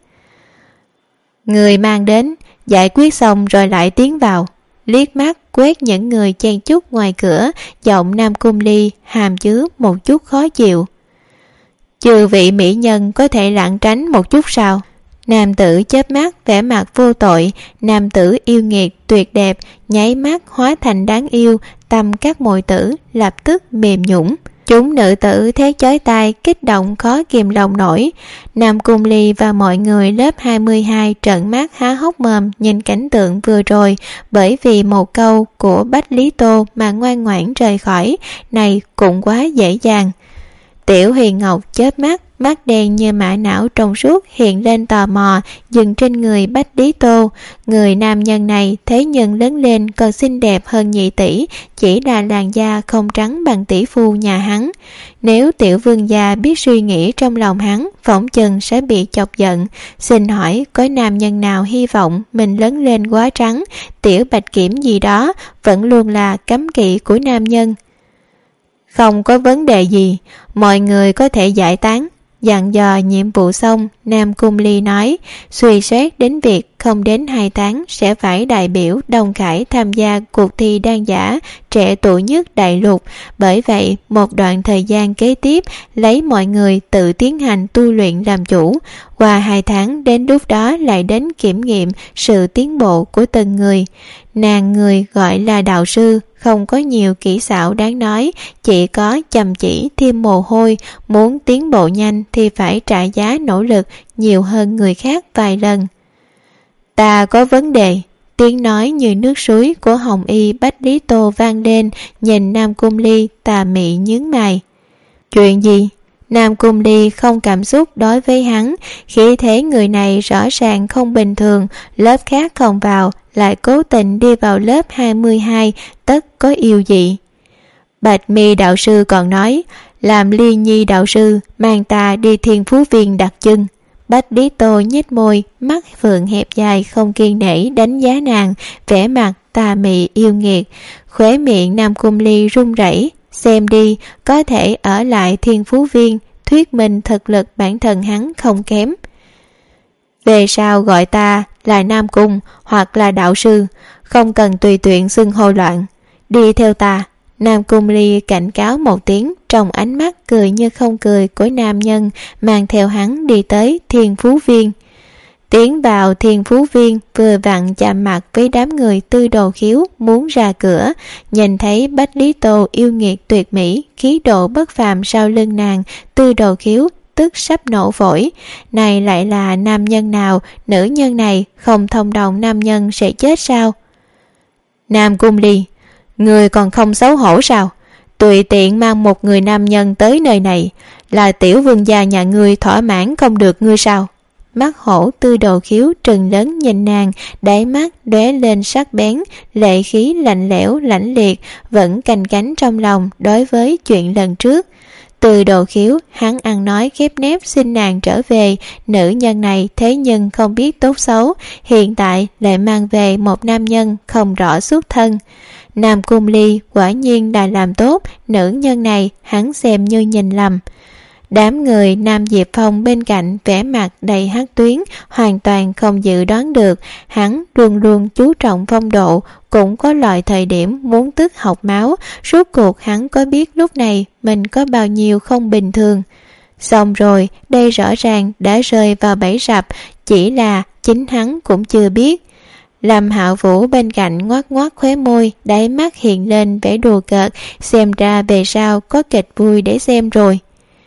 Người mang đến, giải quyết xong rồi lại tiến vào. Liếc mắt quét những người chen chúc ngoài cửa, giọng Nam Cung Ly hàm chứa một chút khó chịu. Chư vị mỹ nhân có thể lảng tránh một chút sao? Nam tử chớp mắt vẻ mặt vô tội, nam tử yêu nghiệt tuyệt đẹp, nháy mắt hóa thành đáng yêu, tâm các muội tử lập tức mềm nhũn. Chúng nữ tử thét chói tai, kích động khó kìm lòng nổi. Nam Cung Ly và mọi người lớp 22 trợn mắt há hốc mồm nhìn cảnh tượng vừa rồi, bởi vì một câu của Bách Lý Tô mà ngoan ngoãn rời khỏi, này cũng quá dễ dàng. Tiểu Huyền Ngọc chớp mắt, mắt đen như mã não trong suốt hiện lên tò mò, dừng trên người Bách Lý Tô. Người nam nhân này thế nhưng lớn lên còn xinh đẹp hơn nhị tỷ, chỉ là làn da không trắng bằng tỷ phu nhà hắn. Nếu tiểu vương gia biết suy nghĩ trong lòng hắn, phỏng chừng sẽ bị chọc giận. Xin hỏi có nam nhân nào hy vọng mình lớn lên quá trắng, tiểu bạch kiểm gì đó, vẫn luôn là cấm kỵ của nam nhân. Không có vấn đề gì, mọi người có thể giải tán. Dặn dò nhiệm vụ xong, Nam Cung Ly nói, suy xét đến việc không đến 2 tháng sẽ phải đại biểu Đông Khải tham gia cuộc thi đan giả trẻ tuổi nhất đại lục. Bởi vậy, một đoạn thời gian kế tiếp lấy mọi người tự tiến hành tu luyện làm chủ. Qua 2 tháng đến lúc đó lại đến kiểm nghiệm sự tiến bộ của từng người. Nàng người gọi là đạo sư, không có nhiều kỹ xảo đáng nói, chỉ có chăm chỉ thêm mồ hôi, muốn tiến bộ nhanh thì phải trả giá nỗ lực nhiều hơn người khác vài lần. Ta có vấn đề. Tiếng nói như nước suối của Hồng Y Bách Lý Tô vang lên, nhìn Nam Cung Ly tà mị nhướng mày. Chuyện gì? Nam Cung Ly không cảm xúc đối với hắn, khí thế người này rõ ràng không bình thường, lớp khác không vào, lại cố tình đi vào lớp 22, tất có yêu gì. Bạch Mi đạo sư còn nói, làm Ly Nhi đạo sư, mang ta đi Thiên Phú Viên đặt chân. Bách Lý Tô nhếch môi, mắt phượng hẹp dài không kiên nể đánh giá nàng, vẻ mặt tà mị yêu nghiệt. Khóe miệng Nam Cung Ly run rẩy, xem đi, có thể ở lại Thiên Phú Viên, thuyết minh thực lực bản thân hắn không kém. Về sau gọi ta là Nam Cung hoặc là đạo sư, không cần tùy tiện xưng hô loạn. Đi theo ta. Nam Cung Ly cảnh cáo một tiếng, trong ánh mắt cười như không cười của nam nhân, mang theo hắn đi tới Thiên Phú Viên. Tiến vào Thiên Phú Viên, vừa vặn chạm mặt với đám người Tư Đồ Khiếu muốn ra cửa, nhìn thấy Bách Lý Tô yêu nghiệt tuyệt mỹ, khí độ bất phàm sau lưng nàng, Tư Đồ Khiếu tức sắp nổ phổi. Này lại là nam nhân nào, nữ nhân này không thông đồng nam nhân sẽ chết sao? Nam Cung Ly, người còn không xấu hổ sao? Tùy tiện mang một người nam nhân tới nơi này, là tiểu vương gia nhà ngươi thỏa mãn không được ngươi sao? Mắt hổ Tư Đồ Khiếu trừng lớn nhìn nàng, đáy mắt lóe lên sắc bén, lệ khí lạnh lẽo lãnh liệt vẫn canh cánh trong lòng đối với chuyện lần trước. Tư Đồ Khiếu hắn ăn nói khép nép xin nàng trở về, nữ nhân này thế nhưng không biết tốt xấu, hiện tại lại mang về một nam nhân không rõ xuất thân. Nam Cung Ly quả nhiên đã làm tốt, nữ nhân này hắn xem như nhìn lầm. Đám người Nam Diệp Phong bên cạnh vẻ mặt đầy hắc tuyến, hoàn toàn không dự đoán được hắn luôn luôn chú trọng phong độ, cũng có loại thời điểm muốn tức học máu. Rốt cuộc hắn có biết lúc này mình có bao nhiêu không bình thường. Xong rồi, đây rõ ràng đã rơi vào bẫy rập, chỉ là chính hắn cũng chưa biết. Lâm Hạo Vũ bên cạnh ngoác ngoác khóe môi, đáy mắt hiện lên vẻ đùa cợt, xem ra về sau có kịch vui để xem rồi.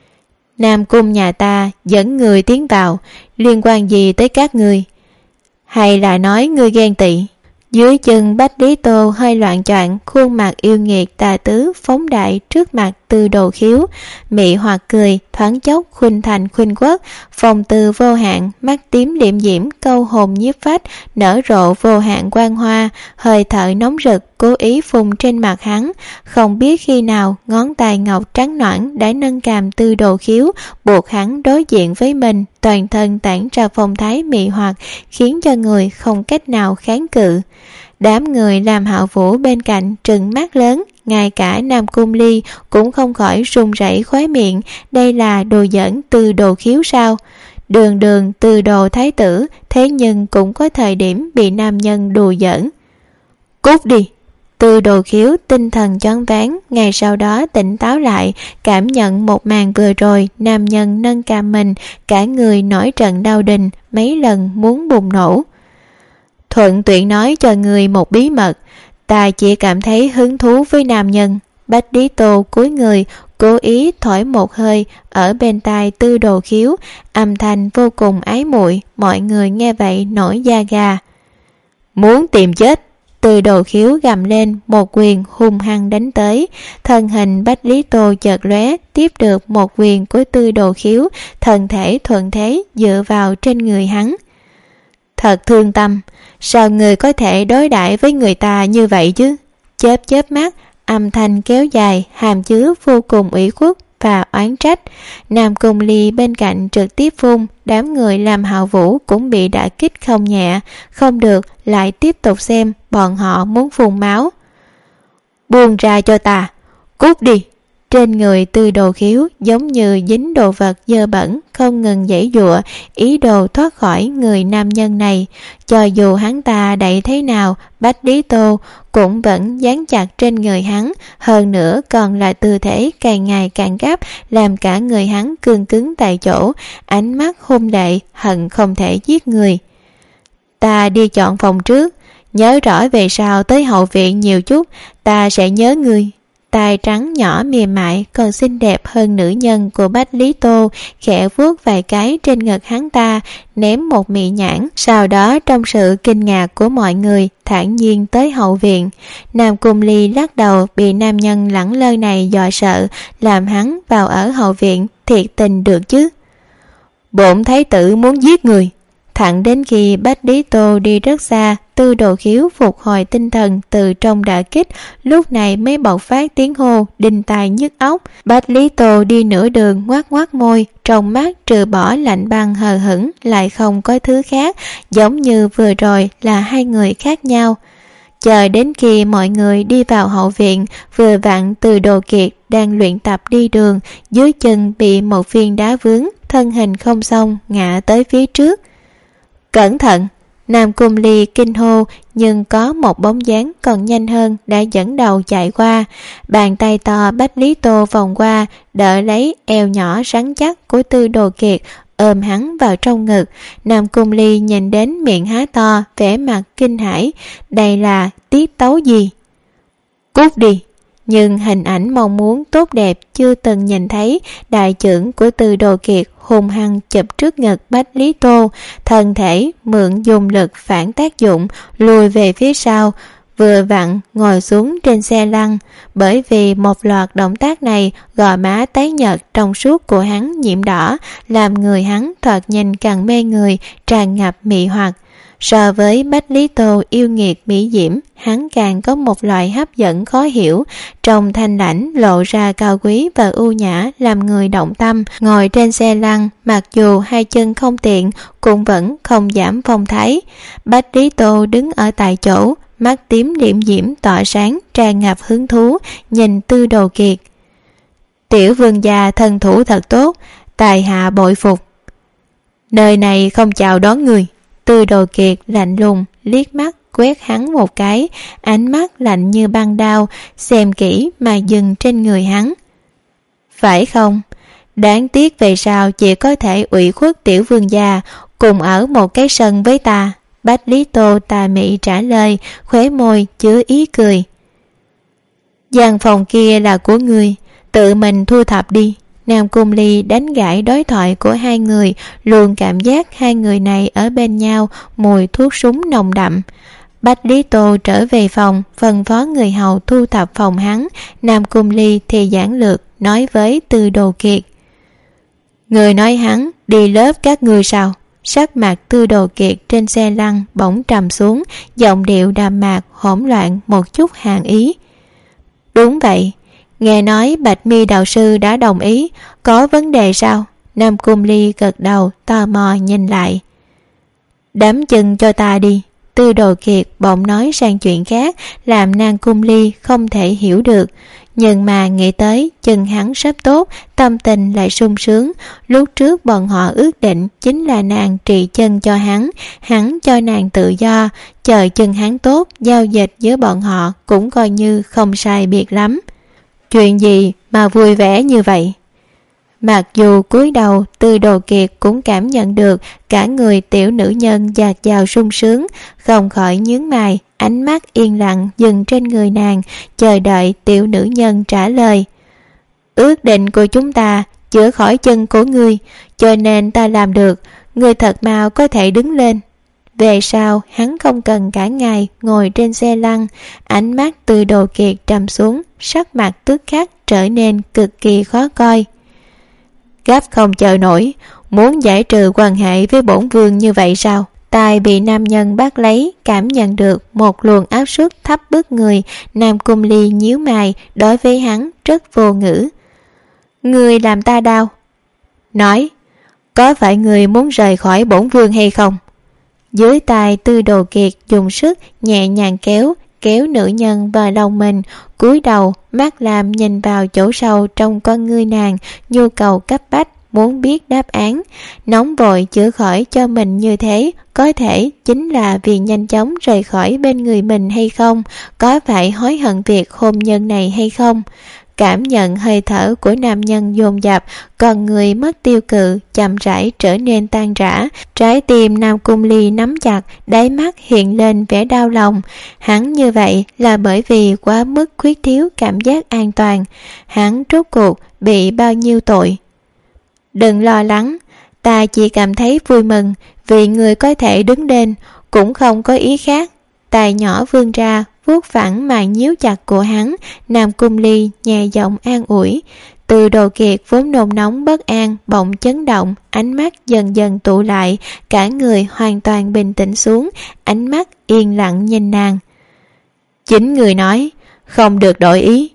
Nam Cung nhà ta dẫn người tiến vào, liên quan gì tới các ngươi? Hay là nói ngươi ghen tị? Dưới chân Bách Lý Tô hơi loạn choạng, khuôn mặt yêu nghiệt tà tứ phóng đại trước mặt Tư Đồ Khiếu, mị hoặc cười thoáng chốc khuynh thành khuynh quốc, phong tư vô hạn, mắt tím liệm diễm câu hồn nhiếp phách, nở rộ vô hạn quang hoa, hơi thở nóng rực cố ý phun trên mặt hắn. Không biết khi nào ngón tay ngọc trắng nõn đã nâng cằm Tư Đồ Khiếu, buộc hắn đối diện với mình, toàn thân tản ra phong thái mị hoặc, khiến cho người không cách nào kháng cự. Đám người làm Hạo Vũ bên cạnh trừng mắt lớn, ngay cả Nam Cung Ly cũng không khỏi run rẩy khóe miệng. Đây là đùa giỡn Tư Đồ Khiếu sao? Đường đường Tư Đồ thái tử, thế nhưng cũng có thời điểm bị nam nhân đùa giỡn. Cút đi! Tư Đồ Khiếu tinh thần choáng váng, ngày sau đó tỉnh táo lại, cảm nhận một màn vừa rồi, nam nhân nâng cằm mình, cả người nổi trận đau đình, mấy lần muốn bùng nổ. Thuận tiện nói cho người một bí mật, ta chỉ cảm thấy hứng thú với nam nhân. Bách Lý Tô cúi người, cố ý thổi một hơi ở bên tai Tư Đồ Khiếu, âm thanh vô cùng ái muội, mọi người nghe vậy nổi da gà. Muốn tìm chết? Tư Đồ Khiếu gầm lên, một quyền hung hăng đánh tới. Thân hình Bách Lý Tô chợt lóe, tiếp được một quyền của Tư Đồ Khiếu, thân thể thuận thế dựa vào trên người hắn. Thật thương tâm, sao người có thể đối đãi với người ta như vậy chứ? Chớp chớp mắt, âm thanh kéo dài, hàm chứa vô cùng ủy khuất và oán trách. Nam Cung Ly bên cạnh trực tiếp phun, đám người làm Hạo Vũ cũng bị đả kích không nhẹ. Không được, lại tiếp tục xem, bọn họ muốn phun máu. Buông ra cho ta, cút đi! Trên người Tư Đồ Khiếu giống như dính đồ vật dơ bẩn, không ngừng giãy giụa, ý đồ thoát khỏi người nam nhân này. Cho dù hắn ta đẩy thế nào, Bách Lý Tô cũng vẫn dán chặt trên người hắn, hơn nữa còn là tư thế càng ngày càng gấp, làm cả người hắn cương cứng tại chỗ, ánh mắt hung lệ, hận không thể giết người. Ta đi chọn phòng trước, nhớ rõ về sau tới hậu viện nhiều chút, ta sẽ nhớ ngươi. Tai trắng nhỏ mềm mại còn xinh đẹp hơn nữ nhân của Bách Lý Tô khẽ vuốt vài cái trên ngực hắn ta, ném một mị nhãn, sau đó trong sự kinh ngạc của mọi người thản nhiên tới hậu viện. Nam Cung Ly lắc đầu, bị nam nhân lẳng lơ này dọa sợ, làm hắn vào ở hậu viện thiệt tình được chứ? Bổn thái tử muốn giết người! Thẳng đến khi Bách Lý Tô đi rất xa, Tư Đồ Khiếu phục hồi tinh thần từ trong đả kích, lúc này mới bộc phát tiếng hô đinh tai nhức óc. Bách Lý Tô đi nửa đường ngoác ngoác môi, trong mắt trừ bỏ lạnh băng hờ hững lại không có thứ khác, giống như vừa rồi là hai người khác nhau. Chờ đến khi mọi người đi vào hậu viện, vừa vặn Từ Đồ Kiệt đang luyện tập đi đường, dưới chân bị một viên đá vướng, thân hình không xong ngã tới phía trước. Cẩn thận! Nam Cung Ly kinh hô, nhưng có một bóng dáng còn nhanh hơn đã dẫn đầu chạy qua. Bàn tay to Bách Lý Tô vòng qua, đỡ lấy eo nhỏ rắn chắc của Tư Đồ Kiệt, ôm hắn vào trong ngực. Nam Cung Ly nhìn đến miệng há to, vẻ mặt kinh hãi. Đây là tiết tấu gì? Cút đi! Nhưng hình ảnh mong muốn tốt đẹp chưa từng nhìn thấy, đại chưởng của Tư Đồ Kiệt hung hăng chụp trước ngực Bách Lý Tô, thân thể mượn dùng lực phản tác dụng lùi về phía sau, vừa vặn ngồi xuống trên xe lăn. Bởi vì một loạt động tác này, gò má tái nhợt trong suốt của hắn nhiễm đỏ, làm người hắn thoạt nhìn càng mê người, tràn ngập mị hoặc. So với Bách Lý Tô yêu nghiệt mỹ diễm, hắn càng có một loại hấp dẫn khó hiểu, trong thanh lãnh lộ ra cao quý và ưu nhã, làm người động tâm. Ngồi trên xe lăn, mặc dù hai chân không tiện, cũng vẫn không giảm phong thái. Bách Lý Tô đứng ở tại chỗ, mắt tím liệm diễm tỏa sáng, tràn ngập hứng thú, nhìn Tư Đồ Kiệt. Tiểu vương gia thân thủ thật tốt, tài hạ bội phục. Nơi này không chào đón người. Tư Đồ Kiệt lạnh lùng liếc mắt quét hắn một cái, ánh mắt lạnh như băng đao, xem kỹ mà dừng trên người hắn. Phải không? Đáng tiếc về sau chỉ có thể ủy khuất tiểu vương gia cùng ở một cái sân với ta. Bách Lý Tô tà mị trả lời, khóe môi chứa ý cười. Gian phòng kia là của ngươi, tự mình thu thập đi. Nam Cung Ly đánh gãy đối thoại của hai người, luôn cảm giác hai người này ở bên nhau, mùi thuốc súng nồng đậm. Bách Lý Tô trở về phòng, phân phó người hầu thu thập phòng hắn. Nam Cung Ly thì giản lược nói với Tư Đồ Kiệt. Người nói hắn đi lớp các ngươi sao? Sắc mặt Tư Đồ Kiệt trên xe lăn bỗng trầm xuống, giọng điệu đàm mạc hỗn loạn một chút hàn ý. Đúng vậy, nghe nói Bạch Mi đạo sư đã đồng ý, có vấn đề sao? Nam Cung Ly gật đầu, tò mò nhìn lại. Đắm chân cho ta đi. Tư Đồ Kiệt bỗng nói sang chuyện khác, làm Nam Cung Ly không thể hiểu được. Nhưng mà nghĩ tới chân hắn sắp tốt, tâm tình lại sung sướng. Lúc trước bọn họ ước định chính là nàng trị chân cho hắn cho nàng tự do. Chờ chân hắn tốt, giao dịch với bọn họ cũng coi như không sai biệt lắm. Chuyện gì mà vui vẻ như vậy? Mặc dù cúi đầu, Tư Đồ Kiệt cũng cảm nhận được cả người tiểu nữ nhân dạt dào sung sướng, không khỏi nhướng mày, ánh mắt yên lặng dừng trên người nàng, chờ đợi tiểu nữ nhân trả lời. Ước định của chúng ta chữa khỏi chân của ngươi, cho nên ta làm được, ngươi thật mau có thể đứng lên. Về sau, hắn không cần cả ngày ngồi trên xe lăn. Ánh mắt Tư Đồ Kiệt trầm xuống, sắc mặt tức khắc trở nên cực kỳ khó coi. Gấp không chờ nổi, muốn giải trừ quan hệ với bổn vương như vậy sao? Tai bị nam nhân bắt lấy, cảm nhận được một luồng áp suất thấp bức người. Nam Cung Ly nhíu mày, đối với hắn rất vô ngữ. Người làm ta đau. Nói, có phải người muốn rời khỏi bổn vương hay không? Dưới tay Tư Đồ Kiệt dùng sức nhẹ nhàng kéo nữ nhân vào lòng mình, cúi đầu, mắt làm nhìn vào chỗ sâu trong con ngươi nàng, nhu cầu cấp bách muốn biết đáp án. Nóng vội chữa khỏi cho mình như thế, có thể chính là vì nhanh chóng rời khỏi bên người mình hay không? Có phải hối hận việc hôn nhân này hay không? Cảm nhận hơi thở của nam nhân dồn dập, còn người mất tiêu cự chậm rãi trở nên tan rã. Trái tim Nam Cung Ly nắm chặt, đáy mắt hiện lên vẻ đau lòng. Hắn như vậy là bởi vì quá mức khuyết thiếu cảm giác an toàn. Hắn rốt cuộc bị bao nhiêu tội? Đừng lo lắng, ta chỉ cảm thấy vui mừng vì người có thể đứng lên, cũng không có ý khác. Tay nhỏ vươn ra, vuốt phẳng mày nhíu chặt của hắn. Nam Cung Ly nhẹ giọng an ủi. Tư Đồ Kiệt vốn nôn nóng bất an bỗng chấn động, ánh mắt dần dần tụ lại, cả người hoàn toàn bình tĩnh xuống, ánh mắt yên lặng nhìn nàng. Chính người nói không được đổi ý,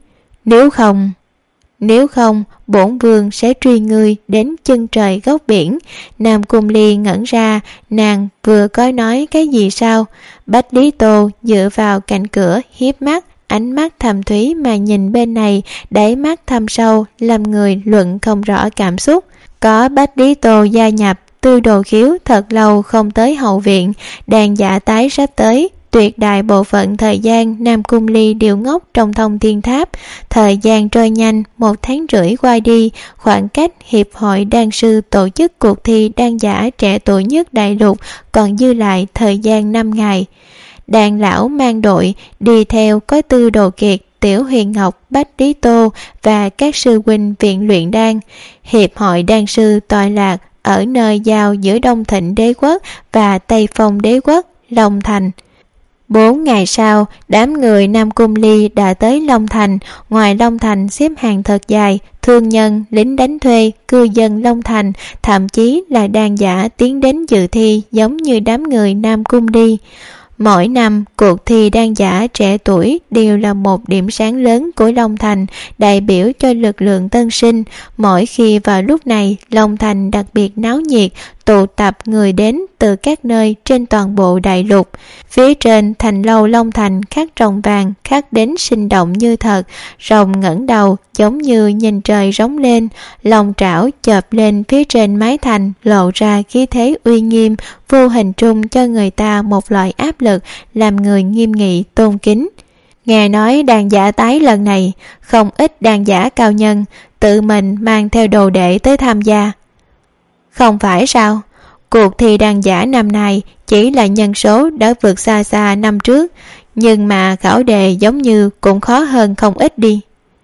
nếu không bổn vương sẽ truy ngươi đến chân trời góc biển. Nam Cung Ly ngẩn ra, nàng vừa có nói cái gì sao? Bách Lý Tô dựa vào cạnh cửa hiếp mắt, ánh mắt thầm thúy mà nhìn bên này, đáy mắt thâm sâu, làm người luận không rõ cảm xúc. Có Bách Lý Tô gia nhập, Tư Đồ Khiếu thật lâu không tới hậu viện, đàn dạ tái sắp tới. Tuyệt đại bộ phận thời gian Nam Cung Ly đều ngốc trong Thông Thiên Tháp. Thời gian trôi nhanh, 1 tháng rưỡi qua đi, khoảng cách Hiệp hội Đan sư tổ chức cuộc thi đan giả trẻ tuổi nhất đại lục còn dư lại thời gian 5 ngày. Đàn lão mang đội đi theo có Tư Đồ Kiệt, Tiểu Huyền Ngọc, Bách Lý Tô và các sư huynh viện luyện đan. Hiệp hội Đan sư tọa lạc ở nơi giao giữa Đông Thịnh đế quốc và Tây Phong đế quốc, Long Thành. 4 ngày sau, đám người Nam Cung Ly đã tới Long Thành. Ngoài Long Thành xếp hàng thật dài, thương nhân, lính đánh thuê, cư dân Long Thành, thậm chí là đàn giả tiến đến dự thi giống như đám người Nam Cung Ly. Mỗi năm, cuộc thi đàn giả trẻ tuổi đều là một điểm sáng lớn của Long Thành, đại biểu cho lực lượng tân sinh. Mỗi khi vào lúc này, Long Thành đặc biệt náo nhiệt, tụ tập người đến từ các nơi trên toàn bộ đại lục. Phía trên thành lâu Long Thành khắc rồng vàng, khắc đến sinh động như thật. Rồng ngẩng đầu giống như nhìn trời rống lên, lòng trảo chộp lên phía trên mái thành, lộ ra khí thế uy nghiêm, vô hình trung cho người ta một loại áp lực, làm người nghiêm nghị tôn kính. Nghe nói đàn giả tái lần này, không ít đàn giả cao nhân tự mình mang theo đồ đệ tới tham gia. Không phải sao? Cuộc thi đàn giả năm nay chỉ là nhân số đã vượt xa xa năm trước, nhưng mà khảo đề giống như cũng khó hơn không ít đi.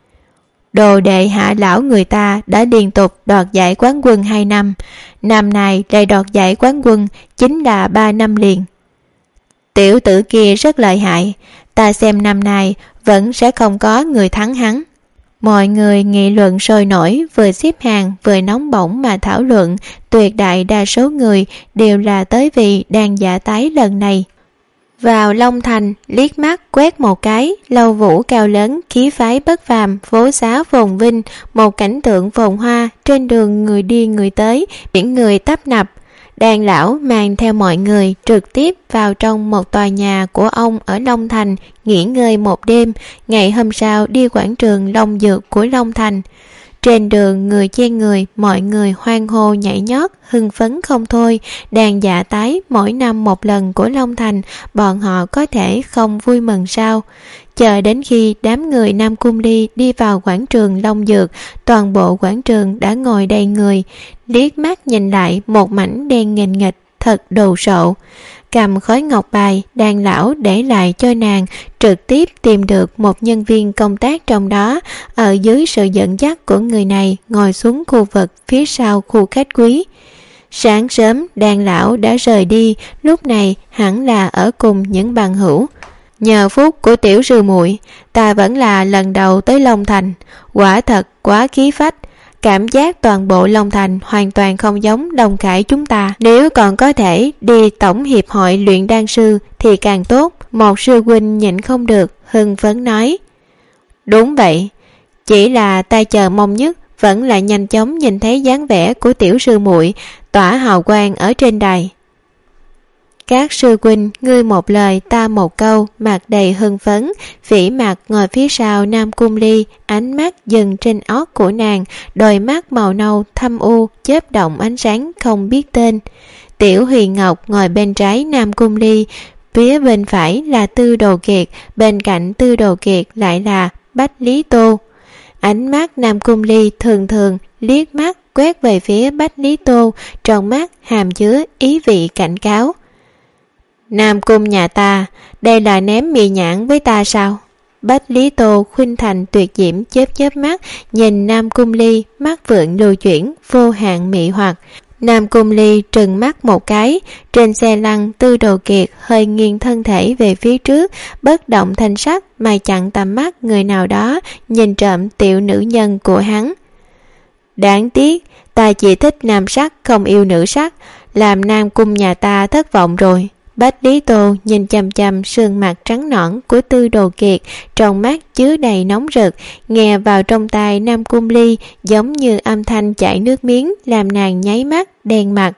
Đồ đệ Hạ lão người ta đã liên tục đoạt giải quán quân 2 năm, năm nay lại đoạt giải quán quân chính là 3 năm liền. Tiểu tử kia rất lợi hại, ta xem năm nay vẫn sẽ không có người thắng hắn. Mọi người nghị luận sôi nổi, vừa xếp hàng vừa nóng bỏng mà thảo luận. Tuyệt đại đa số người đều là tới vì đàn giả tái lần này. Vào Long Thành, liếc mắt quét một cái, lâu vũ cao lớn, khí phái bất phàm, phố xá phồn vinh, một cảnh tượng phồn hoa, trên đường người đi người tới, biển người tấp nập. Đàn lão mang theo mọi người trực tiếp vào trong một tòa nhà của ông ở Long Thành, nghỉ ngơi một đêm, ngày hôm sau đi quảng trường Long Dược của Long Thành. Trên đường người chen người, mọi người hoan hô nhảy nhót, hưng phấn không thôi. Đàn dạ tái mỗi năm một lần của Long Thành, bọn họ có thể không vui mừng sao? Chờ đến khi đám người Nam Cung Ly đi vào quảng trường Long Dược, toàn bộ quảng trường đã ngồi đầy người. Liếc mắt nhìn lại, một mảnh đen nghênh nghịch, thật đồ sộ. Cầm khối ngọc bài, đàn lão để lại cho nàng, trực tiếp tìm được một nhân viên công tác trong đó, ở dưới sự dẫn dắt của người này ngồi xuống khu vực phía sau khu khách quý. Sáng sớm đàn lão đã rời đi, lúc này hẳn là ở cùng những bằng hữu. Nhờ phúc của tiểu sư muội, ta vẫn là lần đầu tới Long Thành, quả thật quá khí phách. Cảm giác toàn bộ Long Thành hoàn toàn không giống Đông Khải chúng ta. Nếu còn có thể đi tổng hiệp hội luyện đan sư thì càng tốt. Một sư huynh nhịn không được, hưng phấn nói. Đúng vậy, chỉ là ta chờ mong nhất vẫn là nhanh chóng nhìn thấy dáng vẻ của tiểu sư muội tỏa hào quang ở trên đài. Các sư huynh ngươi một lời ta một câu, mặt đầy hưng phấn. Vĩ Mặt ngồi phía sau Nam Cung Ly, ánh mắt dừng trên ót của nàng, đôi mắt màu nâu thâm u chớp động ánh sáng không biết tên. Tiểu Huyền Ngọc ngồi bên trái Nam Cung Ly, phía bên phải là Tư Đồ Kiệt, bên cạnh Tư Đồ Kiệt lại là Bách Lý Tô. Ánh mắt Nam Cung Ly thường thường liếc mắt quét về phía Bách Lý Tô, trong mắt hàm chứa ý vị cảnh cáo. Nam Cung nhà ta, đây là ném mì nhãn với ta sao? Bách Lý Tô khuynh thành tuyệt diễm chớp mắt, nhìn Nam Cung Ly, mắt vượng lưu chuyển, vô hạn mị hoặc. Nam Cung Ly trừng mắt một cái, trên xe lăn Tư Đồ Kiệt hơi nghiêng thân thể về phía trước, bất động thanh sắc mà chặn tầm mắt người nào đó, nhìn trộm tiểu nữ nhân của hắn. Đáng tiếc, ta chỉ thích nam sắc không yêu nữ sắc, làm Nam Cung nhà ta thất vọng rồi. Bách Lý Tô nhìn chằm chằm sườn mặt trắng nõn của Tư Đồ Kiệt, trong mắt chứa đầy nóng rực, nghe vào trong tai Nam Cung Ly giống như âm thanh chảy nước miếng, làm nàng nháy mắt đen mặt.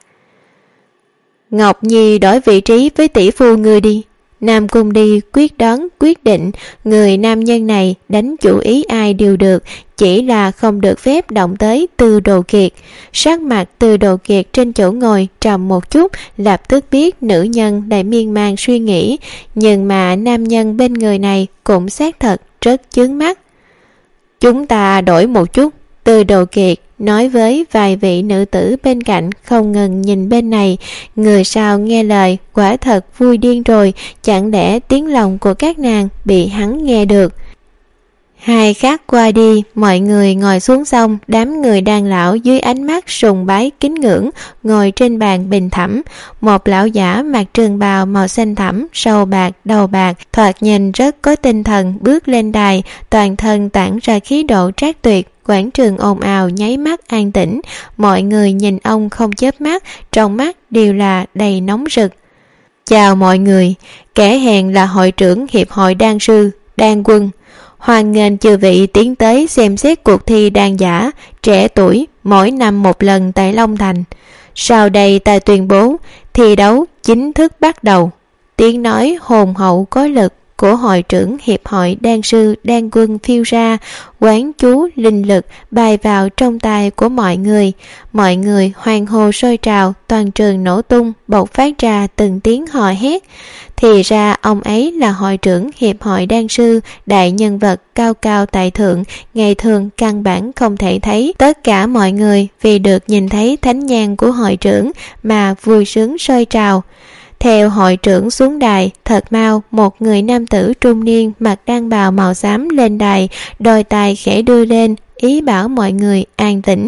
Ngọc Nhi đổi vị trí với tỷ phu ngươi đi. Nam Cung Ly quyết đoán quyết định, người nam nhân này đánh chủ ý ai đều được, chỉ là không được phép động tới Tư Đồ Kiệt. Sắc mặt Tư Đồ Kiệt trên chỗ ngồi trầm một chút, lập tức biết nữ nhân lại miên man suy nghĩ, nhưng mà nam nhân bên người này cũng xác thật rất chướng mắt. Chúng ta đổi một chút. Tư Đồ Kiệt nói với vài vị nữ tử bên cạnh, không ngừng nhìn bên này. Người sau nghe lời quả thật vui điên rồi, chẳng lẽ tiếng lòng của các nàng bị hắn nghe được. 2 khắc qua đi, mọi người ngồi xuống xong, đám người đàn lão dưới ánh mắt sùng bái kính ngưỡng ngồi trên bàn bình thẳm. Một lão giả mặc trường bào màu xanh thẳm, sâu bạc, đầu bạc, thoạt nhìn rất có tinh thần bước lên đài, toàn thân tản ra khí độ trác tuyệt. Quảng trường ồn ào nháy mắt an tĩnh, mọi người nhìn ông không chớp mắt, trong mắt đều là đầy nóng rực. Chào mọi người, kẻ hèn là hội trưởng hiệp hội đan sư, đan quân. Hoan nghênh chư vị tiến tới xem xét cuộc thi đan giả trẻ tuổi mỗi năm một lần tại Long Thành. Sau đây ta tuyên bố thi đấu chính thức bắt đầu. Tiếng nói hồn hậu có lực của hội trưởng hiệp hội đan sư đan quân phiêu ra, quán chú linh lực bay vào trong tai của mọi người hoan hô sôi trào, toàn trường nổ tung, bộc phát ra từng tiếng hò hét. Thì ra ông ấy là hội trưởng hiệp hội đan sư, đại nhân vật cao cao tại thượng, ngày thường căn bản không thể thấy. Tất cả mọi người vì được nhìn thấy thánh nhang của hội trưởng mà vui sướng sôi trào. Theo hội trưởng xuống đài, thật mau một người nam tử trung niên mặc đan bào màu xám lên đài, đôi tay khẽ đưa lên, ý bảo mọi người an tĩnh.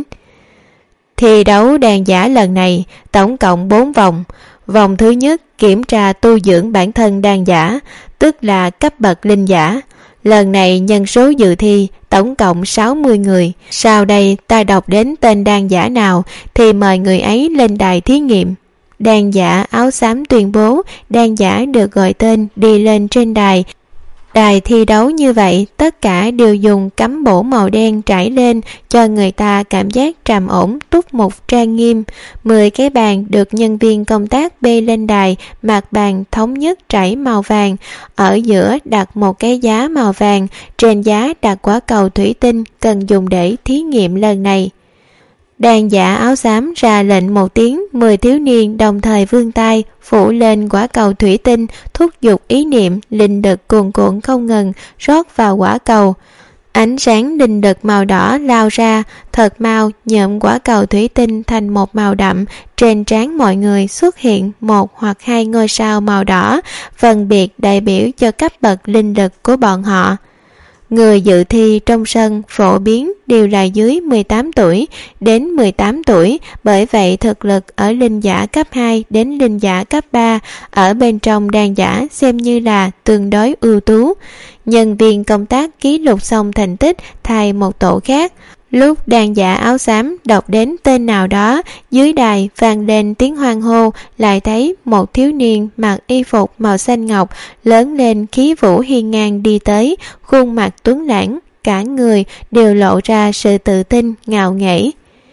Thi đấu đan giả lần này tổng cộng 4 vòng. Vòng thứ nhất kiểm tra tu dưỡng bản thân đan giả, tức là cấp bậc linh giả. Lần này nhân số dự thi tổng cộng 60 người. Sau đây ta đọc đến tên đan giả nào thì mời người ấy lên đài thí nghiệm. Đan giả áo xám tuyên bố, đan giả được gọi tên đi lên trên đài. Đài thi đấu như vậy, tất cả đều dùng cắm bổ màu đen trải lên cho người ta cảm giác trầm ổn, túc mục, trang nghiêm. 10 cái bàn được nhân viên công tác bê lên đài, mặt bàn thống nhất trải màu vàng. Ở giữa đặt một cái giá màu vàng, trên giá đặt quả cầu thủy tinh cần dùng để thí nghiệm lần này. Đan giả áo xám ra lệnh một tiếng, 10 thiếu niên đồng thời vươn tay phủ lên quả cầu thủy tinh, thúc giục ý niệm, linh lực cuồn cuộn không ngừng rót vào quả cầu. Ánh sáng linh lực màu đỏ lao ra, thật mau nhuộm quả cầu thủy tinh thành một màu đậm. Trên trán mọi người xuất hiện 1 hoặc 2 ngôi sao màu đỏ, phân biệt đại biểu cho cấp bậc linh lực của bọn họ. Người dự thi trong sân phổ biến đều là dưới 18 tuổi đến 18 tuổi, bởi vậy thực lực ở linh giả cấp 2 đến linh giả cấp 3 ở bên trong đan giả xem như là tương đối ưu tú. Nhân viên công tác ký lục xong thành tích thay một tổ khác. Lúc đan giả áo xám đọc đến tên nào đó, dưới đài vang lên tiếng hoan hô, lại thấy một thiếu niên mặc y phục màu xanh ngọc lớn lên khí vũ hiên ngang đi tới, khuôn mặt tuấn lãng, cả người đều lộ ra sự tự tin ngạo nghễ.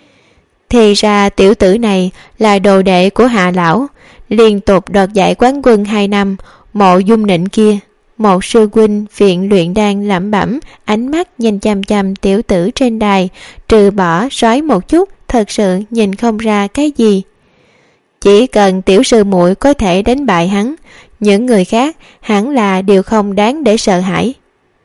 Thì ra tiểu tử này là đồ đệ của Hạ lão, liên tục đoạt giải quán quân 2 năm, Mộ Dung Nịnh kia. Một sư huynh viện luyện đan lẩm bẩm, ánh mắt nhìn chằm chằm tiểu tử trên đài, trừ bỏ sói một chút, thật sự nhìn không ra cái gì. Chỉ cần tiểu sư muội có thể đánh bại hắn, những người khác hẳn là đều không đáng để sợ hãi.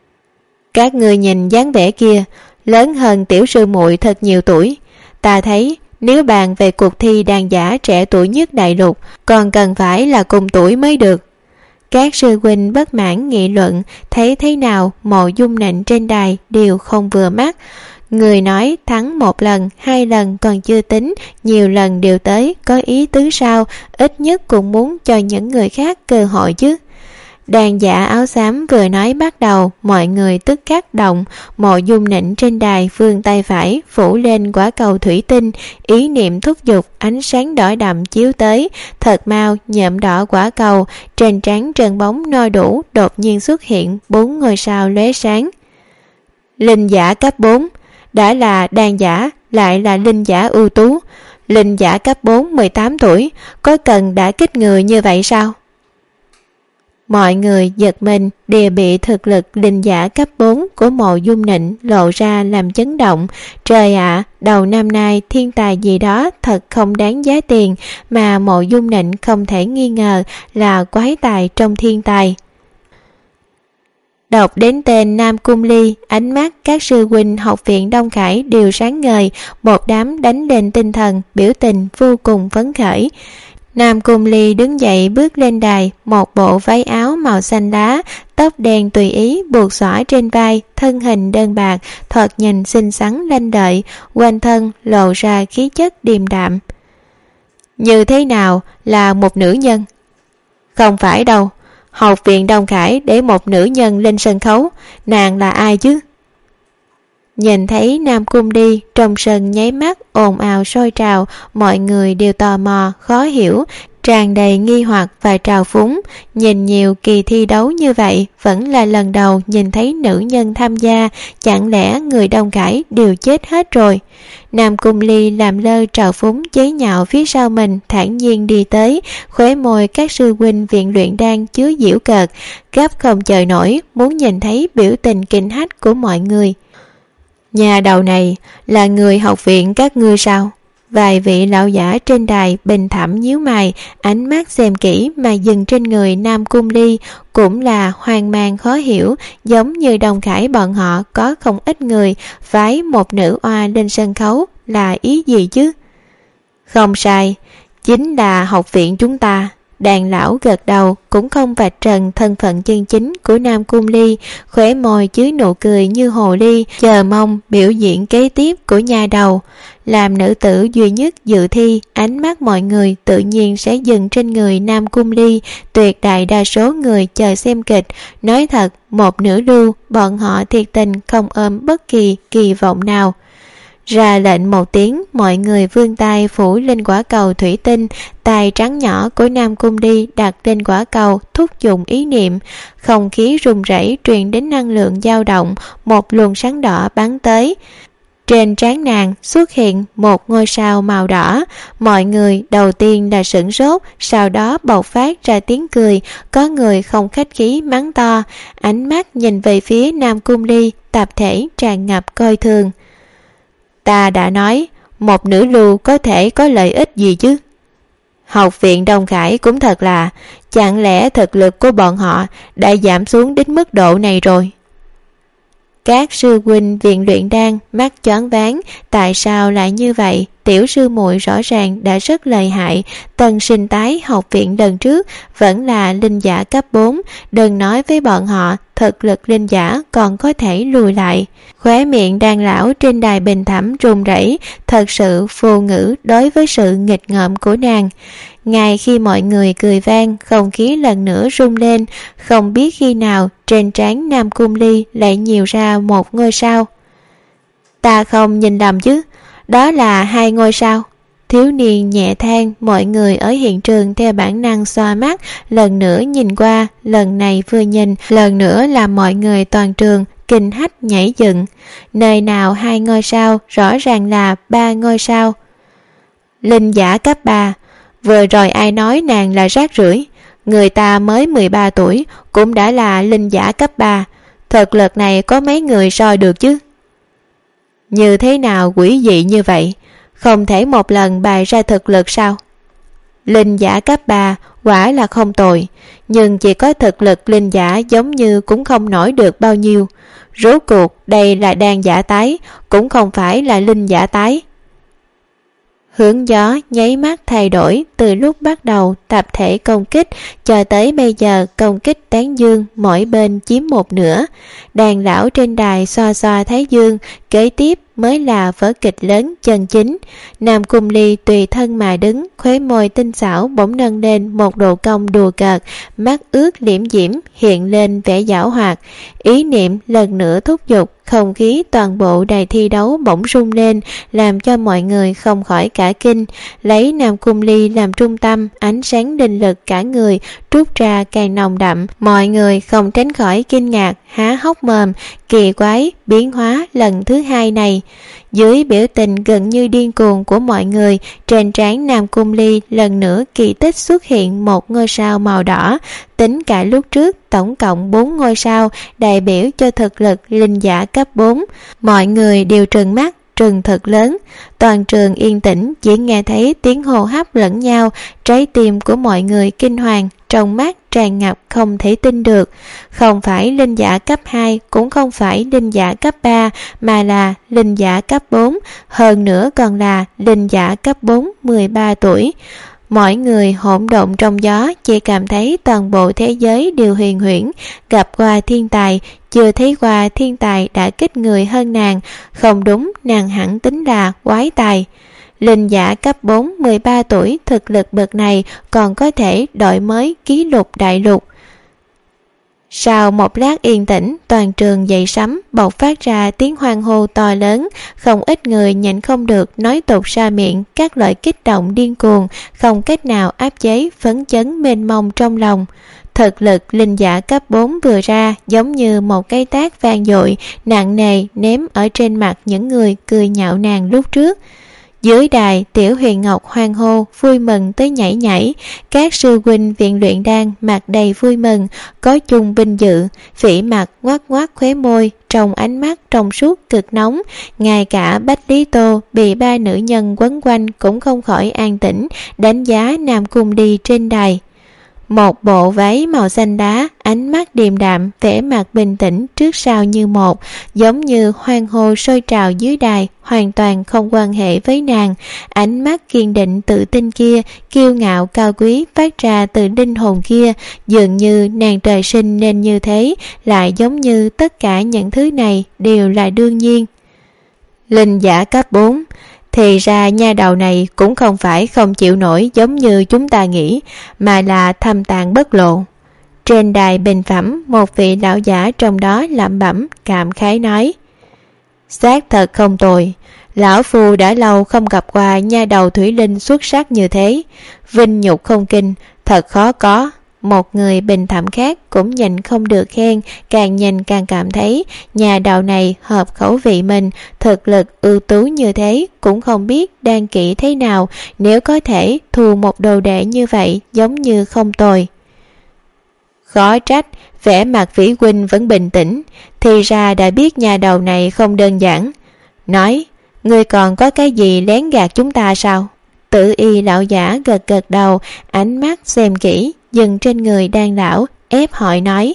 Các người nhìn dáng vẻ kia, lớn hơn tiểu sư muội thật nhiều tuổi. Ta thấy nếu bàn về cuộc thi đan giả trẻ tuổi nhất đại lục, còn cần phải là cùng tuổi mới được. Các sư huynh bất mãn nghị luận, thấy thế nào Mộ Dung Nịnh trên đài đều không vừa mắt. Người nói thắng 1 lần, 2 lần còn chưa tính, nhiều lần đều tới, có ý tứ sao, ít nhất cũng muốn cho những người khác cơ hội chứ. Đàn giả áo xám vừa nói bắt đầu, mọi người tức khắc động. Mộ Dung Nịnh trên đài vươn tay phải phủ lên quả cầu thủy tinh, ý niệm thúc giục, ánh sáng đỏ đậm chiếu tới, thật mau nhuộm đỏ quả cầu. Trên trán trơn bóng no đủ đột nhiên xuất hiện 4 ngôi sao lóe sáng. Linh giả cấp 4, đã là đan giả lại là linh giả ưu tú. Linh giả cấp 4 18 tuổi, có cần đã kích người như vậy sao? Mọi người giật mình, đều bị thực lực linh giả cấp 4 của Mộ Dung Nịnh lộ ra làm chấn động. Trời ạ, đầu năm nay thiên tài gì đó thật không đáng giá tiền, mà Mộ Dung Nịnh không thể nghi ngờ là quái tài trong thiên tài. Đọc đến tên Nam Cung Ly, ánh mắt các sư huynh học viện Đông Khải đều sáng ngời, một đám đánh lên tinh thần, biểu tình vô cùng phấn khởi. Nam Cung Ly đứng dậy bước lên đài, một bộ váy áo màu xanh lá, tóc đen tùy ý buộc xõa trên vai, thân hình đơn bạc, thoạt nhìn xinh xắn lanh lợi, quanh thân lộ ra khí chất điềm đạm. Như thế nào là một nữ nhân? Không phải đâu, học viện Đông Khải để một nữ nhân lên sân khấu, nàng là ai chứ? Nhìn thấy Nam Cung Ly trong sân nháy mắt ồn ào sôi trào, mọi người đều tò mò, khó hiểu, tràn đầy nghi hoặc và trào phúng. Nhìn nhiều kỳ thi đấu như vậy, vẫn là lần đầu nhìn thấy nữ nhân tham gia, chẳng lẽ người Đông Khải đều chết hết rồi? Nam Cung Ly làm lơ trào phúng chế nhạo phía sau mình, thản nhiên đi tới, khóe môi các sư huynh viện luyện đan chứa giễu cợt, gấp không chờ nổi muốn nhìn thấy biểu tình kinh hách của mọi người. Nhà đầu này là người học viện các ngươi sao? Vài vị lão giả trên đài bình thẳm nhíu mày, ánh mắt xem kỹ mà dừng trên người Nam Cung Ly, cũng là hoang mang khó hiểu, giống như Đông Khải bọn họ có không ít người phái một nữ oa lên sân khấu là ý gì chứ? Không sai, chính là học viện chúng ta. Đàn lão gật đầu, cũng không vạch trần thân phận chân chính của Nam Cung Ly, khóe môi chứa nụ cười như hồ ly, chờ mong biểu diễn kế tiếp của nhà đầu. Làm nữ tử duy nhất dự thi, ánh mắt mọi người tự nhiên sẽ dừng trên người Nam Cung Ly. Tuyệt đại đa số người chờ xem kịch, nói thật, một nửa lưu, bọn họ thiệt tình không ôm bất kỳ kỳ vọng nào. Ra lệnh một tiếng, mọi người vươn tay phủ lên quả cầu thủy tinh, tay trắng nhỏ của Nam Cung Ly đặt lên quả cầu, thúc giục ý niệm, không khí rung rẩy truyền đến năng lượng dao động, một luồng sáng đỏ bắn tới. Trên trán nàng xuất hiện một ngôi sao màu đỏ, mọi người đầu tiên là sửng sốt, sau đó bộc phát ra tiếng cười, có người không khách khí mắng to, ánh mắt nhìn về phía Nam Cung Ly, tập thể tràn ngập coi thường. Ta đã nói, một nữ lưu có thể có lợi ích gì chứ? Học viện Đông Khải cũng thật là, chẳng lẽ thực lực của bọn họ đã giảm xuống đến mức độ này rồi? Các sư huynh viện luyện đan mắt choáng váng, tại sao lại như vậy? Tiểu sư muội rõ ràng đã rất lợi hại, tân sinh tái học viện lần trước vẫn là linh giả cấp 4, đừng nói với bọn họ thực lực linh giả còn có thể lùi lại. Khóe miệng đan lão trên đài bình thẳm run rẩy, thật sự vô ngữ đối với sự nghịch ngợm của nàng. Ngay khi mọi người cười vang, không khí lần nữa rung lên, không biết khi nào trên trán Nam Cung Ly lại nhiều ra một ngôi sao. Ta không nhìn lầm chứ? Đó là 2 ngôi sao. Thiếu niên nhẹ than, mọi người ở hiện trường theo bản năng xoa mắt, lần nữa nhìn qua, lần này vừa nhìn, lần nữa làm mọi người toàn trường kinh hách nhảy dựng. Nơi nào 2 ngôi sao, rõ ràng là 3 ngôi sao. Linh giả cấp 3, vừa rồi ai nói nàng là rác rưởi? Người ta mới 13 tuổi, cũng đã là linh giả cấp 3. Thực lực này có mấy người soi được chứ? Như thế nào quỷ dị như vậy? Không thể một lần bày ra thực lực sao? Linh giả cấp 3 quả là không tồi, nhưng chỉ có thực lực linh giả giống như cũng không nổi được bao nhiêu. Rốt cuộc đây là đan giả tái, cũng không phải là linh giả tái. Hướng gió nháy mắt thay đổi, từ lúc bắt đầu tập thể công kích cho tới bây giờ công kích tán dương mỗi bên chiếm một nửa. Đàn lão trên đài xoa xoa thái dương, kế tiếp mới là vở kịch lớn chân chính. Nam Cung Ly tùy thân mà đứng, khóe môi tinh xảo bỗng nâng lên một độ cong đùa cợt, mắt ướt liễm diễm hiện lên vẻ giảo hoạt. Ý niệm lần nữa thúc giục, không khí toàn bộ đài thi đấu bỗng rung lên, làm cho mọi người không khỏi cả kinh. Lấy Nam Cung Ly làm trung tâm, ánh sáng linh lực cả người trút ra càng nồng đậm, mọi người không tránh khỏi kinh ngạc, há hốc mồm. Kỳ quái biến hóa lần thứ 2 này. Dưới biểu tình gần như điên cuồng của mọi người, trên trán Nam Cung Ly lần nữa kỳ tích xuất hiện một ngôi sao màu đỏ. Tính cả lúc trước tổng cộng 4 ngôi sao, đại biểu cho thực lực linh giả cấp 4. Mọi người đều trừng mắt, trừng thật lớn. Toàn trường yên tĩnh, chỉ nghe thấy tiếng hô hấp lẫn nhau, trái tim của mọi người kinh hoàng, trong mắt tràn ngập không thể tin được. Không phải linh giả cấp 2, cũng không phải linh giả cấp 3, mà là linh giả cấp 4, hơn nữa còn là linh giả cấp 4 13 tuổi. Mọi người hỗn độn trong gió, chỉ cảm thấy toàn bộ thế giới đều huyền huyễn. Gặp qua thiên tài, chưa thấy qua thiên tài đã kích người hơn nàng. Không đúng, nàng hẳn tính là quái tài. Linh giả cấp 4, 13 tuổi, thực lực bậc này còn có thể đổi mới kỷ lục đại lục. Sau một lát yên tĩnh, toàn trường dậy sóng, bộc phát ra tiếng hoan hô to lớn. Không ít người nhịn không được nói tục ra miệng, các loại kích động điên cuồng, không cách nào áp chế phấn chấn mênh mông trong lòng. Thực lực linh giả cấp 4 vừa ra giống như một cái tát vang dội, nặng nề ném ở trên mặt những người cười nhạo nàng lúc trước. Dưới đài, Tiểu Huyền Ngọc hoan hô, vui mừng tới nhảy nhảy. Các sư huynh viện luyện đan mặt đầy vui mừng, có chung vinh dự, phỉ mặt ngoác ngoác khóe môi, trong ánh mắt trong suốt cực nóng. Ngay cả Bách Lý Tô bị ba nữ nhân quấn quanh cũng không khỏi an tĩnh, đánh giá Nam Cung Ly trên đài. Một bộ váy màu xanh đá, ánh mắt điềm đạm, vẻ mặt bình tĩnh trước sau như một, giống như hoan hô sôi trào dưới đài, hoàn toàn không quan hệ với nàng. Ánh mắt kiên định tự tin kia, kiêu ngạo cao quý phát ra từ linh hồn kia, dường như nàng trời sinh nên như thế, lại giống như tất cả những thứ này đều là đương nhiên. Linh giả cấp 4. Thì ra nha đầu này cũng không phải không chịu nổi giống như chúng ta nghĩ, mà là thâm tàng bất lộ. Trên đài bình phẩm, một vị lão giả trong đó lẩm bẩm cảm khái nói: xác thật không tồi, lão phu đã lâu không gặp qua nha đầu thủy linh xuất sắc như thế, vinh nhục không kinh, thật khó có. Một người bình thẩm khác cũng nhìn không được khen, càng nhìn càng cảm thấy nhà đầu này hợp khẩu vị mình, thực lực ưu tú như thế, cũng không biết đang kỹ thế nào, nếu có thể thu một đồ đệ như vậy giống như không tồi. Khó trách, vẻ mặt Vĩ huynh vẫn bình tĩnh, thì ra đã biết nhà đầu này không đơn giản. Nói, ngươi còn có cái gì lén gạt chúng ta sao? Tử y lão giả gật gật đầu, ánh mắt xem kỹ dừng trên người đan lão, ép hỏi nói: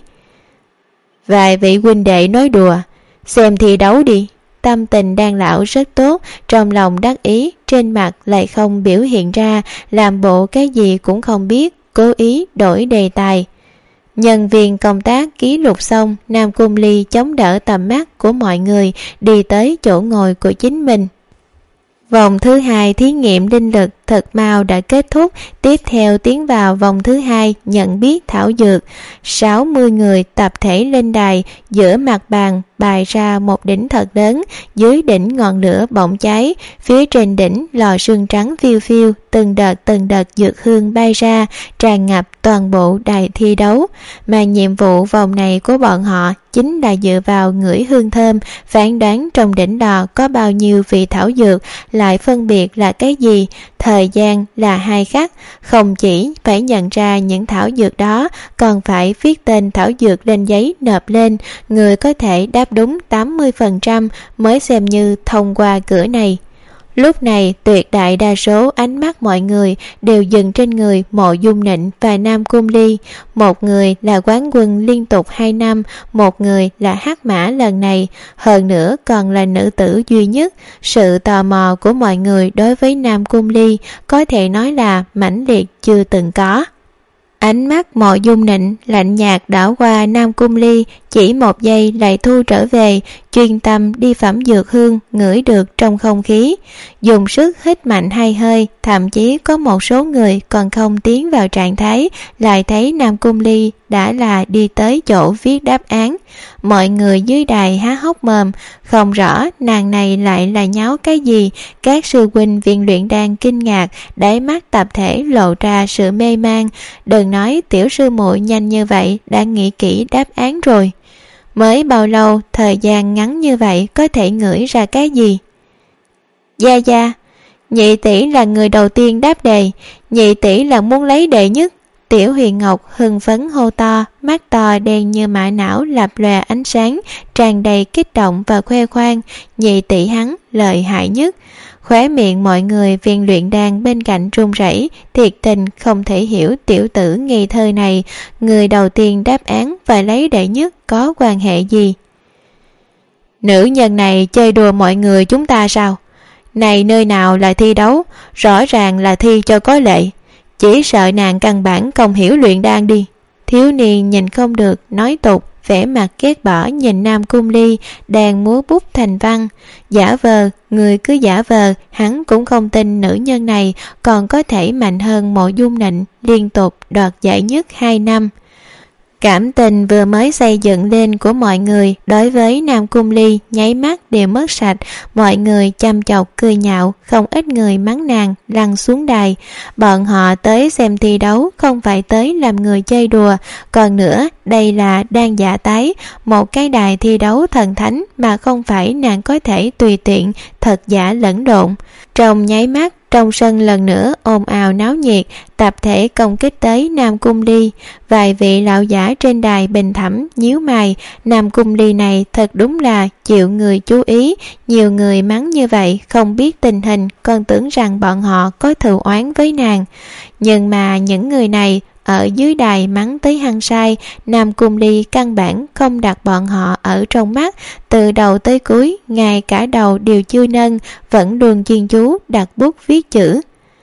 vài vị huynh đệ nói đùa, xem thi đấu đi. Tâm tình đan lão rất tốt, trong lòng đắc ý, trên mặt lại không biểu hiện ra, làm bộ cái gì cũng không biết, cố ý đổi đề tài. Nhân viên công tác ký lục xong, Nam Cung Ly chống đỡ tầm mắt của mọi người, đi tới chỗ ngồi của chính mình. Vòng thứ 2 thí nghiệm linh lực thật mau đã kết thúc, tiếp theo tiến vào vòng thứ 2 nhận biết thảo dược. 60 người tập thể lên đài, giữa mặt bàn bày ra một đỉnh thật lớn, dưới đỉnh ngọn lửa bỗng cháy, phía trên đỉnh lò sương trắng phiêu phiêu, từng đợt dược hương bay ra, tràn ngập toàn bộ đài thi đấu. Mà nhiệm vụ vòng này của bọn họ chính là dựa vào ngửi hương thơm, phán đoán trong đỉnh lò có bao nhiêu vị thảo dược, lại phân biệt là cái gì. Thời gian là 2 khắc, không chỉ phải nhận ra những thảo dược đó, còn phải viết tên thảo dược lên giấy nộp lên. Người có thể đáp đúng 80% mới xem như thông qua cửa này. Lúc này tuyệt đại đa số ánh mắt mọi người đều dừng trên người Mộ Dung Nịnh và Nam Cung Ly. Một người là quán quân liên tục 2 năm, một người là hắc mã lần này, hơn nữa còn là nữ tử duy nhất. Sự tò mò của mọi người đối với Nam Cung Ly có thể nói là mãnh liệt chưa từng có. Ánh mắt Mộ Dung Nịnh lạnh nhạt đảo qua Nam Cung Ly, chỉ một giây lại thu trở về, chuyên tâm đi phẩm dược hương, ngửi được trong không khí, dùng sức hít mạnh 2 hơi, thậm chí có một số người còn không tiến vào trạng thái, lại thấy Nam Cung Ly đã là đi tới chỗ viết đáp án. Mọi người dưới đài há hốc mồm, không rõ nàng này lại là nháo cái gì. Các sư huynh viện luyện đan kinh ngạc, đáy mắt tập thể lộ ra sự mê man. Đừng nói tiểu sư muội nhanh như vậy đã nghĩ kỹ đáp án rồi. Mới bao lâu, thời gian ngắn như vậy có thể ngửi ra cái gì? Gia, nhị tỷ là người đầu tiên đáp đề, nhị tỷ là muốn lấy đệ nhất. Tiểu Huyền Ngọc hưng phấn hô to, mắt to đen như mã não lập lòe ánh sáng, tràn đầy kích động và khoe khoang. Nhị tỷ hắn lợi hại nhất. Khóe miệng mọi người viên luyện đan bên cạnh run rẩy, thiệt tình không thể hiểu tiểu tử ngây thơ này, người đầu tiên đáp án và lấy đệ nhất có quan hệ gì. Nữ nhân này chơi đùa mọi người chúng ta sao? Này nơi nào là thi đấu, rõ ràng là thi cho có lệ. chỉ sợ nàng căn bản không hiểu luyện đan đi. Thiếu niên nhìn không được nói tục, vẻ mặt ghét bỏ nhìn Nam Cung Ly đang múa bút thành văn. Giả vờ, người cứ giả vờ, hắn cũng không tin nữ nhân này còn có thể mạnh hơn Mộ Dung Nịnh liên tục đoạt giải nhất 2 năm. Cảm tình vừa mới xây dựng lên của mọi người đối với Nam Cung Ly nháy mắt đều mất sạch. Mọi người chăm chọc cười nhạo, không ít người mắng nàng lăn xuống đài. Bọn họ tới xem thi đấu không phải tới làm người chơi đùa. Còn nữa, đây là đang giả tái, một cái đài thi đấu thần thánh mà không phải nàng có thể tùy tiện thật giả lẫn lộn. Trong nháy mắt, trong sân lần nữa ồn ào náo nhiệt, tập thể công kích tới Nam Cung Ly. Vài vị lão giả trên đài bình thẩm nhíu mày, Nam Cung Ly này thật đúng là chịu người chú ý. Nhiều người mắng như vậy không biết tình hình, còn tưởng rằng bọn họ có thù oán với nàng. Nhưng mà những người này ở dưới đài mắng tới hăng say, Nam Cung Ly căn bản không đặt bọn họ ở trong mắt. Từ đầu tới cuối, ngay cả đầu đều chưa nâng, vẫn luôn chuyên chú đặt bút viết chữ.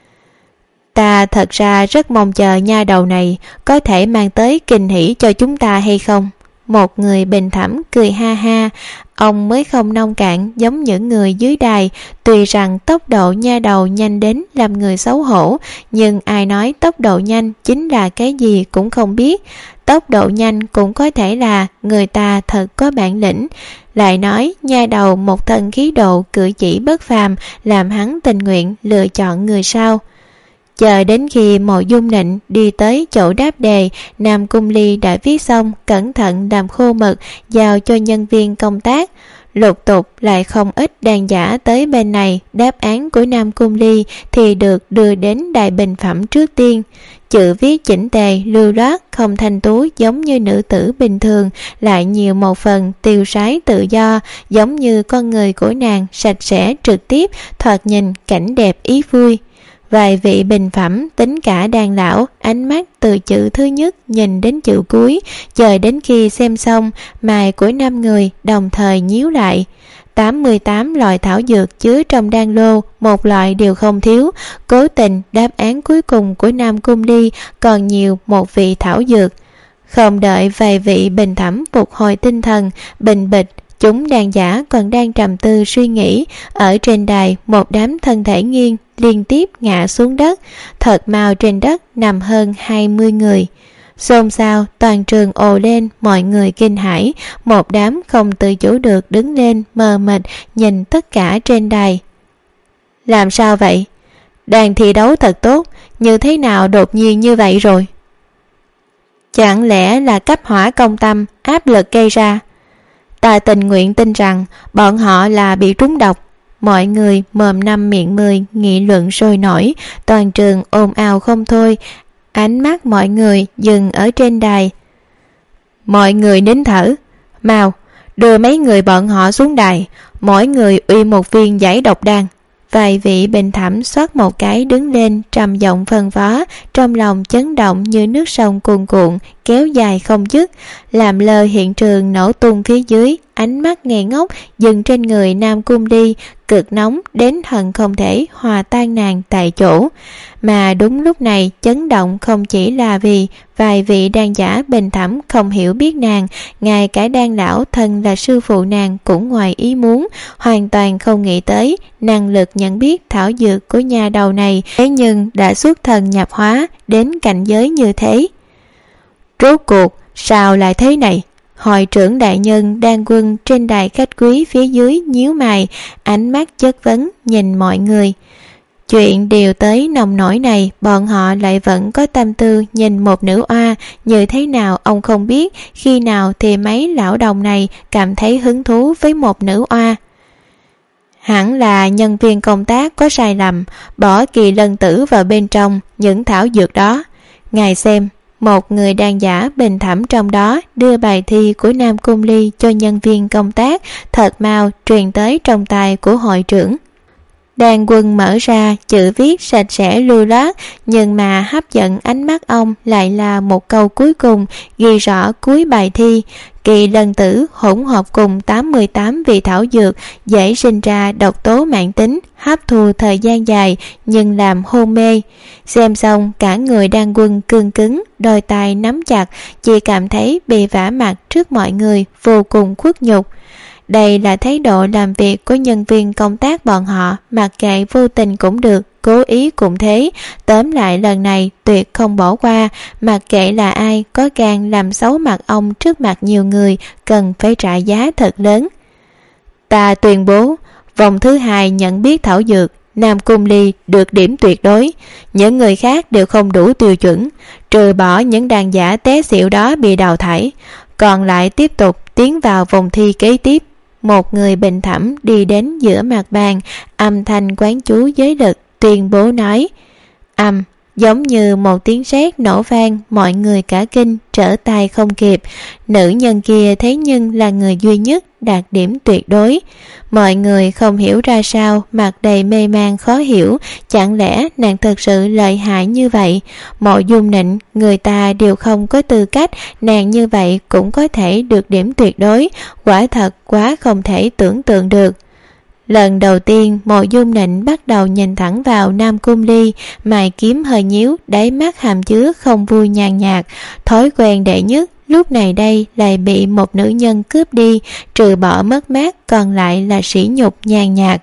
Ta thật ra rất mong chờ nha đầu này có thể mang tới kinh hỉ cho chúng ta hay không. Một người bình thẩm cười ha ha, ông mới không nông cạn giống những người dưới đài. Tuy rằng tốc độ nha đầu nhanh đến làm người xấu hổ, nhưng ai nói tốc độ nhanh chính là cái gì cũng không biết. Tốc độ nhanh cũng có thể là người ta thật có bản lĩnh. Lại nói nha đầu một thân khí độ cử chỉ bất phàm, làm hắn tình nguyện lựa chọn người sau. Chờ đến khi Mộ Dung Nịnh đi tới chỗ đáp đề, Nam Cung Ly đã viết xong, cẩn thận làm khô mực, giao cho nhân viên công tác. Lục tục lại không ít đàn giả tới bên này, đáp án của Nam Cung Ly thì được đưa đến đài bình phẩm trước tiên. Chữ viết chỉnh tề, lưu loát, không thanh tú giống như nữ tử bình thường, lại nhiều một phần tiêu sái tự do, giống như con người của nàng sạch sẽ trực tiếp, thoạt nhìn cảnh đẹp ý vui. Vài vị bình phẩm tính cả đàn lão, ánh mắt từ chữ thứ nhất nhìn đến chữ cuối, chờ đến khi xem xong, mày của 5 người đồng thời nhíu lại. 88 loại thảo dược chứa trong đan lô, một loại đều không thiếu. Cố tình đáp án cuối cùng của Nam Cung Ly còn nhiều một vị thảo dược. Không đợi vài vị bình thẩm phục hồi tinh thần, bình bịch, chúng đàn giả còn đang trầm tư suy nghĩ. Ở trên đài, một đám thân thể nghiêng liên tiếp ngã xuống đất. Thật mau trên đất nằm hơn 20 người. Xôn xao, toàn trường ồ lên, mọi người kinh hãi. Một đám không tự chủ được đứng lên, mờ mịt nhìn tất cả trên đài. Làm sao vậy? Đàn thi đấu thật tốt, như thế nào đột nhiên như vậy rồi? Chẳng lẽ là cấp hỏa công tâm, áp lực gây ra? Ta tình nguyện tin rằng bọn họ là bị trúng độc. Mọi người mồm năm miệng 10 nghị luận sôi nổi, toàn trường ồn ào không thôi. Ánh mắt mọi người dừng ở trên đài. Mọi người nín thở. Mau, đưa mấy người bọn họ xuống đài, mỗi người uy một viên giải độc đan. Vài vị bình thẩm xoát một cái đứng lên, trầm giọng phân phó, trong lòng chấn động như nước sông cuồn cuộn kéo dài không dứt, làm lơ hiện trường nổ tung phía dưới. Ánh mắt ngây ngốc dừng trên người Nam Cung Ly, cực nóng đến hận không thể hòa tan nàng tại chỗ. Mà đúng lúc này, chấn động không chỉ là vì vài vị đan giả bình thẩm không hiểu biết nàng, ngay cả đan lão thân là sư phụ nàng cũng ngoài ý muốn, hoàn toàn không nghĩ tới năng lực nhận biết thảo dược của nhà đầu này, thế nhưng đã xuất thần nhập hóa đến cảnh giới như thế. Rốt cuộc sao lại thế này? Hội trưởng đại nhân đang quân trên đài khách quý phía dưới nhíu mày, ánh mắt chất vấn nhìn mọi người. Chuyện điều tới nông nổi này, bọn họ lại vẫn có tâm tư nhìn một nữ oa. Như thế nào ông không biết, khi nào thì mấy lão đồng này cảm thấy hứng thú với một nữ oa. Hẳn là nhân viên công tác có sai lầm, bỏ Kỳ Lân Tử vào bên trong những thảo dược đó. Ngài xem. Một người đàn giả bình thẩm trong đó đưa bài thi của Nam Cung Ly cho nhân viên công tác, thật mau truyền tới trong tai của hội trưởng. Đàn quân mở ra, chữ viết sạch sẽ lưu loát, nhưng mà hấp dẫn ánh mắt ông lại là một câu cuối cùng ghi rõ cuối bài thi: kỳ lân tử hỗn hợp cùng 88 vị thảo dược dễ sinh ra độc tố mãn tính, hấp thu thời gian dài nhưng làm hôn mê. Xem xong cả người Đan Quân cương cứng, đôi tay nắm chặt, chỉ cảm thấy bị vả mặt trước mọi người, vô cùng khuất nhục. Đây là thái độ làm việc của nhân viên công tác bọn họ, mặc kệ vô tình cũng được, cố ý cũng thế. Tóm lại lần này tuyệt không bỏ qua, mặc kệ là ai có gan làm xấu mặt ông trước mặt nhiều người, cần phải trả giá thật lớn. Ta tuyên bố, vòng thứ 2 nhận biết thảo dược, Nam Cung Ly được điểm tuyệt đối, những người khác đều không đủ tiêu chuẩn, trừ bỏ những đàn giả té xỉu đó bị đào thải, còn lại tiếp tục tiến vào vòng thi kế tiếp. Một người bình thẩm đi đến giữa mặt bàn, âm thanh quán chú giới lực, tuyên bố nói. Giống như một tiếng sét nổ vang, mọi người cả kinh, trở tay không kịp. Nữ nhân kia thế nhưng là người duy nhất đạt điểm tuyệt đối. Mọi người không hiểu ra sao, mặt đầy mê man khó hiểu, chẳng lẽ nàng thật sự lợi hại như vậy? Mộ Dung Nịnh, người ta đều không có tư cách, nàng như vậy cũng có thể được điểm tuyệt đối, quả thật quá không thể tưởng tượng được. Lần đầu tiên Mộ Dung Nịnh bắt đầu nhìn thẳng vào Nam Cung Ly, mày kiếm hơi nhíu, đáy mắt hàm chứa không vui nhàn nhạt. Thói quen đệ nhất lúc này đây lại bị một nữ nhân cướp đi, trừ bỏ mất mát còn lại là sỉ nhục nhàn nhạt.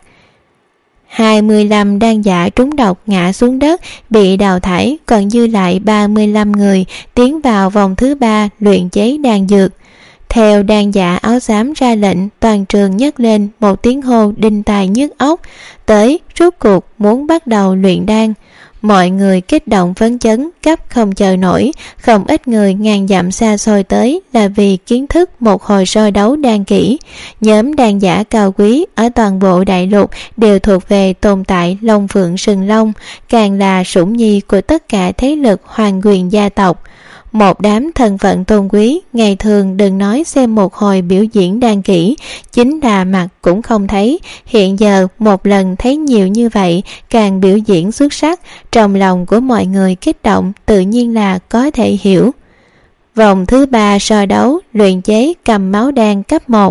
25 đan giả trúng độc ngã xuống đất bị đào thải, còn dư lại 35 người tiến vào vòng thứ 3 luyện chế đan dược. Theo đan giả áo xám ra lệnh, toàn trường nhấc lên một tiếng hô đinh tai nhức óc. Tới, rốt cuộc muốn bắt đầu luyện đan. Mọi người kích động phấn chấn, gấp không chờ nổi. Không ít người ngàn dặm xa xôi tới là vì kiến thức một hồi soi đấu đan kỹ. Nhóm đan giả cao quý ở toàn bộ đại lục đều thuộc về tồn tại Long Phượng Sừng Long, càng là sủng nhi của tất cả thế lực hoàng quyền gia tộc. Một đám thân phận tôn quý, ngày thường đừng nói xem một hồi biểu diễn đan kỹ, chính là mặt cũng không thấy. Hiện giờ một lần thấy nhiều như vậy, càng biểu diễn xuất sắc, trong lòng của mọi người kích động tự nhiên là có thể hiểu. Vòng thứ 3 so đấu luyện chế cầm máu đan cấp 1,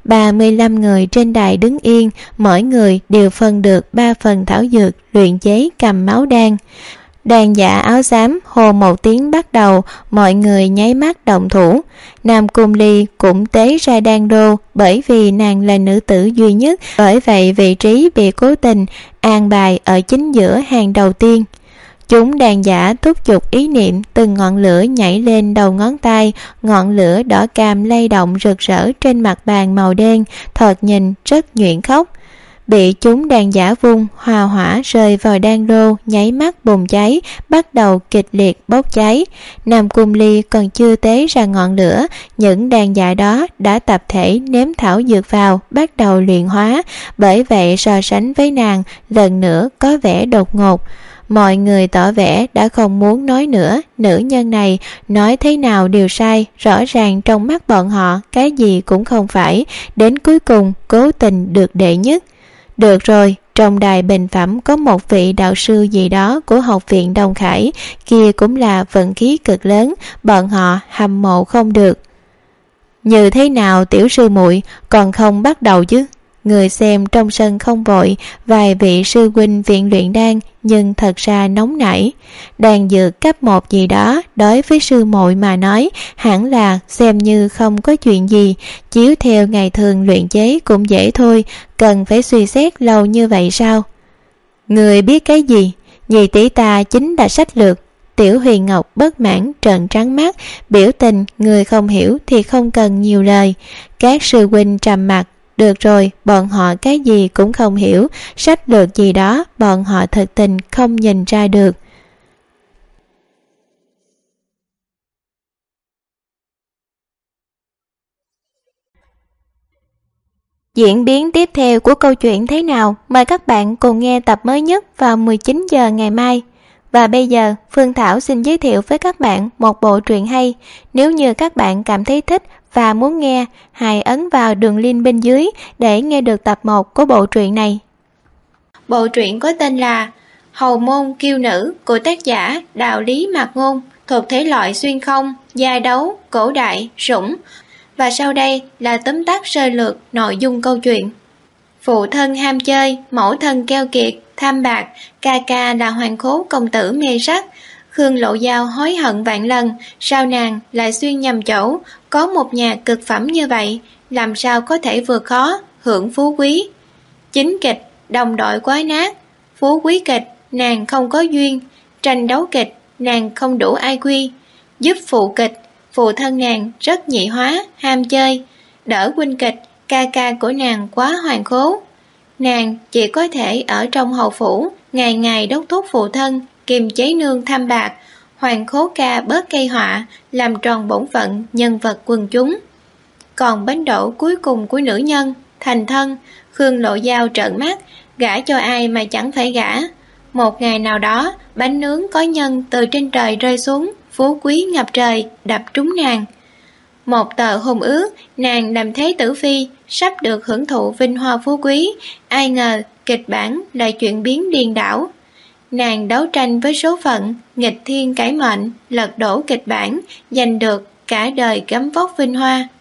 35 người trên đài đứng yên, mỗi người đều phân được 3 phần thảo dược luyện chế cầm máu đan. Đàn giả áo xám hô một tiếng bắt đầu, mọi người nháy mắt động thủ. Nam Cung Ly cũng tế ra đan đô, bởi vì nàng là nữ tử duy nhất, bởi vậy vị trí bị cố tình an bài ở chính giữa hàng đầu tiên. Chúng đàn giả thúc giục ý niệm, từng ngọn lửa nhảy lên đầu ngón tay, ngọn lửa đỏ cam lay động rực rỡ trên mặt bàn màu đen, thoạt nhìn rất nhuyễn khóc. Bị chúng đàn giả vung, hòa hỏa rơi vào đan đô, nháy mắt bùng cháy, bắt đầu kịch liệt bốc cháy. Nam Cung Ly còn chưa tế ra ngọn lửa, những đàn giả đó đã tập thể ném thảo dược vào, bắt đầu luyện hóa, bởi vậy so sánh với nàng lần nữa có vẻ đột ngột. Mọi người tỏ vẻ đã không muốn nói nữa, nữ nhân này nói thế nào đều sai, rõ ràng trong mắt bọn họ cái gì cũng không phải, đến cuối cùng cố tình được đệ nhất. Được rồi, trong đài bình phẩm có một vị đạo sư gì đó của học viện Đông Khải, kia cũng là vận khí cực lớn, bọn họ hâm mộ không được. Như thế nào tiểu sư muội còn không bắt đầu chứ? Người xem trong sân không vội, vài vị sư huynh viện luyện đan nhưng thật ra nóng nảy. Đan dược cấp 1 gì đó đối với sư muội mà nói hẳn là xem như không có chuyện gì, chiếu theo ngày thường luyện chế cũng dễ thôi, cần phải suy xét lâu như vậy sao? Người biết cái gì? Nhị tỷ ta chính là sách lược. Tiểu Huyền Ngọc bất mãn trợn trắng mắt, biểu tình người không hiểu thì không cần nhiều lời. Các sư huynh trầm mặt. Được rồi, bọn họ cái gì cũng không hiểu, sách lược gì đó bọn họ thật tình không nhìn ra được. Diễn biến tiếp theo của câu chuyện thế nào? Mời các bạn cùng nghe tập mới nhất vào 19 giờ ngày mai. Và bây giờ, Phương Thảo xin giới thiệu với các bạn một bộ truyện hay. Nếu như các bạn cảm thấy thích và muốn nghe, hãy ấn vào đường link bên dưới để nghe được tập 1 của bộ truyện này. Bộ truyện có tên là Hầu Môn Kiêu Nữ của tác giả Đạo Lý Mạc Ngôn, thuộc thể loại xuyên không, gia đấu, cổ đại, sủng. Và sau đây là tóm tắt sơ lược nội dung câu chuyện. Phụ thân ham chơi, mẫu thân keo kiệt, tham bạc, ca ca là hoàng khố công tử mê sắc. Khương Lộ Giao hối hận vạn lần, sao nàng lại xuyên nhầm chỗ, có một nhà cực phẩm như vậy, làm sao có thể vượt khó, hưởng phú quý. Chính kịch, đồng đội quái nát, phú quý kịch, nàng không có duyên, tranh đấu kịch, nàng không đủ ai quy, giúp phụ kịch, phụ thân nàng rất nhị hóa, ham chơi, đỡ huynh kịch, ca ca của nàng quá hoàn khố. Nàng chỉ có thể ở trong hầu phủ, ngày ngày đốc thúc phụ thân, kiềm chế nương tham bạc, hoàng khố ca bớt gây họa, làm tròn bổn phận nhân vật quần chúng. Còn bến đỗ cuối cùng của nữ nhân, thành thân, Khương Lộ Giao trợn mắt, gả cho ai mà chẳng phải gả. Một ngày nào đó, bánh nướng có nhân từ trên trời rơi xuống, phú quý ngập trời, đập trúng nàng. Một tờ hôn ước, nàng làm thế tử phi, sắp được hưởng thụ vinh hoa phú quý, ai ngờ kịch bản lại chuyển biến điên đảo. Nàng đấu tranh với số phận, nghịch thiên cải mệnh, lật đổ kịch bản, giành được cả đời gấm vóc vinh hoa.